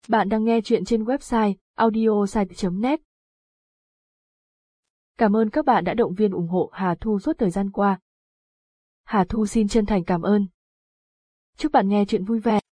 Bạn đang nghe chuyện trên website audiosite.net. Cảm ơn các bạn đã động viên ủng hộ Hà Thu suốt thời gian qua. Hà Thu xin chân thành cảm ơn. Chúc bạn nghe chuyện vui vẻ.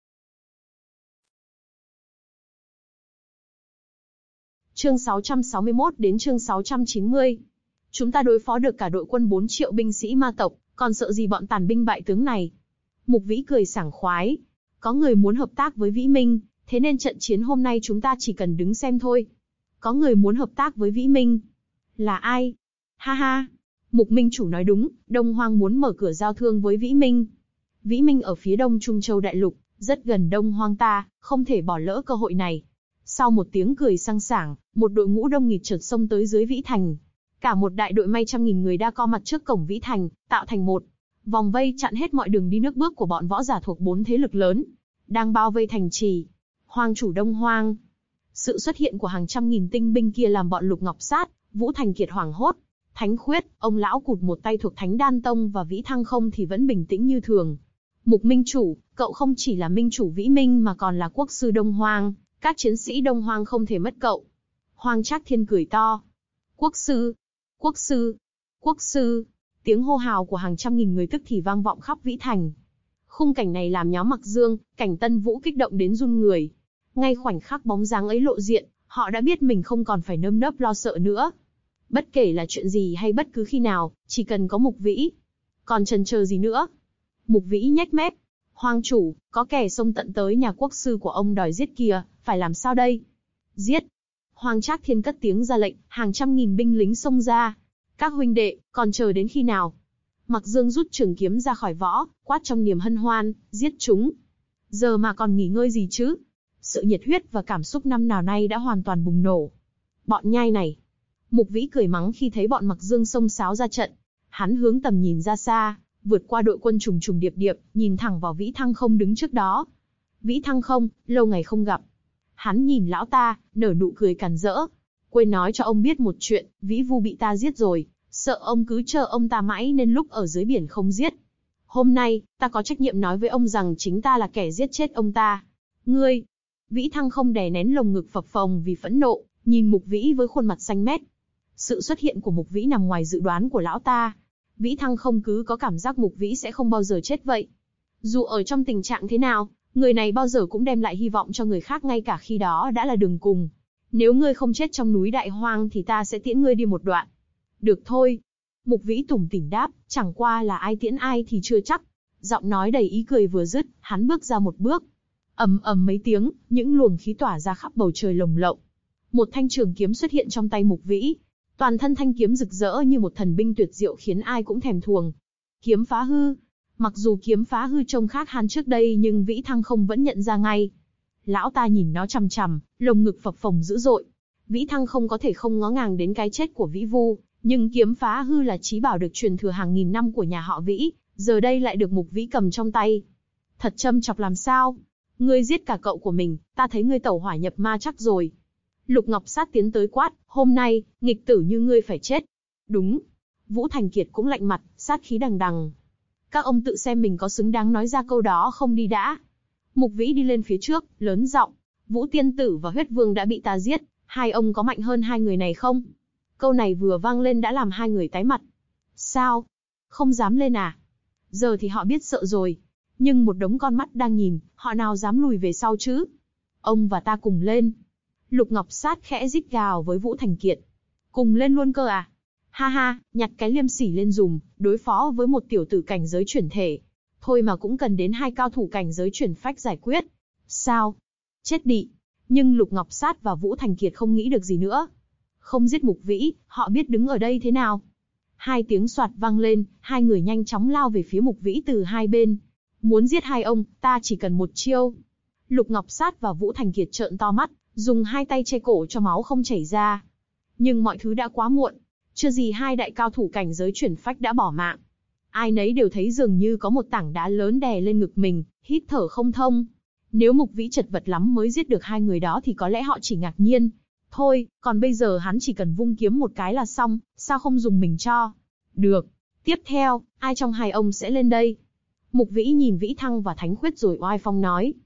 Chương 661 đến chương 690. Chúng ta đối phó được cả đội quân 4 triệu binh sĩ ma tộc, còn sợ gì bọn tàn binh bại tướng này. Mục Vĩ cười sảng khoái. Có người muốn hợp tác với Vĩ Minh, thế nên trận chiến hôm nay chúng ta chỉ cần đứng xem thôi. Có người muốn hợp tác với Vĩ Minh. Là ai? Ha ha. Mục Minh chủ nói đúng, Đông Hoang muốn mở cửa giao thương với Vĩ Minh. Vĩ Minh ở phía đông Trung Châu Đại Lục, rất gần Đông Hoang ta, không thể bỏ lỡ cơ hội này. Sau một tiếng cười sang sảng, một đội ngũ đông nghịt chợt xông tới dưới Vĩ Thành. Cả một đại đội may trăm nghìn người đã co mặt trước cổng Vĩ Thành, tạo thành một vòng vây chặn hết mọi đường đi nước bước của bọn võ giả thuộc 4 thế lực lớn, đang bao vây thành trì. Hoang chủ Đông Hoang. Sự xuất hiện của hàng trăm nghìn tinh binh kia làm bọn Lục Ngọc Sát, Vũ Thành Kiệt hoảng hốt. Thánh Khuyết, ông lão cụt một tay thuộc Thánh Đan Tông và Vĩ Thăng không thì vẫn bình tĩnh như thường. Mục Minh chủ, cậu không chỉ là minh chủ Vĩ Minh mà còn là quốc sư Đông Hoang, các chiến sĩ Đông Hoang không thể mất cậu. Hoang Trác Thiên cười to. Quốc sư, quốc sư, quốc sư. Tiếng hô hào của hàng trăm nghìn người tức thì vang vọng khắp Vĩ Thành. Khung cảnh này làm nhóm Mặc Dương, Cảnh Tân Vũ kích động đến run người. Ngay khoảnh khắc bóng dáng ấy lộ diện, họ đã biết mình không còn phải nơm nớp lo sợ nữa. Bất kể là chuyện gì hay bất cứ khi nào, chỉ cần có Mục Vĩ. Còn chần chờ gì nữa? Mục Vĩ nhếch mép. Hoang chủ, có kẻ xông tận tới nhà quốc sư của ông đòi giết kìa, phải làm sao đây? Giết! Hoang Trác Thiên cất tiếng ra lệnh, hàng trăm nghìn binh lính xông ra. Các huynh đệ, còn chờ đến khi nào? Mặc Dương rút trường kiếm ra khỏi võ, quát trong niềm hân hoan, giết chúng. Giờ mà còn nghỉ ngơi gì chứ? Sự nhiệt huyết và cảm xúc năm nào nay đã hoàn toàn bùng nổ. Bọn nhai này! Mục Vĩ cười mắng khi thấy bọn Mặc Dương xông xáo ra trận. Hắn hướng tầm nhìn ra xa, vượt qua đội quân trùng trùng điệp điệp, nhìn thẳng vào Vĩ Thăng không đứng trước đó. Vĩ Thăng không, lâu ngày không gặp. Hắn nhìn lão ta, nở nụ cười càn rỡ. Quên nói cho ông biết một chuyện, Vĩ Vu bị ta giết rồi, sợ ông cứ chờ ông ta mãi nên lúc ở dưới biển không giết. Hôm nay, ta có trách nhiệm nói với ông rằng chính ta là kẻ giết chết ông ta. Ngươi! Vĩ Thăng không đè nén lồng ngực phập phồng vì phẫn nộ, nhìn Mục Vĩ với khuôn mặt xanh mét. Sự xuất hiện của Mục Vĩ nằm ngoài dự đoán của lão ta. Vĩ Thăng không cứ có cảm giác Mục Vĩ sẽ không bao giờ chết vậy. Dù ở trong tình trạng thế nào, người này bao giờ cũng đem lại hy vọng cho người khác ngay cả khi đó đã là đường cùng. Nếu ngươi không chết trong núi Đại Hoang thì ta sẽ tiễn ngươi đi một đoạn. Được thôi. Mục Vĩ tủm tỉm đáp, chẳng qua là ai tiễn ai thì chưa chắc. Giọng nói đầy ý cười vừa dứt, hắn bước ra một bước. Ầm ầm mấy tiếng, những luồng khí tỏa ra khắp bầu trời lồng lộng. Một thanh trường kiếm xuất hiện trong tay Mục Vĩ. Toàn thân thanh kiếm rực rỡ như một thần binh tuyệt diệu khiến ai cũng thèm thuồng. Kiếm phá hư. Mặc dù kiếm phá hư trông khác hắn trước đây nhưng Vĩ Thăng không vẫn nhận ra ngay. Lão ta nhìn nó chằm chằm, lồng ngực phập phồng dữ dội. Vĩ Thăng không có thể không ngó ngàng đến cái chết của Vĩ Vu, nhưng kiếm phá hư là chí bảo được truyền thừa hàng nghìn năm của nhà họ Vĩ, giờ đây lại được Mục Vĩ cầm trong tay. Thật châm chọc làm sao? Ngươi giết cả cậu của mình, ta thấy ngươi tẩu hỏa nhập ma chắc rồi. Lục Ngọc Sát tiến tới quát, hôm nay, nghịch tử như ngươi phải chết. Đúng. Vũ Thành Kiệt cũng lạnh mặt, sát khí đằng đằng. Các ông tự xem mình có xứng đáng nói ra câu đó không đi đã. Mục Vĩ đi lên phía trước, lớn giọng, Vũ Tiên Tử và Huyết Vương đã bị ta giết, hai ông có mạnh hơn hai người này không? Câu này vừa vang lên đã làm hai người tái mặt. Sao? Không dám lên à? Giờ thì họ biết sợ rồi. Nhưng một đống con mắt đang nhìn, họ nào dám lùi về sau chứ? Ông và ta cùng lên. Lục Ngọc Sát khẽ rít gào với Vũ Thành Kiệt. Cùng lên luôn cơ à? Ha ha, nhặt cái liêm sỉ lên dùm, đối phó với một tiểu tử cảnh giới chuyển thể. Thôi mà cũng cần đến hai cao thủ cảnh giới chuyển phách giải quyết. Sao? Chết đi. Nhưng Lục Ngọc Sát và Vũ Thành Kiệt không nghĩ được gì nữa. Không giết Mục Vĩ, họ biết đứng ở đây thế nào. Hai tiếng soạt vang lên, hai người nhanh chóng lao về phía Mục Vĩ từ hai bên. Muốn giết hai ông, ta chỉ cần một chiêu. Lục Ngọc Sát và Vũ Thành Kiệt trợn to mắt, dùng hai tay che cổ cho máu không chảy ra. Nhưng mọi thứ đã quá muộn. Chưa gì hai đại cao thủ cảnh giới chuyển phách đã bỏ mạng. Ai nấy đều thấy dường như có một tảng đá lớn đè lên ngực mình, hít thở không thông. Nếu Mục Vĩ chật vật lắm mới giết được hai người đó thì có lẽ họ chỉ ngạc nhiên. Thôi, còn bây giờ hắn chỉ cần vung kiếm một cái là xong, sao không dùng mình cho? Được. Tiếp theo, ai trong hai ông sẽ lên đây? Mục Vĩ nhìn Vĩ Thăng và Thánh Khuyết rồi oai phong nói.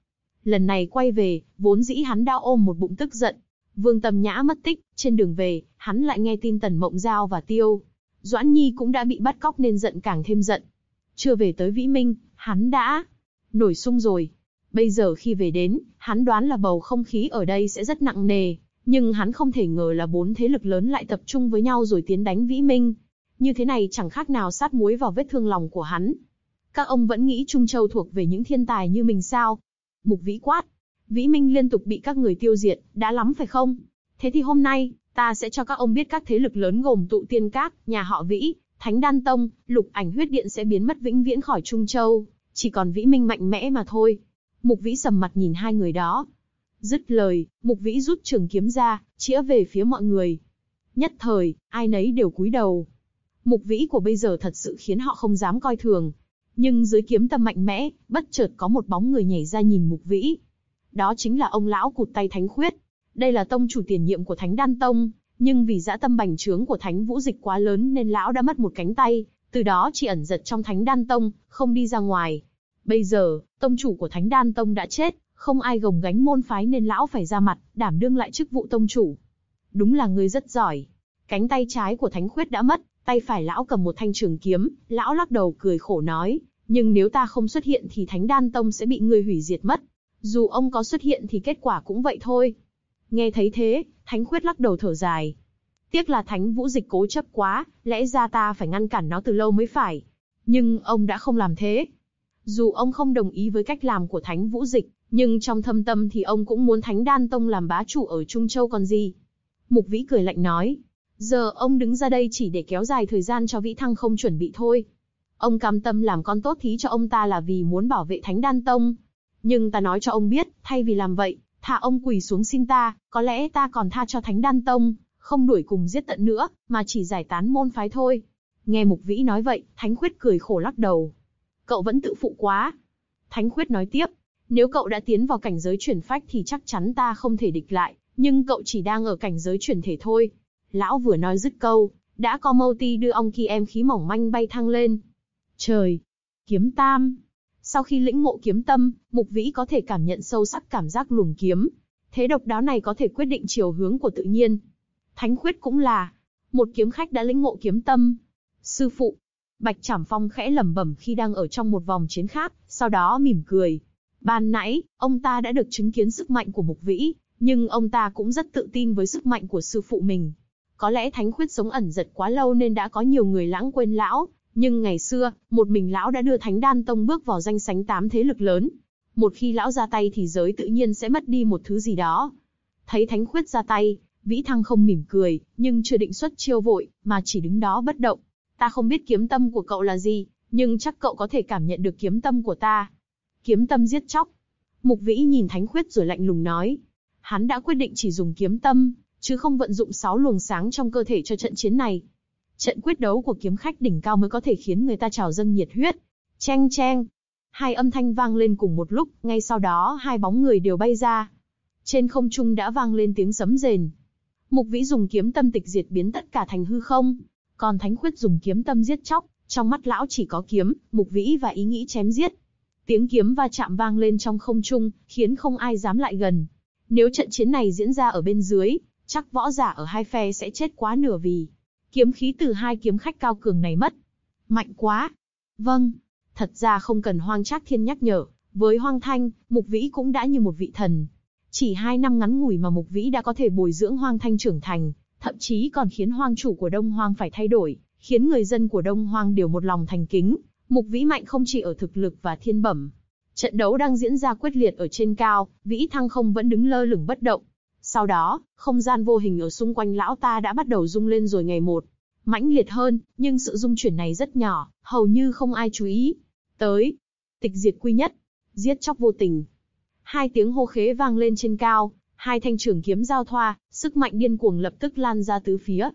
Lần này quay về, vốn dĩ hắn đã ôm một bụng tức giận. Vương Tâm Nhã mất tích, trên đường về, hắn lại nghe tin Tần Mộng Giao và Tiêu Doãn Nhi cũng đã bị bắt cóc nên giận càng thêm giận. Chưa về tới Vĩ Minh, hắn đã nổi xung rồi. Bây giờ khi về đến, hắn đoán là bầu không khí ở đây sẽ rất nặng nề, nhưng hắn không thể ngờ là 4 thế lực lớn lại tập trung với nhau rồi tiến đánh Vĩ Minh. Như thế này chẳng khác nào sát muối vào vết thương lòng của hắn. Các ông vẫn nghĩ Trung Châu thuộc về những thiên tài như mình sao? Mục Vĩ quát. Vĩ Minh liên tục bị các người tiêu diệt, đã lắm phải không? Thế thì hôm nay, ta sẽ cho các ông biết các thế lực lớn gồm Tụ Tiên Các, nhà họ Vĩ, Thánh Đan Tông, Lục Ảnh Huyết Điện sẽ biến mất vĩnh viễn khỏi Trung Châu, chỉ còn Vĩ Minh mạnh mẽ mà thôi. Mục Vĩ sầm mặt nhìn hai người đó. Dứt lời, Mục Vĩ rút trường kiếm ra, chĩa về phía mọi người. Nhất thời, ai nấy đều cúi đầu. Mục Vĩ của bây giờ thật sự khiến họ không dám coi thường. Nhưng dưới kiếm tâm mạnh mẽ, bất chợt có một bóng người nhảy ra nhìn Mục Vĩ. Đó chính là ông lão cụt tay Thánh Khuyết. Đây là tông chủ tiền nhiệm của Thánh Đan Tông, nhưng vì dã tâm bành trướng của Thánh Vũ Dịch quá lớn nên lão đã mất một cánh tay, từ đó chỉ ẩn giật trong Thánh Đan Tông, không đi ra ngoài. Bây giờ, tông chủ của Thánh Đan Tông đã chết, không ai gồng gánh môn phái nên lão phải ra mặt, đảm đương lại chức vụ tông chủ. Đúng là người rất giỏi. Cánh tay trái của Thánh Khuyết đã mất, tay phải lão cầm một thanh trường kiếm, lão lắc đầu cười khổ nói, nhưng nếu ta không xuất hiện thì Thánh Đan Tông sẽ bị ngươi hủy diệt mất. Dù ông có xuất hiện thì kết quả cũng vậy thôi. Nghe thấy thế, Thánh Khuyết lắc đầu thở dài. Tiếc là Thánh Vũ Dịch cố chấp quá, lẽ ra ta phải ngăn cản nó từ lâu mới phải. Nhưng ông đã không làm thế. Dù ông không đồng ý với cách làm của Thánh Vũ Dịch, nhưng trong thâm tâm thì ông cũng muốn Thánh Đan Tông làm bá chủ ở Trung Châu còn gì. Mục Vĩ cười lạnh nói, giờ ông đứng ra đây chỉ để kéo dài thời gian cho Vĩ Thăng không chuẩn bị thôi. Ông cam tâm làm con tốt thí cho ông ta là vì muốn bảo vệ Thánh Đan Tông. Nhưng ta nói cho ông biết, thay vì làm vậy, thà ông quỳ xuống xin ta, có lẽ ta còn tha cho Thánh Đan Tông, không đuổi cùng giết tận nữa, mà chỉ giải tán môn phái thôi. Nghe Mục Vĩ nói vậy, Thánh Khuyết cười khổ lắc đầu. Cậu vẫn tự phụ quá. Thánh Khuyết nói tiếp, nếu cậu đã tiến vào cảnh giới chuyển phách thì chắc chắn ta không thể địch lại, nhưng cậu chỉ đang ở cảnh giới chuyển thể thôi. Lão vừa nói dứt câu, đã có mâu ti đưa ong ki em khí mỏng manh bay thăng lên. Trời! Kiếm tam! Sau khi lĩnh ngộ kiếm tâm, Mục Vĩ có thể cảm nhận sâu sắc cảm giác luồng kiếm. Thế độc đáo này có thể quyết định chiều hướng của tự nhiên. Thánh Khuyết cũng là một kiếm khách đã lĩnh ngộ kiếm tâm. Sư phụ! Bạch Trảm Phong khẽ lẩm bẩm khi đang ở trong một vòng chiến khác, sau đó mỉm cười. Ban nãy, ông ta đã được chứng kiến sức mạnh của Mục Vĩ, nhưng ông ta cũng rất tự tin với sức mạnh của sư phụ mình. Có lẽ Thánh Khuyết sống ẩn giật quá lâu nên đã có nhiều người lãng quên lão, nhưng ngày xưa, một mình lão đã đưa Thánh Đan Tông bước vào danh sách 8 thế lực lớn. Một khi lão ra tay thì giới tự nhiên sẽ mất đi một thứ gì đó. Thấy Thánh Khuyết ra tay, Vĩ Thăng không mỉm cười, nhưng chưa định xuất chiêu vội, mà chỉ đứng đó bất động. Ta không biết kiếm tâm của cậu là gì, nhưng chắc cậu có thể cảm nhận được kiếm tâm của ta. Kiếm tâm giết chóc. Mục Vĩ nhìn Thánh Khuyết rồi lạnh lùng nói. Hắn đã quyết định chỉ dùng kiếm tâm, chứ không vận dụng 6 luồng sáng trong cơ thể cho trận chiến này. Trận quyết đấu của kiếm khách đỉnh cao mới có thể khiến người ta trào dâng nhiệt huyết. Cheng cheng. Hai âm thanh vang lên cùng một lúc, ngay sau đó hai bóng người đều bay ra. Trên không trung đã vang lên tiếng sấm rền. Mục Vĩ dùng kiếm tâm tịch diệt biến tất cả thành hư không, còn Thánh Khuyết dùng kiếm tâm giết chóc, trong mắt lão chỉ có kiếm, Mục Vĩ và ý nghĩ chém giết. Tiếng kiếm va chạm vang lên trong không trung, khiến không ai dám lại gần. Nếu trận chiến này diễn ra ở bên dưới, chắc võ giả ở hai phe sẽ chết quá nửa vì kiếm khí từ hai kiếm khách cao cường này mất. Mạnh quá! Vâng, thật ra không cần Hoang Trác Thiên nhắc nhở, với Hoang Thanh, Mục Vĩ cũng đã như một vị thần. Chỉ 2 năm ngắn ngủi mà Mục Vĩ đã có thể bồi dưỡng Hoang Thanh trưởng thành, thậm chí còn khiến Hoang chủ của Đông Hoang phải thay đổi, khiến người dân của Đông Hoang đều một lòng thành kính. Mục Vĩ mạnh không chỉ ở thực lực và thiên bẩm. Trận đấu đang diễn ra quyết liệt ở trên cao, Vĩ Thăng không vẫn đứng lơ lửng bất động. Sau đó, không gian vô hình ở xung quanh lão ta đã bắt đầu rung lên rồi ngày một mãnh liệt hơn, nhưng sự rung chuyển này rất nhỏ, hầu như không ai chú ý. Tới, tịch diệt quy nhất, giết chóc vô tình. Hai tiếng hô khế vang lên trên cao, hai thanh trường kiếm giao thoa, sức mạnh điên cuồng lập tức lan ra tứ phía.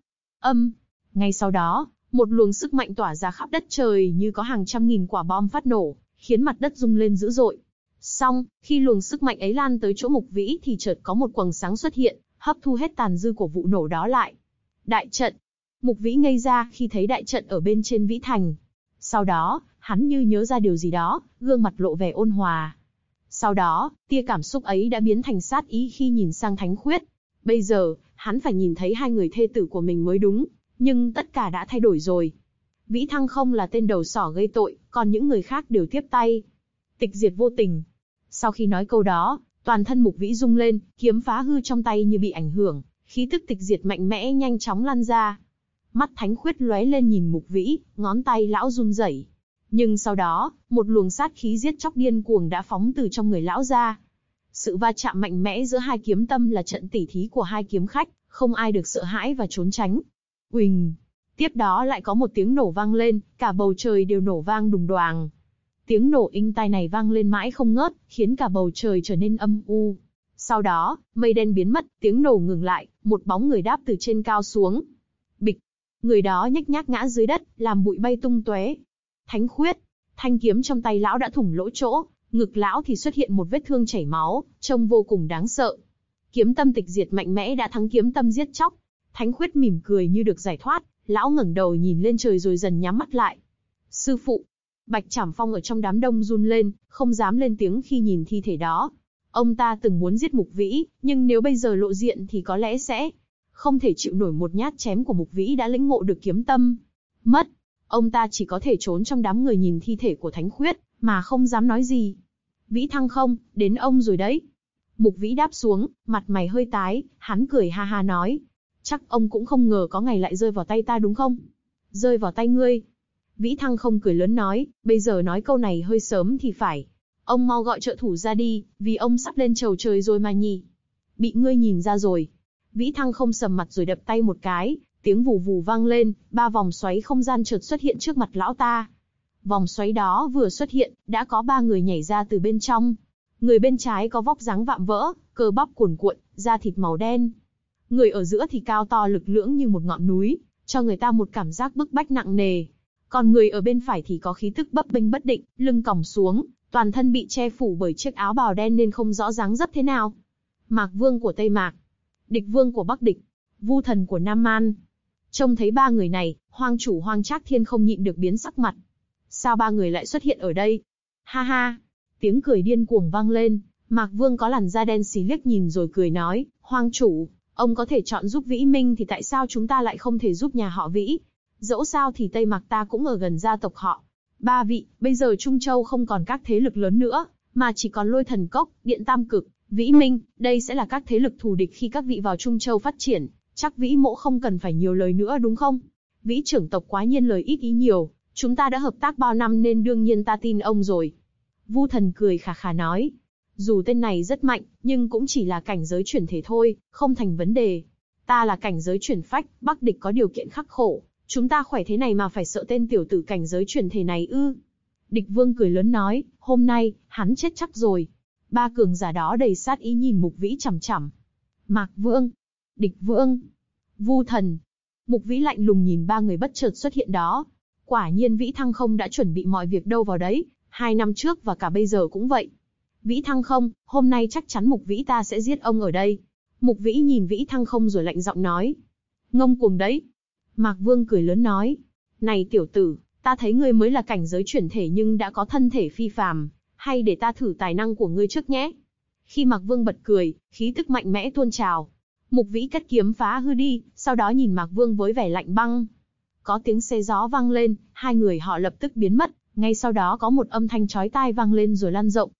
Ngay sau đó, một luồng sức mạnh tỏa ra khắp đất trời như có hàng trăm nghìn quả bom phát nổ, khiến mặt đất rung lên dữ dội. Song, khi luồng sức mạnh ấy lan tới chỗ Mục Vĩ thì chợt có một quầng sáng xuất hiện, hấp thu hết tàn dư của vụ nổ đó lại. Đại trận. Mục Vĩ ngây ra khi thấy đại trận ở bên trên Vĩ Thành. Sau đó, hắn như nhớ ra điều gì đó, gương mặt lộ vẻ ôn hòa. Sau đó, tia cảm xúc ấy đã biến thành sát ý khi nhìn sang Thánh Khuyết. Bây giờ, hắn phải nhìn thấy hai người thê tử của mình mới đúng, nhưng tất cả đã thay đổi rồi. Vĩ Thăng không là tên đầu sỏ gây tội, còn những người khác đều tiếp tay. Tịch diệt vô tình. Sau khi nói câu đó, toàn thân Mục Vĩ rung lên, kiếm phá hư trong tay như bị ảnh hưởng, khí tức tịch diệt mạnh mẽ nhanh chóng lan ra. Mắt Thánh Khuyết lóe lên nhìn Mục Vĩ, ngón tay lão run rẩy. Nhưng sau đó, một luồng sát khí giết chóc điên cuồng đã phóng từ trong người lão ra. Sự va chạm mạnh mẽ giữa hai kiếm tâm là trận tỉ thí của hai kiếm khách, không ai được sợ hãi và trốn tránh. Uỳnh! Tiếp đó lại có một tiếng nổ vang lên, cả bầu trời đều nổ vang đùng đoàng. Tiếng nổ inh tai này vang lên mãi không ngớt, khiến cả bầu trời trở nên âm u. Sau đó, mây đen biến mất, tiếng nổ ngừng lại, một bóng người đáp từ trên cao xuống. Bịch! Người đó nhếch nhác ngã dưới đất, làm bụi bay tung tóe. Thánh Khuyết! Thanh kiếm trong tay lão đã thủng lỗ chỗ, ngực lão thì xuất hiện một vết thương chảy máu, trông vô cùng đáng sợ. Kiếm tâm tịch diệt mạnh mẽ đã thắng kiếm tâm giết chóc. Thánh Khuyết mỉm cười như được giải thoát, lão ngẩng đầu nhìn lên trời rồi dần nhắm mắt lại. Sư phụ! Bạch Trảm Phong ở trong đám đông run lên, không dám lên tiếng khi nhìn thi thể đó. Ông ta từng muốn giết Mục Vĩ, nhưng nếu bây giờ lộ diện thì có lẽ sẽ không thể chịu nổi một nhát chém của Mục Vĩ đã lĩnh ngộ được kiếm tâm. Mất! Ông ta chỉ có thể trốn trong đám người nhìn thi thể của Thánh Khuyết, mà không dám nói gì. Vĩ Thăng không, đến ông rồi đấy. Mục Vĩ đáp xuống, mặt mày hơi tái, hắn cười ha ha nói. Chắc ông cũng không ngờ có ngày lại rơi vào tay ta đúng không? Rơi vào tay ngươi. Vĩ Thăng không cười lớn nói, bây giờ nói câu này hơi sớm thì phải. Ông mau gọi trợ thủ ra đi, vì ông sắp lên chầu trời rồi mà nhỉ. Bị ngươi nhìn ra rồi. Vĩ Thăng không sầm mặt rồi đập tay một cái, tiếng vù vù vang lên, 3 vòng xoáy không gian chợt xuất hiện trước mặt lão ta. Vòng xoáy đó vừa xuất hiện, đã có 3 người nhảy ra từ bên trong. Người bên trái có vóc dáng vạm vỡ, cơ bắp cuồn cuộn, da thịt màu đen. Người ở giữa thì cao to lực lưỡng như một ngọn núi, cho người ta một cảm giác bức bách nặng nề. Còn người ở bên phải thì có khí tức bấp bênh bất định, lưng còng xuống, toàn thân bị che phủ bởi chiếc áo bào đen nên không rõ dáng dấp thế nào. Mạc Vương của Tây Mạc, Địch Vương của Bắc Địch, Vu Thần của Nam Man. Trông thấy 3 người này, Hoang chủ Hoang Trác Thiên không nhịn được biến sắc mặt. Sao 3 người lại xuất hiện ở đây? Ha ha! Tiếng cười điên cuồng vang lên, Mạc Vương có làn da đen xì liếc nhìn rồi cười nói, Hoang chủ, ông có thể chọn giúp Vĩ Minh thì tại sao chúng ta lại không thể giúp nhà họ Vĩ? Dẫu sao thì Tây Mạc ta cũng ở gần gia tộc họ. 3 vị, bây giờ Trung Châu không còn các thế lực lớn nữa, mà chỉ còn Lôi Thần Cốc, Điện Tam Cực, Vĩ Minh, đây sẽ là các thế lực thù địch khi các vị vào Trung Châu phát triển. Chắc Vĩ mỗ không cần phải nhiều lời nữa đúng không? Vĩ trưởng tộc quá nhiên lời ít ý nhiều, chúng ta đã hợp tác bao năm nên đương nhiên ta tin ông rồi. Vu Thần cười khà khà nói. Dù tên này rất mạnh, nhưng cũng chỉ là cảnh giới chuyển thể thôi, không thành vấn đề. Ta là cảnh giới chuyển phách, Bắc Địch có điều kiện khắc khổ. Chúng ta khỏe thế này mà phải sợ tên tiểu tử cảnh giới chuyển thể này ư? Địch Vương cười lớn nói, hôm nay, hắn chết chắc rồi. 3 cường giả đó đầy sát ý nhìn Mục Vĩ chằm chằm. Mạc Vương, Địch Vương, Vu Thần. Mục Vĩ lạnh lùng nhìn 3 người bất chợt xuất hiện đó. Quả nhiên Vĩ Thăng không đã chuẩn bị mọi việc đâu vào đấy, 2 năm trước và cả bây giờ cũng vậy. Vĩ Thăng không, hôm nay chắc chắn Mục Vĩ ta sẽ giết ông ở đây. Mục Vĩ nhìn Vĩ Thăng không rồi lạnh giọng nói. Ngông cuồng đấy. Mạc Vương cười lớn nói. Này tiểu tử, ta thấy ngươi mới là cảnh giới chuyển thể nhưng đã có thân thể phi phàm, hay để ta thử tài năng của ngươi trước nhé. Khi Mạc Vương bật cười, khí tức mạnh mẽ tuôn trào. Mục Vĩ cất kiếm phá hư đi, sau đó nhìn Mạc Vương với vẻ lạnh băng. Có tiếng xe gió vang lên, 2 người họ lập tức biến mất, ngay sau đó có một âm thanh chói tai vang lên rồi lan rộng.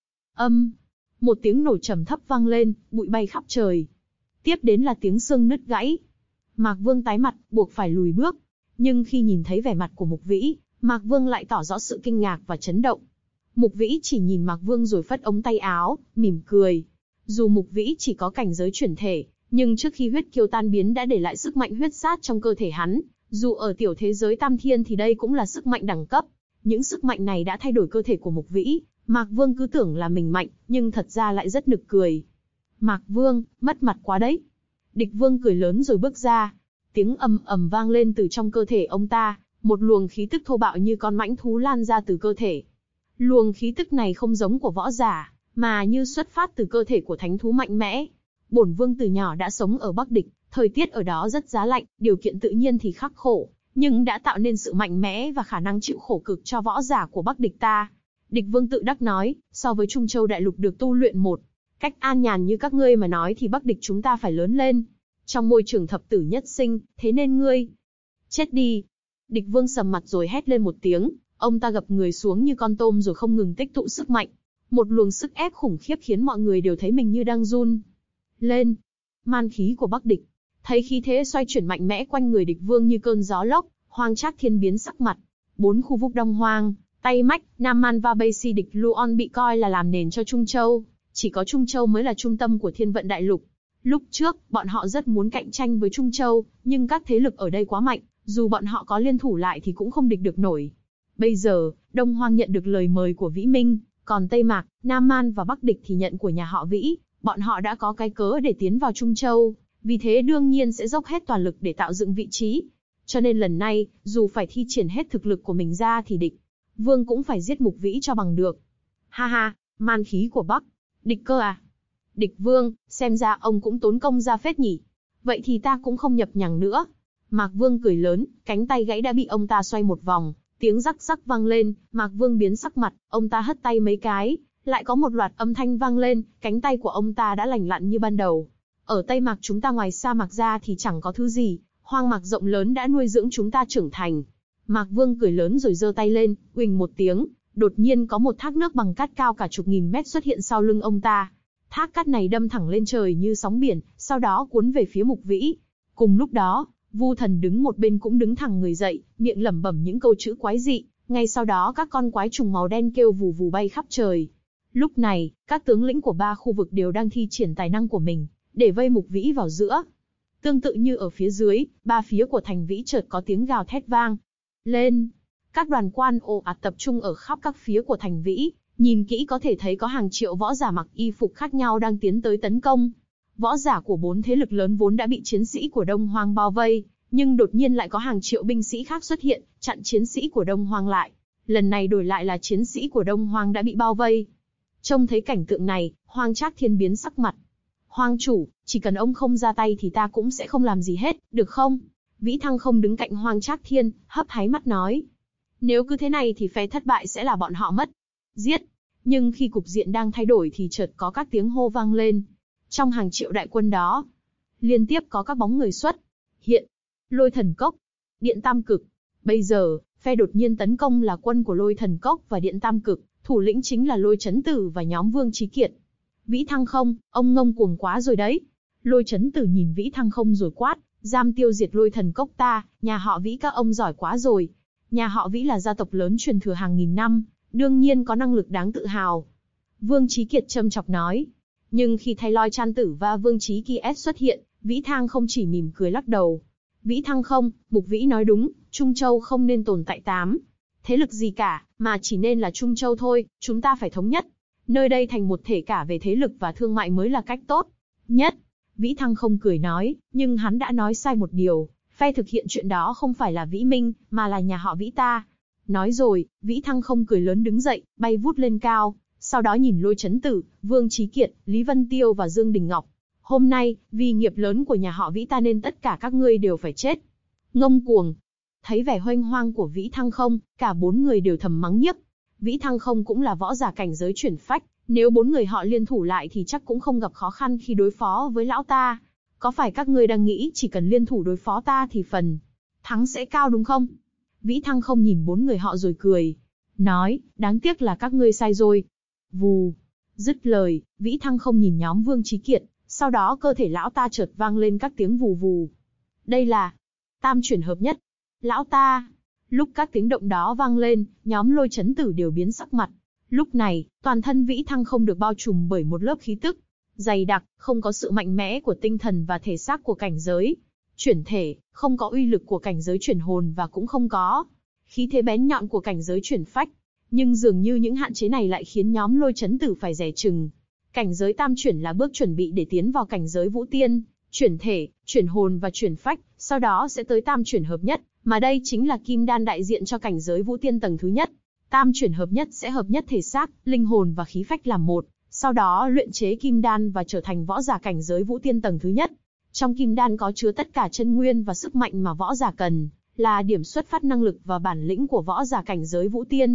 Một tiếng nổ trầm thấp vang lên, bụi bay khắp trời. Tiếp đến là tiếng xương nứt gãy. Mạc Vương tái mặt, buộc phải lùi bước. Nhưng khi nhìn thấy vẻ mặt của Mục Vĩ, Mạc Vương lại tỏ rõ sự kinh ngạc và chấn động. Mục Vĩ chỉ nhìn Mạc Vương rồi phất ống tay áo, mỉm cười. Dù Mục Vĩ chỉ có cảnh giới chuyển thể, nhưng trước khi huyết kiêu tan biến đã để lại sức mạnh huyết sát trong cơ thể hắn. Dù ở tiểu thế giới Tam Thiên thì đây cũng là sức mạnh đẳng cấp. Những sức mạnh này đã thay đổi cơ thể của Mục Vĩ. Mạc Vương cứ tưởng là mình mạnh, nhưng thật ra lại rất nực cười. Mạc Vương, mất mặt quá đấy. Địch Vương cười lớn rồi bước ra. Tiếng ầm ầm vang lên từ trong cơ thể ông ta, một luồng khí tức thô bạo như con mãnh thú lan ra từ cơ thể. Luồng khí tức này không giống của võ giả, mà như xuất phát từ cơ thể của thánh thú mạnh mẽ. Bổn Vương từ nhỏ đã sống ở Bắc Địch, thời tiết ở đó rất giá lạnh, điều kiện tự nhiên thì khắc khổ, nhưng đã tạo nên sự mạnh mẽ và khả năng chịu khổ cực cho võ giả của Bắc Địch ta. Địch Vương tự đắc nói, so với Trung Châu đại lục được tu luyện một cách an nhàn như các ngươi mà nói thì Bắc Địch chúng ta phải lớn lên. Trong môi trường thập tử nhất sinh, thế nên ngươi chết đi. Địch Vương sầm mặt rồi hét lên một tiếng, ông ta gập người xuống như con tôm rồi không ngừng tích tụ sức mạnh. Một luồng sức ép khủng khiếp khiến mọi người đều thấy mình như đang run lên. Man khí của Bắc Địch. Thấy khí thế xoay chuyển mạnh mẽ quanh người Địch Vương như cơn gió lốc, Hoang Trác Thiên biến sắc mặt. 4 khu vực Đông Hoang, Tây Mách, Nam Man và Basi Địch Luon bị coi là làm nền cho Trung Châu. Chỉ có Trung Châu mới là trung tâm của Thiên Vận Đại Lục. Lúc trước, bọn họ rất muốn cạnh tranh với Trung Châu, nhưng các thế lực ở đây quá mạnh, dù bọn họ có liên thủ lại thì cũng không địch được nổi. Bây giờ, Đông Hoang nhận được lời mời của Vĩ Minh, còn Tây Mạc, Nam Man và Bắc Địch thì nhận của nhà họ Vĩ, bọn họ đã có cái cớ để tiến vào Trung Châu, vì thế đương nhiên sẽ dốc hết toàn lực để tạo dựng vị trí. Cho nên lần này, dù phải thi triển hết thực lực của mình ra thì Địch Vương cũng phải giết Mục Vĩ cho bằng được. Ha ha, man khí của Bắc Địch cơ à? Địch Vương, xem ra ông cũng tốn công ra phết nhỉ. Vậy thì ta cũng không nhập nhằng nữa. Mạc Vương cười lớn, cánh tay gãy đã bị ông ta xoay một vòng, tiếng rắc rắc vang lên, Mạc Vương biến sắc mặt, ông ta hất tay mấy cái, lại có một loạt âm thanh vang lên, cánh tay của ông ta đã lành lặn như ban đầu. Ở Tây Mạc chúng ta ngoài sa mạc ra thì chẳng có thứ gì, hoang mạc rộng lớn đã nuôi dưỡng chúng ta trưởng thành. Mạc Vương cười lớn rồi giơ tay lên, uỳnh một tiếng, đột nhiên có một thác nước bằng cát cao cả chục nghìn mét xuất hiện sau lưng ông ta. Thác cát này đâm thẳng lên trời như sóng biển, sau đó cuốn về phía Mục Vĩ. Cùng lúc đó, Vu Thần đứng một bên cũng đứng thẳng người dậy, miệng lẩm bẩm những câu chữ quái dị. Ngay sau đó các con quái trùng màu đen kêu vù vù bay khắp trời. Lúc này, các tướng lĩnh của 3 khu vực đều đang thi triển tài năng của mình, để vây Mục Vĩ vào giữa. Tương tự như ở phía dưới, 3 phía của thành Vĩ chợt có tiếng gào thét vang lên. Các đoàn quan ồ ạt tập trung ở khắp các phía của thành Vĩ, nhìn kỹ có thể thấy có hàng triệu võ giả mặc y phục khác nhau đang tiến tới tấn công. Võ giả của 4 thế lực lớn vốn đã bị chiến sĩ của Đông Hoang bao vây, nhưng đột nhiên lại có hàng triệu binh sĩ khác xuất hiện, chặn chiến sĩ của Đông Hoang lại. Lần này đổi lại là chiến sĩ của Đông Hoang đã bị bao vây. Trông thấy cảnh tượng này, Hoang Trác Thiên biến sắc mặt. Hoang chủ, chỉ cần ông không ra tay thì ta cũng sẽ không làm gì hết, được không? Vĩ Thăng không đứng cạnh Hoang Trác Thiên, hấp háy mắt nói. Nếu cứ thế này thì phe thất bại sẽ là bọn họ mất. Giết! Nhưng khi cục diện đang thay đổi thì chợt có các tiếng hô vang lên. Trong hàng triệu đại quân đó, liên tiếp có các bóng người xuất hiện. Lôi Thần Cốc, Điện Tam Cực. Bây giờ, phe đột nhiên tấn công là quân của Lôi Thần Cốc và Điện Tam Cực, thủ lĩnh chính là Lôi Chấn Tử và nhóm Vương Chí Kiệt. Vĩ Thăng không, ông ngông cuồng quá rồi đấy. Lôi Chấn Tử nhìn Vĩ Thăng không rồi quát, dám tiêu diệt Lôi Thần Cốc ta, nhà họ Vĩ các ông giỏi quá rồi. Nhà họ Vĩ là gia tộc lớn truyền thừa hàng nghìn năm, đương nhiên có năng lực đáng tự hào. Vương Chí Kiệt châm chọc nói. Nhưng khi thay Lôi Chan Tử và Vương Chí Kiệt xuất hiện, Vĩ Thăng không chỉ mỉm cười lắc đầu. Vĩ Thăng không, Mục Vĩ nói đúng, Trung Châu không nên tồn tại 8 thế lực gì cả, mà chỉ nên là Trung Châu thôi, chúng ta phải thống nhất. Nơi đây thành một thể cả về thế lực và thương mại mới là cách tốt nhất. Vĩ Thăng không cười nói, nhưng hắn đã nói sai một điều, phe thực hiện chuyện đó không phải là Vĩ Minh, mà là nhà họ Vĩ ta. Nói rồi, Vĩ Thăng không cười lớn đứng dậy, bay vút lên cao, sau đó nhìn Lôi Chấn Tử, Vương Chí Kiệt, Lý Vân Tiêu và Dương Đình Ngọc. Hôm nay, vì nghiệp lớn của nhà họ Vĩ ta nên tất cả các ngươi đều phải chết. Ngông cuồng. Thấy vẻ hoanh hoang của Vĩ Thăng không, cả 4 người đều thầm mắng nhiếc. Vĩ Thăng không cũng là võ giả cảnh giới chuyển phách, nếu 4 người họ liên thủ lại thì chắc cũng không gặp khó khăn khi đối phó với lão ta. Có phải các ngươi đang nghĩ chỉ cần liên thủ đối phó ta thì phần thắng sẽ cao đúng không? Vĩ Thăng không nhìn 4 người họ rồi cười, nói, đáng tiếc là các ngươi sai rồi. Vù. Dứt lời, Vĩ Thăng không nhìn nhóm Vương Chí Kiệt, sau đó cơ thể lão ta chợt vang lên các tiếng vù vù. Đây là tam chuyển hợp nhất. Lão ta. Lúc các tiếng động đó vang lên, nhóm Lôi Chấn Tử đều biến sắc mặt. Lúc này, toàn thân Vĩ Thăng không được bao trùm bởi một lớp khí tức dày đặc, không có sự mạnh mẽ của tinh thần và thể xác của cảnh giới chuyển thể, không có uy lực của cảnh giới chuyển hồn và cũng không có khí thế bén nhọn của cảnh giới chuyển phách. Nhưng dường như những hạn chế này lại khiến nhóm Lôi Chấn Tử phải dè chừng. Cảnh giới tam chuyển là bước chuẩn bị để tiến vào cảnh giới vũ tiên, chuyển thể, chuyển hồn và chuyển phách, sau đó sẽ tới tam chuyển hợp nhất, mà đây chính là kim đan đại diện cho cảnh giới vũ tiên tầng thứ nhất. Tam chuyển hợp nhất sẽ hợp nhất thể xác, linh hồn và khí phách làm một, sau đó luyện chế kim đan và trở thành võ giả cảnh giới vũ tiên tầng thứ nhất. Trong kim đan có chứa tất cả chân nguyên và sức mạnh mà võ giả cần, là điểm xuất phát năng lực và bản lĩnh của võ giả cảnh giới vũ tiên.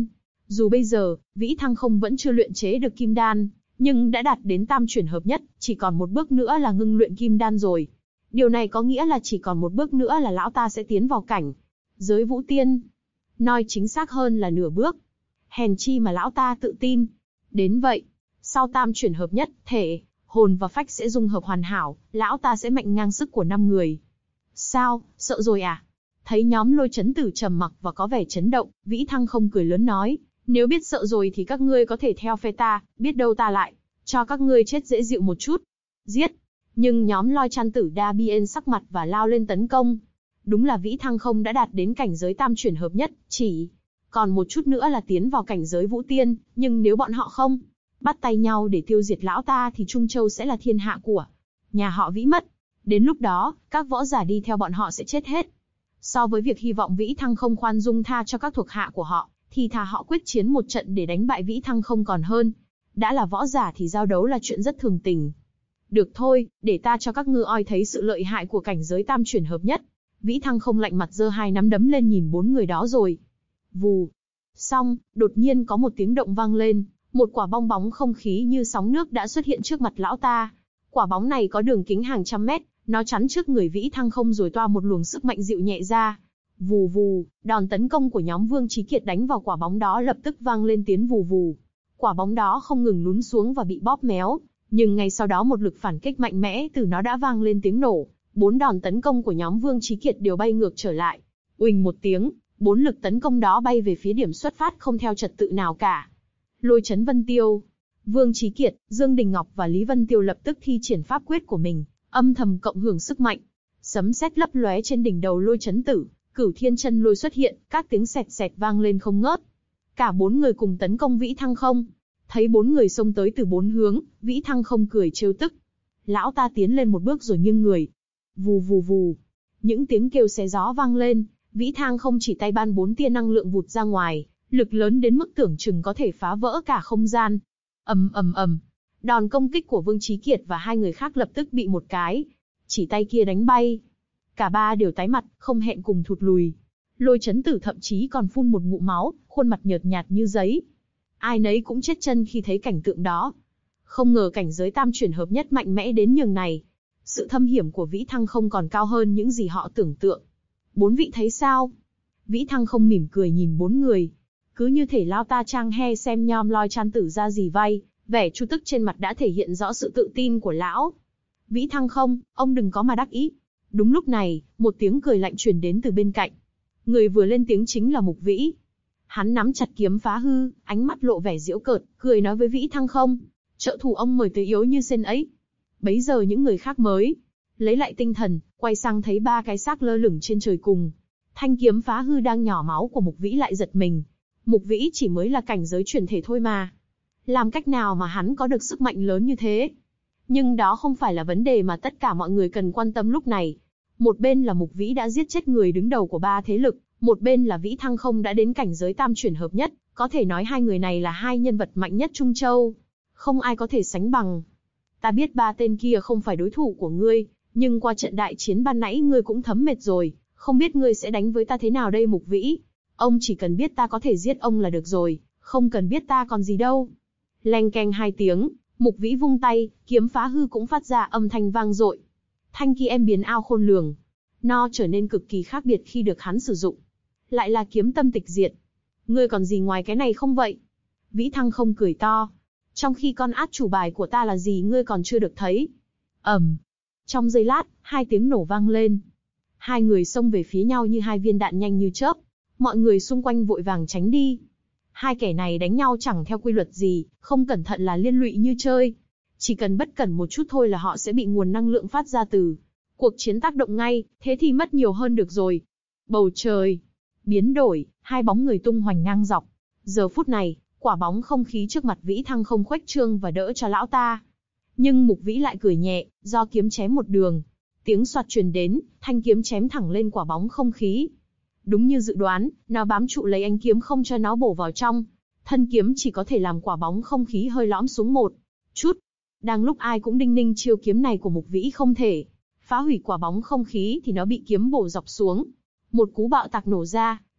Dù bây giờ, Vĩ Thăng Không vẫn chưa luyện chế được kim đan, nhưng đã đạt đến tam chuyển hợp nhất, chỉ còn một bước nữa là ngưng luyện kim đan rồi. Điều này có nghĩa là chỉ còn một bước nữa là lão ta sẽ tiến vào cảnh giới vũ tiên. Nói chính xác hơn là nửa bước. Hèn chi mà lão ta tự tin. Đến vậy, sau tam chuyển hợp nhất, thể, hồn và phách sẽ dung hợp hoàn hảo, lão ta sẽ mạnh ngang sức của 5 người. Sao, sợ rồi à? Thấy nhóm Lôi Chấn Tử trầm mặc và có vẻ chấn động, Vĩ Thăng Không cười lớn nói, nếu biết sợ rồi thì các ngươi có thể theo phe ta, biết đâu ta lại cho các ngươi chết dễ dịu một chút. Giết! Nhưng nhóm Lôi Chấn Tử đa biến sắc mặt và lao lên tấn công. Đúng là Vĩ Thăng Không đã đạt đến cảnh giới tam chuyển hợp nhất, chỉ còn một chút nữa là tiến vào cảnh giới vũ tiên, nhưng nếu bọn họ không bắt tay nhau để tiêu diệt lão ta thì Trung Châu sẽ là thiên hạ của nhà họ Vĩ mất. Đến lúc đó, các võ giả đi theo bọn họ sẽ chết hết. So với việc hy vọng Vĩ Thăng Không khoan dung tha cho các thuộc hạ của họ, thì thà họ quyết chiến một trận để đánh bại Vĩ Thăng Không còn hơn. Đã là võ giả thì giao đấu là chuyện rất thường tình. Được thôi, để ta cho các ngươi oi thấy sự lợi hại của cảnh giới tam chuyển hợp nhất. Vĩ Thăng Không lạnh mặt giơ 2 nắm đấm lên nhìn 4 người đó rồi. Vù. Xong, đột nhiên có một tiếng động vang lên, một quả bong bóng không khí như sóng nước đã xuất hiện trước mặt lão ta. Quả bóng này có đường kính hàng trăm mét, nó chắn trước người Vĩ Thăng Không rồi toa một luồng sức mạnh dịu nhẹ ra. Vù vù, đòn tấn công của nhóm Vương Chí Kiệt đánh vào quả bóng đó lập tức vang lên tiếng vù vù. Quả bóng đó không ngừng lún xuống và bị bóp méo, nhưng ngay sau đó một lực phản kích mạnh mẽ từ nó đã vang lên tiếng nổ. 4 đòn tấn công của nhóm Vương Chí Kiệt đều bay ngược trở lại. Uỳnh một tiếng, 4 lực tấn công đó bay về phía điểm xuất phát không theo trật tự nào cả. Lôi Chấn Vân Tiêu, Vương Chí Kiệt, Dương Đình Ngọc và Lý Vân Tiêu lập tức thi triển pháp quyết của mình, âm thầm cộng hưởng sức mạnh. Sấm sét lấp lóe trên đỉnh đầu Lôi Chấn Tử, Cửu Thiên Chân Lôi xuất hiện, các tiếng sẹt sẹt vang lên không ngớt. Cả 4 người cùng tấn công Vĩ Thăng Không. Thấy 4 người xông tới từ 4 hướng, Vĩ Thăng Không cười trêu tức. Lão ta tiến lên một bước rồi nghiêng người. Vù vù vù. Những tiếng kêu xé gió vang lên, Vĩ Thăng Không chỉ tay ban 4 tia năng lượng vụt ra ngoài, lực lớn đến mức tưởng chừng có thể phá vỡ cả không gian. Ầm ầm ầm. Đòn công kích của Vương Chí Kiệt và 2 người khác lập tức bị một cái chỉ tay kia đánh bay. Cả 3 đều tái mặt, không hẹn cùng thụt lùi. Lôi Chấn Tử thậm chí còn phun một ngụm máu, khuôn mặt nhợt nhạt như giấy. Ai nấy cũng chết chân khi thấy cảnh tượng đó. Không ngờ cảnh giới tam chuyển hợp nhất mạnh mẽ đến nhường này. Sự thâm hiểm của Vĩ Thăng Không còn cao hơn những gì họ tưởng tượng. 4 vị thấy sao? Vĩ Thăng Không mỉm cười nhìn 4 người. Cứ như thể lao ta trang he xem nhom Lôi Chấn Tử ra gì vay, vẻ chu tức trên mặt đã thể hiện rõ sự tự tin của lão. Vĩ Thăng Không, ông đừng có mà đắc ý. Đúng lúc này, một tiếng cười lạnh truyền đến từ bên cạnh. Người vừa lên tiếng chính là Mục Vĩ. Hắn nắm chặt kiếm phá hư, ánh mắt lộ vẻ giễu cợt, cười nói với Vĩ Thăng Không, trợ thủ ông mời tới yếu như sen ấy. Bấy giờ những người khác mới lấy lại tinh thần, quay sang thấy 3 cái xác lơ lửng trên trời cùng. Thanh kiếm phá hư đang nhỏ máu của Mục Vĩ lại giật mình. Mục Vĩ chỉ mới là cảnh giới chuyển thể thôi mà. Làm cách nào mà hắn có được sức mạnh lớn như thế? Nhưng đó không phải là vấn đề mà tất cả mọi người cần quan tâm lúc này. Một bên là Mục Vĩ đã giết chết người đứng đầu của 3 thế lực, một bên là Vĩ Thăng Không đã đến cảnh giới tam chuyển hợp nhất, có thể nói 2 người này là 2 nhân vật mạnh nhất Trung Châu. Không ai có thể sánh bằng. Ta biết 3 tên kia không phải đối thủ của ngươi, nhưng qua trận đại chiến ban nãy ngươi cũng thấm mệt rồi, không biết ngươi sẽ đánh với ta thế nào đây Mục Vĩ. Ông chỉ cần biết ta có thể giết ông là được rồi, không cần biết ta còn gì đâu. Leng keng 2 tiếng, Mục Vĩ vung tay, kiếm phá hư cũng phát ra âm thanh vang dội. Thanh kia em biến ao khôn lường. Nó trở nên cực kỳ khác biệt khi được hắn sử dụng. Lại là kiếm tâm tịch diệt. Ngươi còn gì ngoài cái này không vậy? Vĩ Thăng Không cười to. Trong khi con át chủ bài của ta là gì ngươi còn chưa được thấy. Trong giây lát, 2 tiếng nổ vang lên. 2 người xông về phía nhau như 2 viên đạn nhanh như chớp. Mọi người xung quanh vội vàng tránh đi. 2 kẻ này đánh nhau chẳng theo quy luật gì, không cẩn thận là liên lụy như chơi. Chỉ cần bất cẩn một chút thôi là họ sẽ bị nguồn năng lượng phát ra từ cuộc chiến tác động ngay, thế thì mất nhiều hơn được rồi. Bầu trời biến đổi, 2 bóng người tung hoành ngang dọc. Giờ phút này, quả bóng không khí trước mặt Vĩ Thăng Không khuếch trương và đỡ cho lão ta. Nhưng Mục Vĩ lại cười nhẹ, do kiếm chém một đường. Tiếng xoạt truyền đến, thanh kiếm chém thẳng lên quả bóng không khí. Đúng như dự đoán, nó bám trụ lấy ánh kiếm không cho nó bổ vào trong. Thân kiếm chỉ có thể làm quả bóng không khí hơi lõm xuống một chút. Đang lúc ai cũng đinh ninh chiêu kiếm này của Mục Vĩ không thể phá hủy quả bóng không khí thì nó bị kiếm bổ dọc xuống. Một cú bạo tạc nổ ra,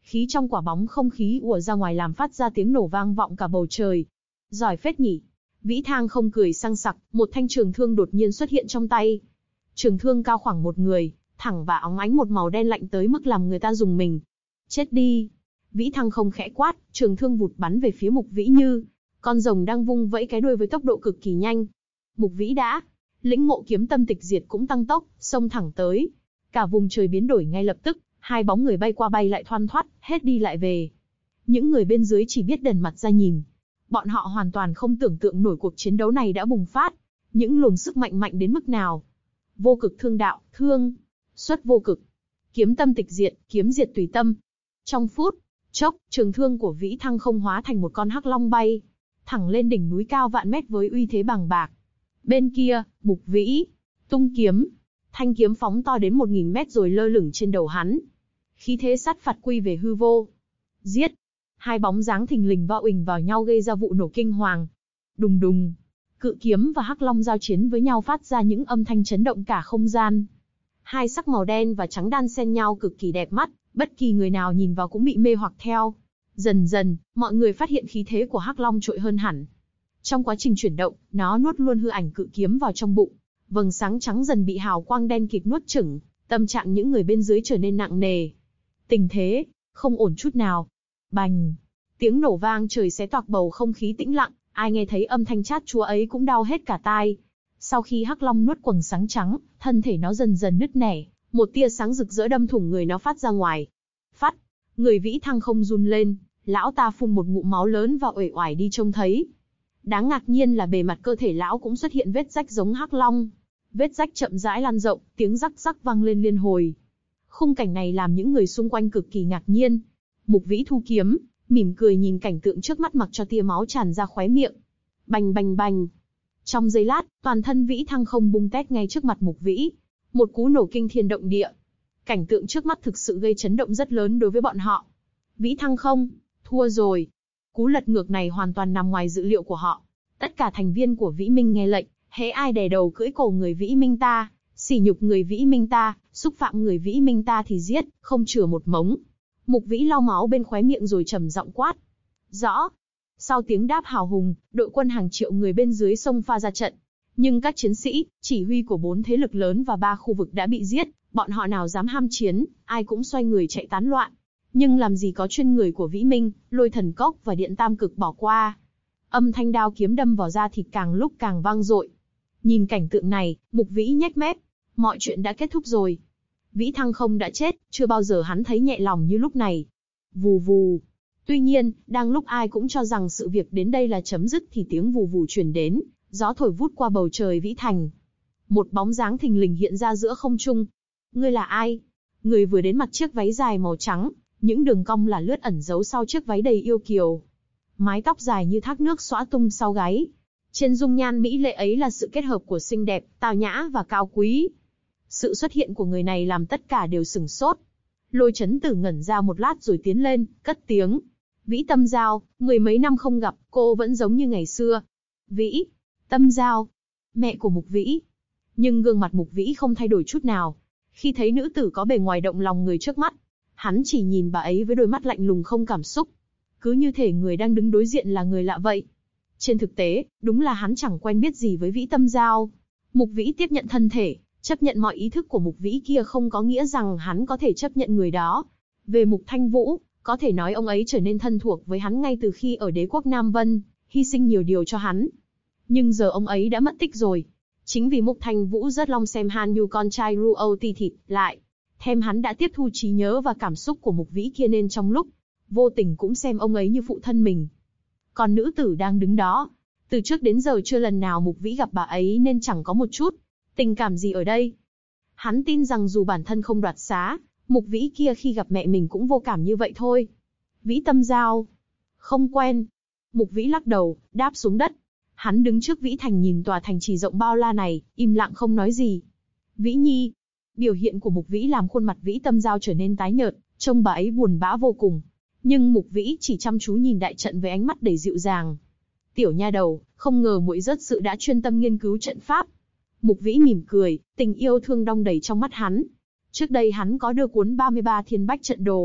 Khí trong quả bóng không khí ùa ra ngoài làm phát ra tiếng nổ vang vọng cả bầu trời. Giỏi phết nhỉ. Vĩ Thang không cười sang sặc, một thanh trường thương đột nhiên xuất hiện trong tay. Trường thương cao khoảng một người, thẳng và óng ánh một màu đen lạnh tới mức làm người ta rùng mình. Chết đi. Vĩ Thăng không khẽ quát, trường thương vụt bắn về phía Mục Vĩ như con rồng đang vung vẫy cái đuôi với tốc độ cực kỳ nhanh. Mục Vĩ đã lĩnh ngộ kiếm tâm tịch diệt cũng tăng tốc, xông thẳng tới. Cả vùng trời biến đổi ngay lập tức, hai bóng người bay qua bay lại thoăn thoắt, hết đi lại về. Những người bên dưới chỉ biết đần mặt ra nhìn. Bọn họ hoàn toàn không tưởng tượng nổi cuộc chiến đấu này đã bùng phát. Những luồng sức mạnh mạnh đến mức nào. Vô cực thương đạo, thương, xuất vô cực. Kiếm tâm tịch diệt, kiếm diệt tùy tâm. Trong phút chốc, trường thương của Vĩ Thăng không hóa thành một con hắc long bay thẳng lên đỉnh núi cao vạn mét với uy thế bàng bạc. Bên kia, Mục Vĩ tung kiếm, thanh kiếm phóng to đến 1000 mét rồi lơ lửng trên đầu hắn. Khí thế sát phạt quy về hư vô. Giết! Hai bóng dáng thình lình va uỳnh vào nhau gây ra vụ nổ kinh hoàng. Đùng đùng! Cự kiếm và hắc long giao chiến với nhau phát ra những âm thanh chấn động cả không gian. Hai sắc màu đen và trắng đan xen nhau cực kỳ đẹp mắt, bất kỳ người nào nhìn vào cũng bị mê hoặc theo. Dần dần, mọi người phát hiện khí thế của hắc long trội hơn hẳn. Trong quá trình chuyển động, nó nuốt luôn hư ảnh cự kiếm vào trong bụng. Vầng sáng trắng dần bị hào quang đen kịt nuốt chửng, tâm trạng những người bên dưới trở nên nặng nề. Tình thế không ổn chút nào. Bành! Tiếng nổ vang trời xé toạc bầu không khí tĩnh lặng, ai nghe thấy âm thanh chát chúa ấy cũng đau hết cả tai. Sau khi hắc long nuốt quầng sáng trắng, thân thể nó dần dần nứt nẻ, một tia sáng rực rỡ đâm thủng người nó phát ra ngoài. Phát! Người Vĩ Thăng không run lên, lão ta phun một ngụm máu lớn và uể oải đi trông thấy. Đáng ngạc nhiên là bề mặt cơ thể lão cũng xuất hiện vết rách giống hắc long. Vết rách chậm rãi lan rộng, tiếng rắc rắc vang lên liên hồi. Khung cảnh này làm những người xung quanh cực kỳ ngạc nhiên. Mục Vĩ thu kiếm, mỉm cười nhìn cảnh tượng trước mắt mặc cho tia máu tràn ra khóe miệng. Bành bành bành. Trong giây lát, toàn thân Vĩ Thăng không bung tét ngay trước mặt Mục Vĩ. Một cú nổ kinh thiên động địa. Cảnh tượng trước mắt thực sự gây chấn động rất lớn đối với bọn họ. Vĩ Thăng không, thua rồi. Cú lật ngược này hoàn toàn nằm ngoài dự liệu của họ. Tất cả thành viên của Vĩ Minh nghe lệnh, hễ ai đè đầu cưỡi cổ người Vĩ Minh ta, sỉ nhục người Vĩ Minh ta, xúc phạm người Vĩ Minh ta thì giết, không chừa một mống. Mục Vĩ lau máu bên khóe miệng rồi trầm giọng quát. Rõ. Sau tiếng đáp hào hùng, đội quân hàng triệu người bên dưới sông pha ra trận. Nhưng các chiến sĩ, chỉ huy của 4 thế lực lớn và 3 khu vực đã bị giết, bọn họ nào dám ham chiến, ai cũng xoay người chạy tán loạn. Nhưng làm gì có chuyên người của Vĩ Minh, Lôi Thần Cốc và Điện Tam Cực bỏ qua. Âm thanh đao kiếm đâm vào da thịt càng lúc càng vang dội. Nhìn cảnh tượng này, Mục Vĩ nhếch mép. Mọi chuyện đã kết thúc rồi. Vĩ Thăng không đã chết, chưa bao giờ hắn thấy nhẹ lòng như lúc này. Vù vù. Tuy nhiên, đang lúc ai cũng cho rằng sự việc đến đây là chấm dứt thì tiếng vù vù truyền đến, gió thổi vút qua bầu trời Vĩ Thành. Một bóng dáng thình lình hiện ra giữa không trung. Ngươi là ai? Người vừa đến mặc chiếc váy dài màu trắng, những đường cong là lướt ẩn giấu sau chiếc váy đầy yêu kiều. Mái tóc dài như thác nước xõa tung sau gáy. Trên dung nhan mỹ lệ ấy là sự kết hợp của xinh đẹp, tao nhã và cao quý. Sự xuất hiện của người này làm tất cả đều sửng sốt. Lôi Chấn Tử ngẩn ra một lát rồi tiến lên, cất tiếng. Vĩ Tâm Giao, mười mấy năm không gặp, cô vẫn giống như ngày xưa. Vĩ Tâm Giao, mẹ của Mục Vĩ. Nhưng gương mặt Mục Vĩ không thay đổi chút nào. Khi thấy nữ tử có bề ngoài động lòng người trước mắt, hắn chỉ nhìn bà ấy với đôi mắt lạnh lùng không cảm xúc. Cứ như thể người đang đứng đối diện là người lạ vậy. Trên thực tế, đúng là hắn chẳng quen biết gì với Vĩ Tâm Giao. Mục Vĩ tiếp nhận thân thể, chấp nhận mọi ý thức của Mục Vĩ kia không có nghĩa rằng hắn có thể chấp nhận người đó. Về Mục Thanh Vũ, có thể nói ông ấy trở nên thân thuộc với hắn ngay từ khi ở đế quốc Nam Vân, hy sinh nhiều điều cho hắn. Nhưng giờ ông ấy đã mất tích rồi. Chính vì Mục Thanh Vũ rất long xem Han Nhu con trai Ruo Ti thịt lại. Thêm hắn đã tiếp thu trí nhớ và cảm xúc của Mục Vĩ kia nên trong lúc vô tình cũng xem ông ấy như phụ thân mình. Còn nữ tử đang đứng đó, từ trước đến giờ chưa lần nào Mục Vĩ gặp bà ấy nên chẳng có một chút tình cảm gì ở đây. Hắn tin rằng dù bản thân không đoạt xá, Mục Vĩ kia khi gặp mẹ mình cũng vô cảm như vậy thôi. Vĩ Tâm Giao, không quen. Mục Vĩ lắc đầu, đáp xuống đất. Hắn đứng trước Vĩ Thành nhìn tòa thành trì rộng bao la này, im lặng không nói gì. Vĩ Nhi. Biểu hiện của Mục Vĩ làm khuôn mặt Vĩ Tâm Giao trở nên tái nhợt, trông bà ấy buồn bã vô cùng. Nhưng Mục Vĩ chỉ chăm chú nhìn đại trận với ánh mắt đầy dịu dàng. Tiểu nha đầu, không ngờ muội rớt sự đã chuyên tâm nghiên cứu trận pháp. Mục Vĩ mỉm cười, tình yêu thương đong đầy trong mắt hắn. Trước đây hắn có đưa cuốn 33 Thiên Bách trận đồ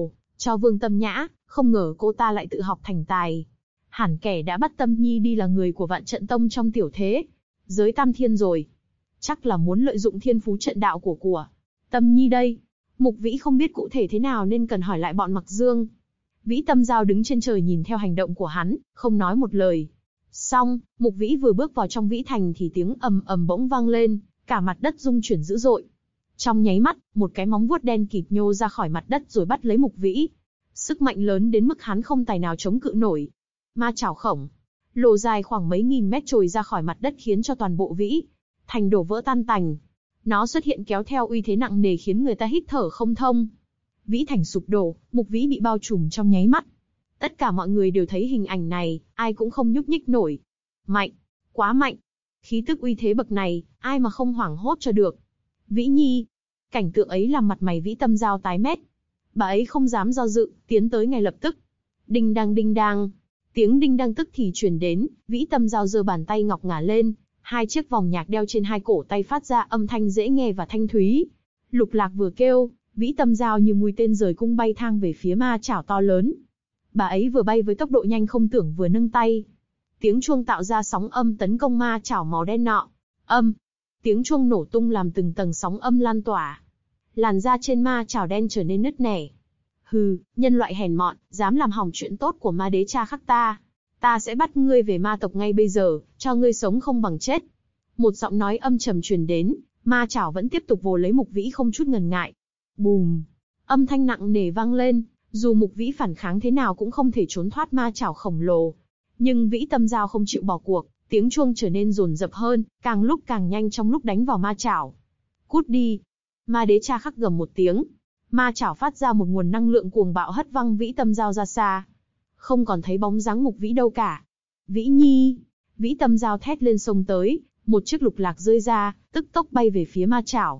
cho Vương Tâm Nhã, không ngờ cô ta lại tự học thành tài. Hẳn kẻ đã bắt Tâm Nhi đi là người của Vạn Trận Tông trong tiểu thế giới Tam Thiên rồi. Chắc là muốn lợi dụng thiên phú trận đạo của Tâm Nhi đây. Mục Vĩ không biết cụ thể thế nào nên cần hỏi lại bọn Mặc Dương. Vĩ Tâm Giao đứng trên trời nhìn theo hành động của hắn, không nói một lời. Xong, Mục Vĩ vừa bước vào trong Vĩ Thành thì tiếng ầm ầm bỗng vang lên, cả mặt đất rung chuyển dữ dội. Trong nháy mắt, một cái móng vuốt đen kịt nhô ra khỏi mặt đất rồi bắt lấy Mục Vĩ. Sức mạnh lớn đến mức hắn không tài nào chống cự nổi. Ma chảo khổng, lồ dài khoảng mấy nghìn mét trồi ra khỏi mặt đất khiến cho toàn bộ Vĩ Thành đổ vỡ tan tành. Nó xuất hiện kéo theo uy thế nặng nề khiến người ta hít thở không thông. Vĩ Thành sụp đổ, Mục Vĩ bị bao trùm trong nháy mắt. Tất cả mọi người đều thấy hình ảnh này, ai cũng không nhúc nhích nổi. Mạnh, quá mạnh. Khí tức uy thế bậc này, ai mà không hoảng hốt cho được. Vĩ Nhi, cảnh tượng ấy làm mặt mày Vĩ Tâm Giao tái mét. Bà ấy không dám do dự, tiến tới ngay lập tức. Đinh đang đinh đang. Tiếng đinh đang tức thì truyền đến, Vĩ Tâm Giao giơ bàn tay ngọc ngà lên, hai chiếc vòng nhạc đeo trên hai cổ tay phát ra âm thanh dễ nghe và thanh thúy. Lục Lạc vừa kêu, Vĩ Tâm Giao như mũi tên rời cung bay thang về phía ma chảo to lớn. Bà ấy vừa bay với tốc độ nhanh không tưởng vừa nâng tay. Tiếng chuông tạo ra sóng âm tấn công ma chảo màu đen nọ. Tiếng chuông nổ tung làm từng tầng sóng âm lan tỏa. Làn da trên ma chảo đen trở nên nứt nẻ. Hừ, nhân loại hèn mọn, dám làm hỏng chuyện tốt của ma đế cha khắc ta. Ta sẽ bắt ngươi về ma tộc ngay bây giờ, cho ngươi sống không bằng chết. Một giọng nói âm trầm truyền đến, ma chảo vẫn tiếp tục vồ lấy Mục Vĩ không chút ngần ngại. Bùm! Âm thanh nặng nề vang lên, dù Mục Vĩ phản kháng thế nào cũng không thể trốn thoát ma chảo khổng lồ. Nhưng Vĩ Tâm Giao không chịu bỏ cuộc, tiếng chuông trở nên dồn dập hơn, càng lúc càng nhanh trong lúc đánh vào ma chảo. Cút đi! Ma đế cha khắc gầm một tiếng. Ma chảo phát ra một nguồn năng lượng cuồng bạo hất văng Vĩ Tâm Giao ra xa. Không còn thấy bóng dáng Mục Vĩ đâu cả. Vĩ Nhi! Vĩ Tâm Giao thét lên xông tới, một chiếc lục lạc rơi ra, tức tốc bay về phía ma chảo.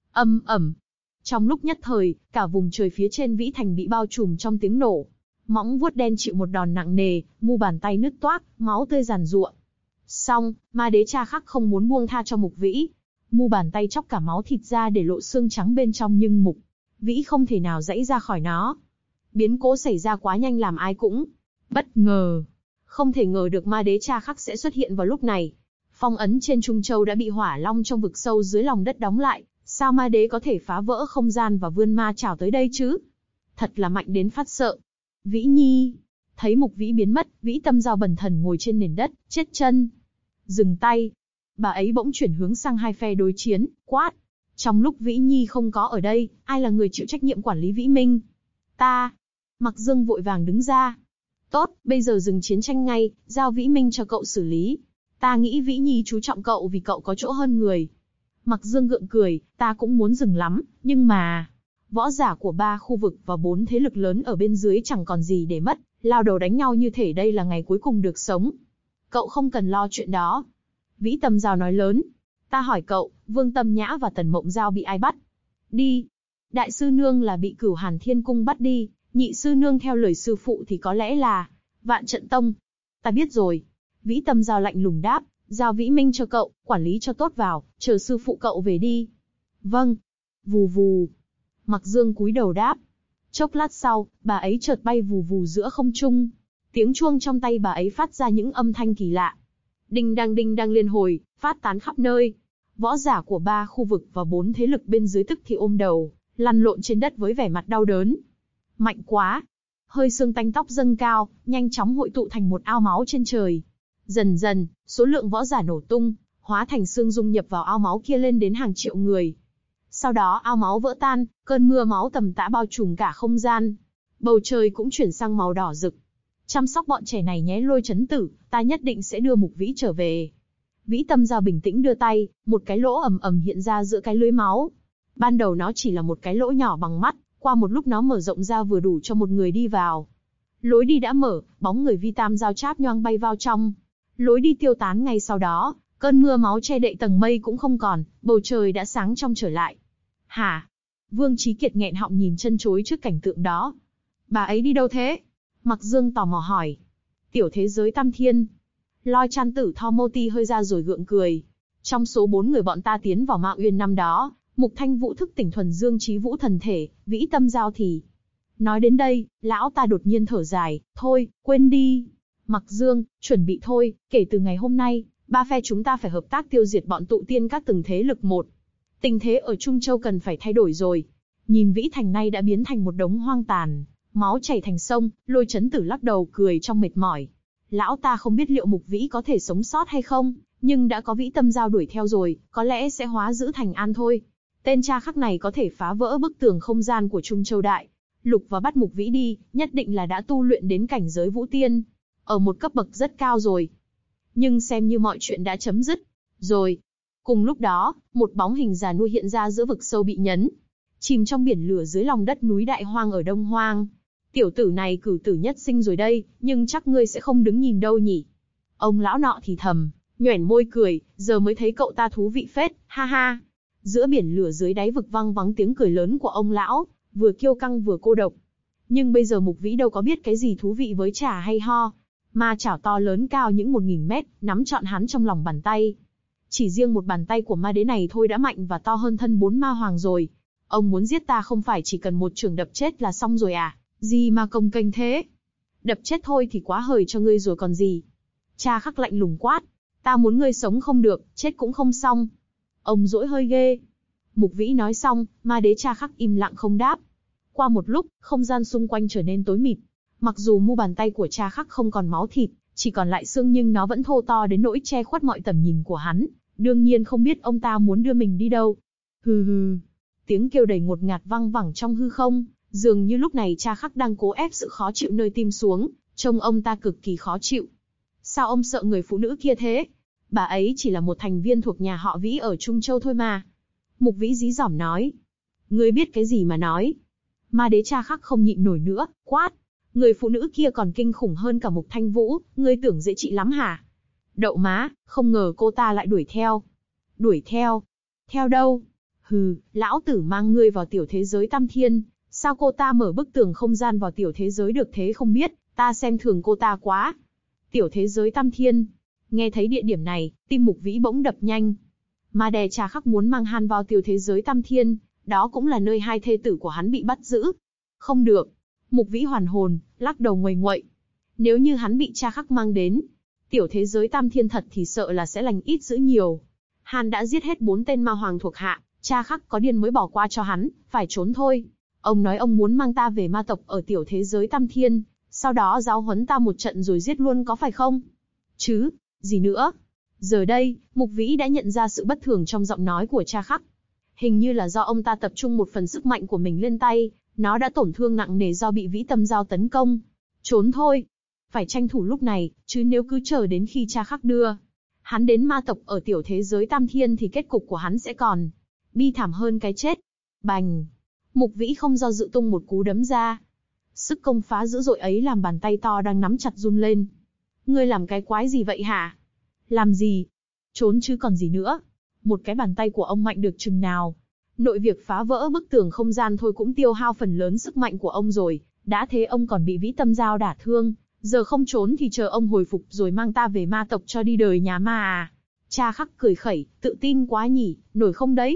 Ầm. Trong lúc nhất thời, cả vùng trời phía trên Vĩ Thành bị bao trùm trong tiếng nổ. Móng vuốt đen chịu một đòn nặng nề, mu bàn tay nứt toác, máu tươi giàn giụa. Xong, ma đế cha khắc không muốn buông tha cho Mục Vĩ. Mu bàn tay chóc cả máu thịt ra để lộ xương trắng bên trong nhưng Mục Vĩ không thể nào giãy ra khỏi nó. Biến cố xảy ra quá nhanh làm ai cũng bất ngờ. Không thể ngờ được ma đế cha khắc sẽ xuất hiện vào lúc này. Phong ấn trên Trung Châu đã bị hỏa long trong vực sâu dưới lòng đất đóng lại. Sao ma đế có thể phá vỡ không gian và vươn ma chảo tới đây chứ? Thật là mạnh đến phát sợ. Vĩ Nhi! Thấy Mục Vĩ biến mất, Vĩ Tâm Giao bần thần ngồi trên nền đất, chết chân. Dừng tay! Bà ấy bỗng chuyển hướng sang hai phe đối chiến, quát. Trong lúc Vĩ Nhi không có ở đây, ai là người chịu trách nhiệm quản lý Vĩ Minh? Ta! Mặc Dương vội vàng đứng ra. Tốt, bây giờ dừng chiến tranh ngay, giao Vĩ Minh cho cậu xử lý. Ta nghĩ Vĩ Nhi chú trọng cậu vì cậu có chỗ hơn người. Mặc Dương gượng cười, ta cũng muốn dừng lắm, nhưng mà... Võ giả của 3 khu vực và 4 thế lực lớn ở bên dưới chẳng còn gì để mất, lao đầu đánh nhau như thể đây là ngày cuối cùng được sống. Cậu không cần lo chuyện đó. Vĩ Tâm Giao nói lớn. Ta hỏi cậu, Vương Tâm Nhã và Tần Mộng Giao bị ai bắt? Đi. Đại sư nương là bị Cửu Hàn Thiên Cung bắt đi, nhị sư nương theo lời sư phụ thì có lẽ là Vạn Trận Tông. Ta biết rồi. Vĩ Tâm Giao lạnh lùng đáp, giao Vĩ Minh cho cậu, quản lý cho tốt vào, chờ sư phụ cậu về đi. Vâng. Vù vù. Mặc Dương cúi đầu đáp. Chốc lát sau, bà ấy chợt bay vù vù giữa không trung. Tiếng chuông trong tay bà ấy phát ra những âm thanh kỳ lạ. Đinh đang liên hồi, phát tán khắp nơi. Võ giả của 3 khu vực và 4 thế lực bên dưới tức thì ôm đầu, lăn lộn trên đất với vẻ mặt đau đớn. Mạnh quá! Hơi sương tanh tóc dâng cao, nhanh chóng hội tụ thành một ao máu trên trời. Dần dần, số lượng võ giả nổ tung, hóa thành sương dung nhập vào ao máu kia lên đến hàng triệu người. Sau đó ao máu vỡ tan, cơn mưa máu tầm tã bao trùm cả không gian. Bầu trời cũng chuyển sang màu đỏ rực. Chăm sóc bọn trẻ này nhé Lôi Chấn Tử, ta nhất định sẽ đưa Mục Vĩ trở về. Vĩ Tâm Giao bình tĩnh đưa tay, một cái lỗ ầm ầm hiện ra giữa cái lưới máu. Ban đầu nó chỉ là một cái lỗ nhỏ bằng mắt, qua một lúc nó mở rộng ra vừa đủ cho một người đi vào. Lối đi đã mở, bóng người Vi Tam Giao cháp nhoang bay vào trong. Lối đi tiêu tán ngay sau đó, cơn mưa máu che đậy tầng mây cũng không còn, bầu trời đã sáng trong trở lại. Hả? Vương Chí Kiệt nghẹn họng nhìn chân chối trước cảnh tượng đó. Bà ấy đi đâu thế? Mặc Dương tò mò hỏi. Tiểu thế giới Tam Thiên. Lôi Chan Tử thò mô ti hơi ra rồi gượng cười. Trong số 4 người bọn ta tiến vào Ma Uyên năm đó, Mục Thanh Vũ thức tỉnh thuần dương chí vũ thần thể, Vĩ Tâm Giao thì... Nói đến đây, lão ta đột nhiên thở dài, thôi, quên đi. Mặc Dương, chuẩn bị thôi, kể từ ngày hôm nay, ba phe chúng ta phải hợp tác tiêu diệt bọn tụ tiên các từng thế lực một. Tình thế ở Trung Châu cần phải thay đổi rồi. Nhìn Vĩ Thành nay đã biến thành một đống hoang tàn, máu chảy thành sông, Lôi Chấn Tử lắc đầu cười trong mệt mỏi. Lão ta không biết liệu Mục Vĩ có thể sống sót hay không, nhưng đã có Vĩ Tâm Giao đuổi theo rồi, có lẽ sẽ hóa dữ thành an thôi. Tên cha khắc này có thể phá vỡ bức tường không gian của Trung Châu Đại Lục và bắt Mục Vĩ đi, nhất định là đã tu luyện đến cảnh giới Vũ Tiên, ở một cấp bậc rất cao rồi. Nhưng xem như mọi chuyện đã chấm dứt rồi. Cùng lúc đó, một bóng hình già nua hiện ra giữa vực sâu bị nhấn chìm trong biển lửa dưới lòng đất núi Đại Hoang ở Đông Hoang. Tiểu tử này cử tử nhất sinh rồi đây, nhưng chắc ngươi sẽ không đứng nhìn đâu nhỉ? Ông lão nọ thì thầm, nhoẻn môi cười, giờ mới thấy cậu ta thú vị phết, ha ha. Giữa biển lửa dưới đáy vực vang vắng tiếng cười lớn của ông lão, vừa kiêu căng vừa cô độc. Nhưng bây giờ Mục Vĩ đâu có biết cái gì thú vị với trà hay ho. Ma chảo to lớn cao những 1000 mét, nắm trọn hắn trong lòng bàn tay. Chỉ riêng một bàn tay của ma đế này thôi đã mạnh và to hơn thân 4 ma hoàng rồi. Ông muốn giết ta không phải chỉ cần một chưởng đập chết là xong rồi à? Gì mà công kênh thế? Đập chết thôi thì quá hời cho ngươi rồi còn gì? Cha khắc lạnh lùng quát. Ta muốn ngươi sống không được, chết cũng không xong. Ông dỗi hơi ghê. Mục Vĩ nói xong, ma đế cha khắc im lặng không đáp. Qua một lúc, không gian xung quanh trở nên tối mịt. Mặc dù mu bàn tay của cha khắc không còn máu thịt, chỉ còn lại xương nhưng nó vẫn thô to đến nỗi che khuất mọi tầm nhìn của hắn. Đương nhiên không biết ông ta muốn đưa mình đi đâu. Hừ hừ. Tiếng kêu đầy ngột ngạt vang vẳng trong hư không, dường như lúc này cha khắc đang cố ép sự khó chịu nơi tim xuống, trông ông ta cực kỳ khó chịu. Sao ông sợ người phụ nữ kia thế? Bà ấy chỉ là một thành viên thuộc nhà họ Vĩ ở Trung Châu thôi mà. Mục Vĩ dí dỏm nói. Ngươi biết cái gì mà nói? Ma đế cha khắc không nhịn nổi nữa, quát. Người phụ nữ kia còn kinh khủng hơn cả Mục Thanh Vũ, ngươi tưởng dễ trị lắm hả? Đậu má, không ngờ cô ta lại đuổi theo. Đuổi theo? Theo đâu? Hừ, lão tử mang ngươi vào tiểu thế giới Tam Thiên, sao cô ta mở bức tường không gian vào tiểu thế giới được thế không biết, ta xem thường cô ta quá. Tiểu thế giới Tam Thiên. Nghe thấy địa điểm này, tim Mục Vĩ bỗng đập nhanh. Ma đè cha khắc muốn mang hắn vào tiểu thế giới Tam Thiên, đó cũng là nơi hai thê tử của hắn bị bắt giữ. Không được. Mục Vĩ hoàn hồn, lắc đầu nguầy nguậy. Nếu như hắn bị cha khắc mang đến tiểu thế giới Tam Thiên thật thì sợ là sẽ lành ít dữ nhiều. Hắn đã giết hết 4 tên ma hoàng thuộc hạ, cha khắc có điên mới bỏ qua cho hắn, phải trốn thôi. Ông nói ông muốn mang ta về ma tộc ở tiểu thế giới Tam Thiên, sau đó giáo huấn ta một trận rồi giết luôn có phải không? Chứ, gì nữa? Giờ đây, Mục Vĩ đã nhận ra sự bất thường trong giọng nói của cha khắc. Hình như là do ông ta tập trung một phần sức mạnh của mình lên tay, nó đã tổn thương nặng nề do bị Vĩ Tâm Giao tấn công. Trốn thôi. Phải tranh thủ lúc này, chứ nếu cứ chờ đến khi cha khắc đưa hắn đến ma tộc ở tiểu thế giới Tam Thiên thì kết cục của hắn sẽ còn bi thảm hơn cái chết. Bành! Mục Vĩ không do dự tung một cú đấm ra. Sức công phá dữ dội ấy làm bàn tay to đang nắm chặt run lên. Ngươi làm cái quái gì vậy hả? Làm gì? Trốn chứ còn gì nữa. Một cái bàn tay của ông mạnh được chừng nào. Nội việc phá vỡ bức tường không gian thôi cũng tiêu hao phần lớn sức mạnh của ông rồi. Đã thế ông còn bị Vĩ Tâm Giao đả thương. Giờ không trốn thì chờ ông hồi phục rồi mang ta về ma tộc cho đi đời nhà ma à. Cha khắc cười khẩy, tự tin quá nhỉ, nổi không đấy?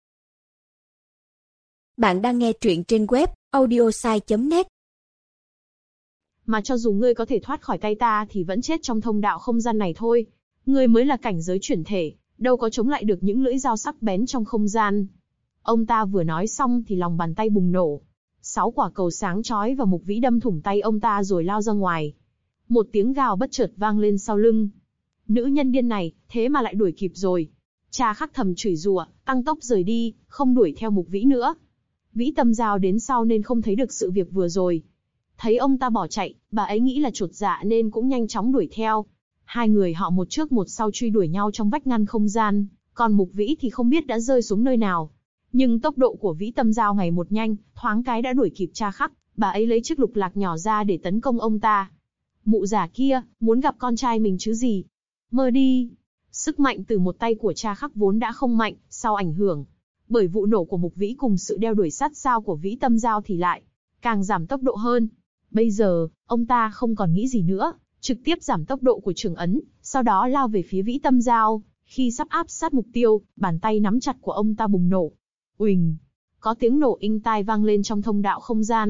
Bạn đang nghe truyện trên web audiosai.net. Mà cho dù ngươi có thể thoát khỏi tay ta thì vẫn chết trong thông đạo không gian này thôi. Ngươi mới là cảnh giới chuyển thể, đâu có chống lại được những lưỡi dao sắc bén trong không gian. Ông ta vừa nói xong thì lòng bàn tay bùng nổ. 6 quả cầu sáng chói và Mục Vĩ đâm thủng tay ông ta rồi lao ra ngoài. Một tiếng gào bất chợt vang lên sau lưng. Nữ nhân điên này, thế mà lại đuổi kịp rồi. Cha khắc thầm chửi rủa, tăng tốc rời đi, không đuổi theo Mục Vĩ nữa. Vĩ Tâm Giao đến sau nên không thấy được sự việc vừa rồi. Thấy ông ta bỏ chạy, bà ấy nghĩ là chột dạ nên cũng nhanh chóng đuổi theo. Hai người họ một trước một sau truy đuổi nhau trong vách ngăn không gian, còn Mục Vĩ thì không biết đã rơi xuống nơi nào. Nhưng tốc độ của Vĩ Tâm Giao ngày một nhanh, thoáng cái đã đuổi kịp cha khắc, bà ấy lấy chiếc lục lạc nhỏ ra để tấn công ông ta. Mụ già kia, muốn gặp con trai mình chứ gì? Mơ đi! Sức mạnh từ một tay của cha khắc vốn đã không mạnh, sau ảnh hưởng bởi vụ nổ của Mục Vĩ cùng sự đeo đuổi sát sao của Vĩ Tâm Giao thì lại càng giảm tốc độ hơn. Bây giờ, ông ta không còn nghĩ gì nữa, trực tiếp giảm tốc độ của trường ấn, sau đó lao về phía Vĩ Tâm Giao. Khi sắp áp sát mục tiêu, bàn tay nắm chặt của ông ta bùng nổ. Uỳnh! Có tiếng nổ inh tai vang lên trong thông đạo không gian,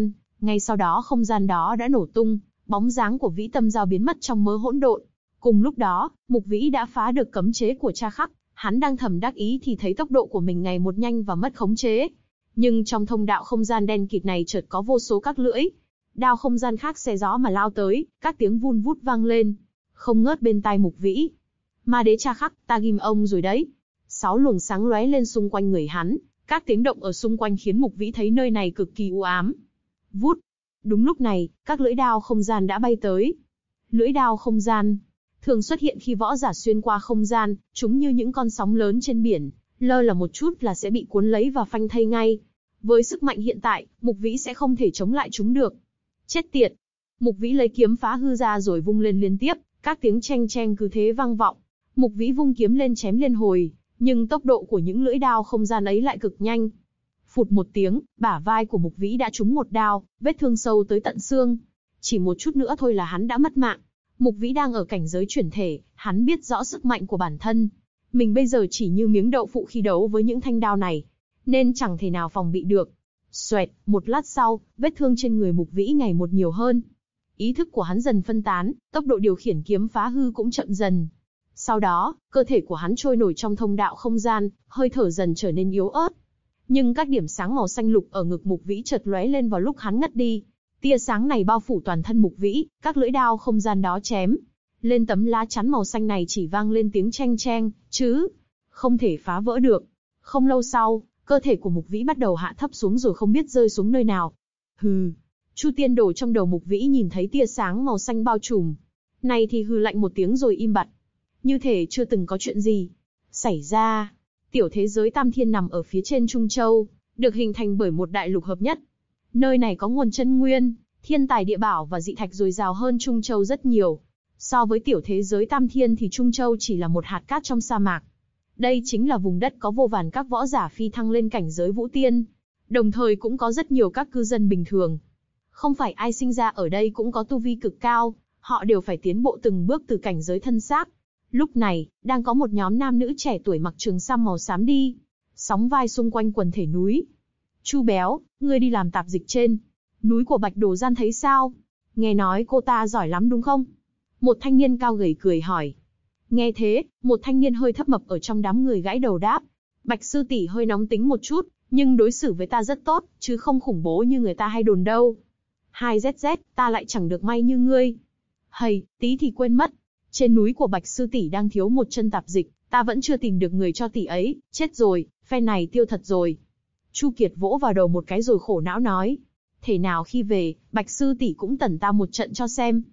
Ngay sau đó không gian đó đã nổ tung, bóng dáng của Vĩ Tâm Giao biến mất trong mớ hỗn độn. Cùng lúc đó, Mục Vĩ đã phá được cấm chế của Cha Khắc, hắn đang thầm đắc ý thì thấy tốc độ của mình ngày một nhanh và mất khống chế. Nhưng trong thông đạo không gian đen kịt này chợt có vô số các lưỡi đao không gian khác xé gió mà lao tới, các tiếng vun vút vang lên, không ngớt bên tai Mục Vĩ. Ma đế Cha Khắc, ta ghim ông rồi đấy. 6 luồng sáng lóe lên xung quanh người hắn, các tiếng động ở xung quanh khiến Mục Vĩ thấy nơi này cực kỳ u ám. Vút. Đúng lúc này, các lưỡi đao không gian đã bay tới. Lưỡi đao không gian thường xuất hiện khi võ giả xuyên qua không gian, chúng như những con sóng lớn trên biển, lơ là một chút là sẽ bị cuốn lấy và phanh thây ngay. Với sức mạnh hiện tại, Mục Vĩ sẽ không thể chống lại chúng được. Chết tiệt! Mục Vĩ lấy kiếm phá hư ra rồi vung lên liên tiếp, các tiếng cheng cheng cứ thế vang vọng. Mục Vĩ vung kiếm lên chém liên hồi, nhưng tốc độ của những lưỡi đao không gian ấy lại cực nhanh. Phụt một tiếng, bả vai của Mục Vĩ đã trúng một đao, vết thương sâu tới tận xương. Chỉ một chút nữa thôi là hắn đã mất mạng. Mục Vĩ đang ở cảnh giới chuyển thể, hắn biết rõ sức mạnh của bản thân. Mình bây giờ chỉ như miếng đậu phụ khi đấu với những thanh đao này, nên chẳng thể nào phòng bị được. Xoẹt, một lát sau, vết thương trên người Mục Vĩ ngày một nhiều hơn. Ý thức của hắn dần phân tán, tốc độ điều khiển kiếm phá hư cũng chậm dần. Sau đó, cơ thể của hắn trôi nổi trong thông đạo không gian, hơi thở dần trở nên yếu ớt. Nhưng các điểm sáng màu xanh lục ở ngực Mục Vĩ chợt lóe lên vào lúc hắn ngất đi. Tia sáng này bao phủ toàn thân Mục Vĩ, các lưỡi đao không gian đó chém lên tấm lá chắn màu xanh này chỉ vang lên tiếng cheng cheng, chứ không thể phá vỡ được. Không lâu sau, cơ thể của Mục Vĩ bắt đầu hạ thấp xuống rồi không biết rơi xuống nơi nào. Hừ. Chu Tiên Đồ trong đầu Mục Vĩ nhìn thấy tia sáng màu xanh bao trùm này thì hừ lạnh một tiếng rồi im bặt. Như thể chưa từng có chuyện gì xảy ra. Tiểu thế giới Tam Thiên nằm ở phía trên Trung Châu, được hình thành bởi một đại lục hợp nhất. Nơi này có nguồn chân nguyên, thiên tài địa bảo và dị thạch dồi dào hơn Trung Châu rất nhiều. So với tiểu thế giới Tam Thiên thì Trung Châu chỉ là một hạt cát trong sa mạc. Đây chính là vùng đất có vô vàn các võ giả phi thăng lên cảnh giới vũ tiên, đồng thời cũng có rất nhiều các cư dân bình thường. Không phải ai sinh ra ở đây cũng có tu vi cực cao, họ đều phải tiến bộ từng bước từ cảnh giới thân xác. Lúc này, đang có một nhóm nam nữ trẻ tuổi mặc trường sam màu xám đi sóng vai xung quanh quần thể núi. Chu Béo, ngươi đi làm tạp dịch trên núi của Bạch Đồ Gian thấy sao? Nghe nói cô ta giỏi lắm đúng không? Một thanh niên cao gầy cười hỏi. Nghe thế, một thanh niên hơi thấp mập ở trong đám người gãi đầu đáp. Bạch sư tỷ hơi nóng tính một chút, nhưng đối xử với ta rất tốt, chứ không khủng bố như người ta hay đồn đâu. 2ZZ, ta lại chẳng được may như ngươi. Hầy, tí thì quên mất. Trên núi của Bạch sư tỷ đang thiếu một chân tạp dịch, ta vẫn chưa tìm được người cho tỷ ấy, chết rồi, phe này tiêu thật rồi. Chu Kiệt vỗ vào đầu một cái rồi khổ não nói. Thể nào khi về, Bạch sư tỷ cũng tẩn ta một trận cho xem.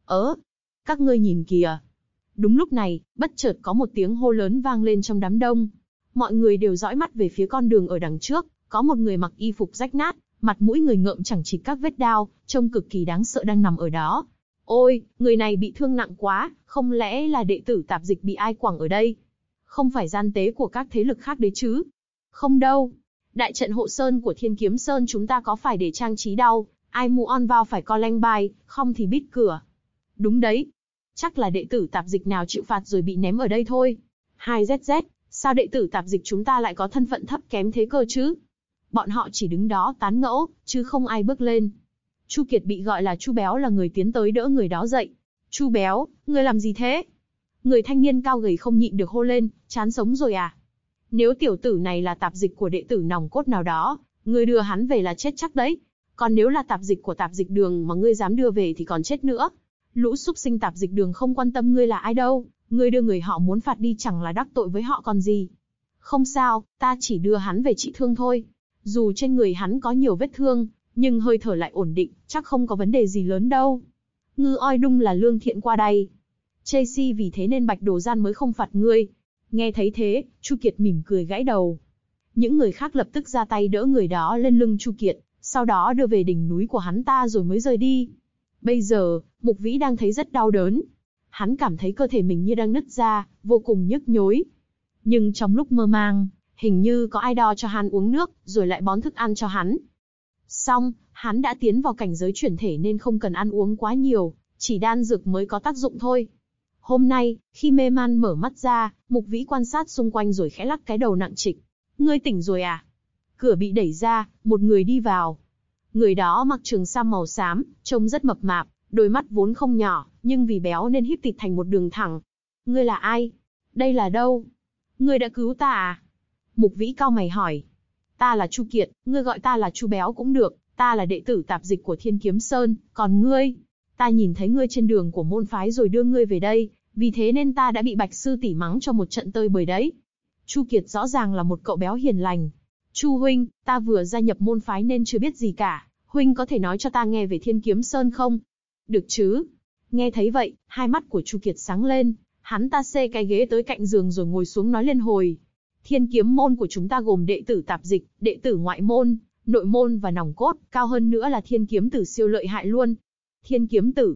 Các ngươi nhìn kìa. Đúng lúc này, bất chợt có một tiếng hô lớn vang lên trong đám đông. Mọi người đều dõi mắt về phía con đường ở đằng trước, có một người mặc y phục rách nát, mặt mũi người ngợm chẳng chịt các vết đao, trông cực kỳ đáng sợ đang nằm ở đó. Ôi, người này bị thương nặng quá, không lẽ là đệ tử tạp dịch bị ai quẳng ở đây? Không phải gian tế của các thế lực khác đấy chứ? Không đâu. Đại trận hộ sơn của Thiên Kiếm Sơn chúng ta có phải để trang trí đâu, ai mu on vào phải co lanh bài, không thì bít cửa. Đúng đấy. Chắc là đệ tử tạp dịch nào chịu phạt rồi bị ném ở đây thôi. 2ZZ, sao đệ tử tạp dịch chúng ta lại có thân phận thấp kém thế cơ chứ? Bọn họ chỉ đứng đó tán ngẫu, chứ không ai bước lên. Chu Kiệt bị gọi là Chu Béo là người tiến tới đỡ người đó dậy. Chu Béo, ngươi làm gì thế? Người thanh niên cao gầy không nhịn được hô lên, chán sống rồi à? Nếu tiểu tử này là tạp dịch của đệ tử nòng cốt nào đó, ngươi đưa hắn về là chết chắc đấy. Còn nếu là tạp dịch của tạp dịch đường mà ngươi dám đưa về thì còn chết nữa. Lũ súc sinh tạp dịch đường không quan tâm ngươi là ai đâu, ngươi đưa người họ muốn phạt đi chẳng là đắc tội với họ còn gì. Không sao, ta chỉ đưa hắn về trị thương thôi. Dù trên người hắn có nhiều vết thương, nhưng hơi thở lại ổn định, chắc không có vấn đề gì lớn đâu. Ngư oi đung là lương thiện qua đây. Chelsea vì thế nên Bạch Đồ Gian mới không phạt ngươi. Nghe thấy thế, Chu Kiệt mỉm cười gãi đầu. Những người khác lập tức ra tay đỡ người đó lên lưng Chu Kiệt, sau đó đưa về đỉnh núi của hắn ta rồi mới rời đi. Bây giờ, Mục Vĩ đang thấy rất đau đớn. Hắn cảm thấy cơ thể mình như đang nứt ra, vô cùng nhức nhối. Nhưng trong lúc mơ màng, hình như có ai đo cho hắn uống nước, rồi lại bón thức ăn cho hắn. Xong, hắn đã tiến vào cảnh giới chuyển thể nên không cần ăn uống quá nhiều, chỉ đan dược mới có tác dụng thôi. Hôm nay, khi mê man mở mắt ra, Mục Vĩ quan sát xung quanh rồi khẽ lắc cái đầu nặng trịch. Ngươi tỉnh rồi à? Cửa bị đẩy ra, một người đi vào. Người đó mặc trường sam màu xám, trông rất mập mạp, đôi mắt vốn không nhỏ, nhưng vì béo nên híp tịt thành một đường thẳng. Ngươi là ai? Đây là đâu? Ngươi đã cứu ta à? Mục Vĩ cau mày hỏi. Ta là Chu Kiệt, ngươi gọi ta là Chu Béo cũng được, ta là đệ tử tạp dịch của Thiên Kiếm Sơn, còn ngươi? Ta nhìn thấy ngươi trên đường của môn phái rồi đưa ngươi về đây, vì thế nên ta đã bị Bạch sư tỷ mắng cho một trận tơi bời đấy. Chu Kiệt rõ ràng là một cậu béo hiền lành. Chu huynh, ta vừa gia nhập môn phái nên chưa biết gì cả, huynh có thể nói cho ta nghe về Thiên Kiếm Sơn không? Được chứ? Nghe thấy vậy, hai mắt của Chu Kiệt sáng lên, hắn ta xê cái ghế tới cạnh giường rồi ngồi xuống nói lên hồi. Thiên Kiếm môn của chúng ta gồm đệ tử tạp dịch, đệ tử ngoại môn, nội môn và nòng cốt, cao hơn nữa là Thiên Kiếm tử siêu lợi hại luôn. Thiên Kiếm tử?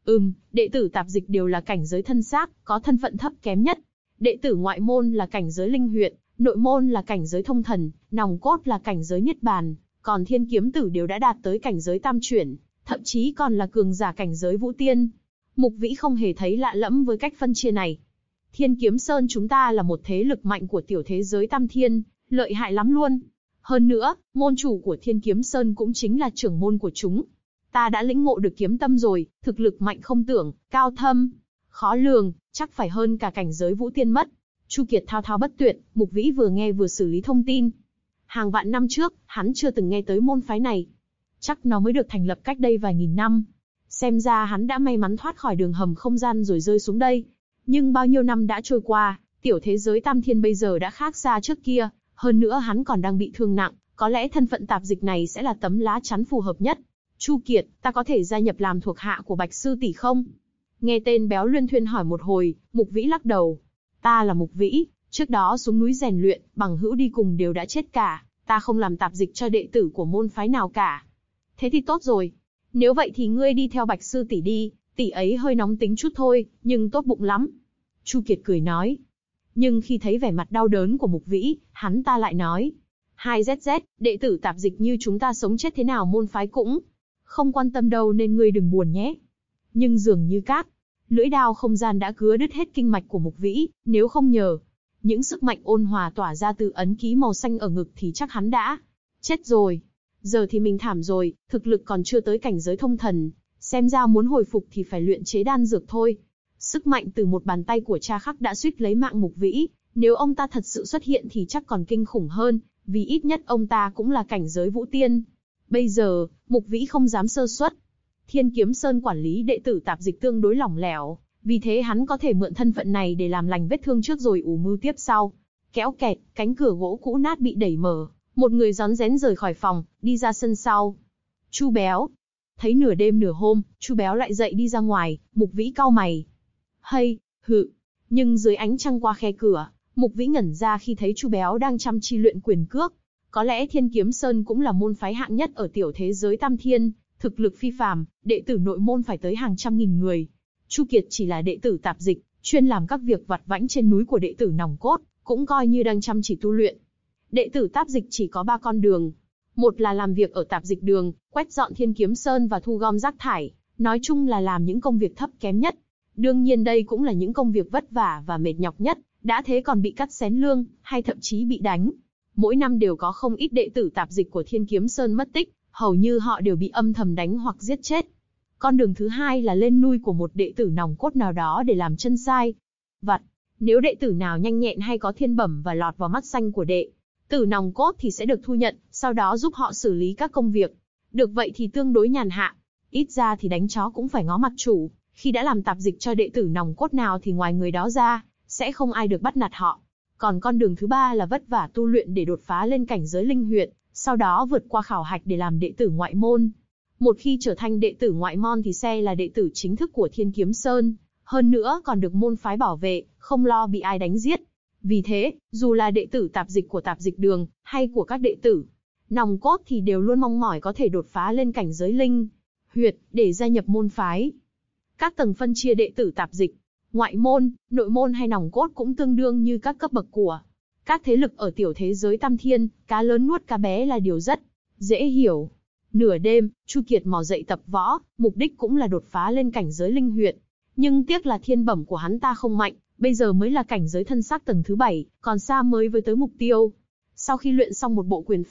Đệ tử tạp dịch đều là cảnh giới thân xác, có thân phận thấp kém nhất. Đệ tử ngoại môn là cảnh giới linh huyệt, nội môn là cảnh giới thông thần, nòng cốt là cảnh giới niết bàn, còn Thiên Kiếm tử đều đã đạt tới cảnh giới tam chuyển, thậm chí còn là cường giả cảnh giới vũ tiên. Mục Vĩ không hề thấy lạ lẫm với cách phân chia này. Thiên Kiếm Sơn chúng ta là một thế lực mạnh của tiểu thế giới Tam Thiên, lợi hại lắm luôn. Hơn nữa, môn chủ của Thiên Kiếm Sơn cũng chính là trưởng môn của chúng. Ta đã lĩnh ngộ được kiếm tâm rồi, thực lực mạnh không tưởng, cao thâm, khó lường, chắc phải hơn cả cảnh giới vũ tiên mất. Chu Kiệt thao thao bất tuyệt, Mục Vĩ vừa nghe vừa xử lý thông tin. Hàng vạn năm trước, hắn chưa từng nghe tới môn phái này. Chắc nó mới được thành lập cách đây vài nghìn năm. Xem ra hắn đã may mắn thoát khỏi đường hầm không gian rồi rơi xuống đây. Nhưng bao nhiêu năm đã trôi qua, tiểu thế giới Tam Thiên bây giờ đã khác xa trước kia, hơn nữa hắn còn đang bị thương nặng, có lẽ thân phận tạp dịch này sẽ là tấm lá chắn phù hợp nhất. Chu Kiệt, ta có thể gia nhập làm thuộc hạ của Bạch sư tỷ không? Nghe tên béo luyên thuyên hỏi một hồi, Mục Vĩ lắc đầu. Ta là Mục Vĩ, trước đó xuống núi rèn luyện, bằng hữu đi cùng đều đã chết cả, ta không làm tạp dịch cho đệ tử của môn phái nào cả. Thế thì tốt rồi. Nếu vậy thì ngươi đi theo Bạch sư tỷ đi, tỷ ấy hơi nóng tính chút thôi, nhưng tốt bụng lắm. Chu Kiệt cười nói. Nhưng khi thấy vẻ mặt đau đớn của Mục Vĩ, hắn ta lại nói. 2ZZ, đệ tử tạp dịch như chúng ta sống chết thế nào môn phái cũng không quan tâm đâu nên ngươi đừng buồn nhé. Nhưng dường như lưỡi đao không gian đã cứa đứt hết kinh mạch của Mục Vĩ, nếu không nhờ những sức mạnh ôn hòa tỏa ra từ ấn ký màu xanh ở ngực thì chắc hắn đã chết rồi. Giờ thì mình thảm rồi, thực lực còn chưa tới cảnh giới thông thần, xem ra muốn hồi phục thì phải luyện chế đan dược thôi. Sức mạnh từ một bàn tay của cha khắc đã suýt lấy mạng Mục Vĩ, nếu ông ta thật sự xuất hiện thì chắc còn kinh khủng hơn, vì ít nhất ông ta cũng là cảnh giới vũ tiên. Bây giờ, Mục Vĩ không dám sơ suất. Thiên Kiếm Sơn quản lý đệ tử tạp dịch tương đối lỏng lẻo, vì thế hắn có thể mượn thân phận này để làm lành vết thương trước rồi ủ mưu tiếp sau. Kéo kẹt, cánh cửa gỗ cũ nát bị đẩy mở, một người rón rén rời khỏi phòng, đi ra sân sau. Chu Béo. Thấy nửa đêm nửa hôm, Chu Béo lại dậy đi ra ngoài, Mục Vĩ cau mày. Hây, hự. Nhưng dưới ánh trăng qua khe cửa, Mục Vĩ ngẩn ra khi thấy Chu Béo đang chăm chi luyện quyền cước. Có lẽ Thiên Kiếm Sơn cũng là môn phái hạng nhất ở tiểu thế giới Tam Thiên, thực lực phi phàm, đệ tử nội môn phải tới hàng trăm nghìn người. Chu Kiệt chỉ là đệ tử tạp dịch, chuyên làm các việc vặt vãnh trên núi của đệ tử nòng cốt, cũng coi như đang chăm chỉ tu luyện. Đệ tử tạp dịch chỉ có 3 con đường. Một là làm việc ở tạp dịch đường, quét dọn Thiên Kiếm Sơn và thu gom rác thải, nói chung là làm những công việc thấp kém nhất. Đương nhiên đây cũng là những công việc vất vả và mệt nhọc nhất, đã thế còn bị cắt xén lương, hay thậm chí bị đánh. Mỗi năm đều có không ít đệ tử tạp dịch của Thiên Kiếm Sơn mất tích, hầu như họ đều bị âm thầm đánh hoặc giết chết. Con đường thứ hai là lên núi của một đệ tử nòng cốt nào đó để làm chân sai vặt. Nếu đệ tử nào nhanh nhẹn hay có thiên bẩm và lọt vào mắt xanh của đệ tử nòng cốt thì sẽ được thu nhận, sau đó giúp họ xử lý các công việc. Được vậy thì tương đối nhàn hạ. Ít ra thì đánh chó cũng phải ngó mặt chủ, khi đã làm tạp dịch cho đệ tử nòng cốt nào thì ngoài người đó ra, sẽ không ai được bắt nạt họ. Còn con đường thứ ba là vất vả tu luyện để đột phá lên cảnh giới linh huyệt, sau đó vượt qua khảo hạch để làm đệ tử ngoại môn. Một khi trở thành đệ tử ngoại môn thì sẽ là đệ tử chính thức của Thiên Kiếm Sơn, hơn nữa còn được môn phái bảo vệ, không lo bị ai đánh giết. Vì thế, dù là đệ tử tạp dịch của tạp dịch đường, hay của các đệ tử nòng cốt thì đều luôn mong mỏi có thể đột phá lên cảnh giới linh huyệt, để gia nhập môn phái. Các tầng phân chia đệ tử tạp dịch, ngoại môn, nội môn hay nòng cốt cũng tương đương như các cấp bậc của các thế lực ở tiểu thế giới Tam Thiên, cá lớn nuốt cá bé là điều rất dễ hiểu. Nửa đêm, Chu Kiệt mò dậy tập võ, mục đích cũng là đột phá lên cảnh giới linh huyệt. Nhưng tiếc là thiên bẩm của hắn ta không mạnh, bây giờ mới là cảnh giới thân xác tầng thứ 7, còn xa mới với tới mục tiêu. Sau khi luyện xong một bộ quyền pháp,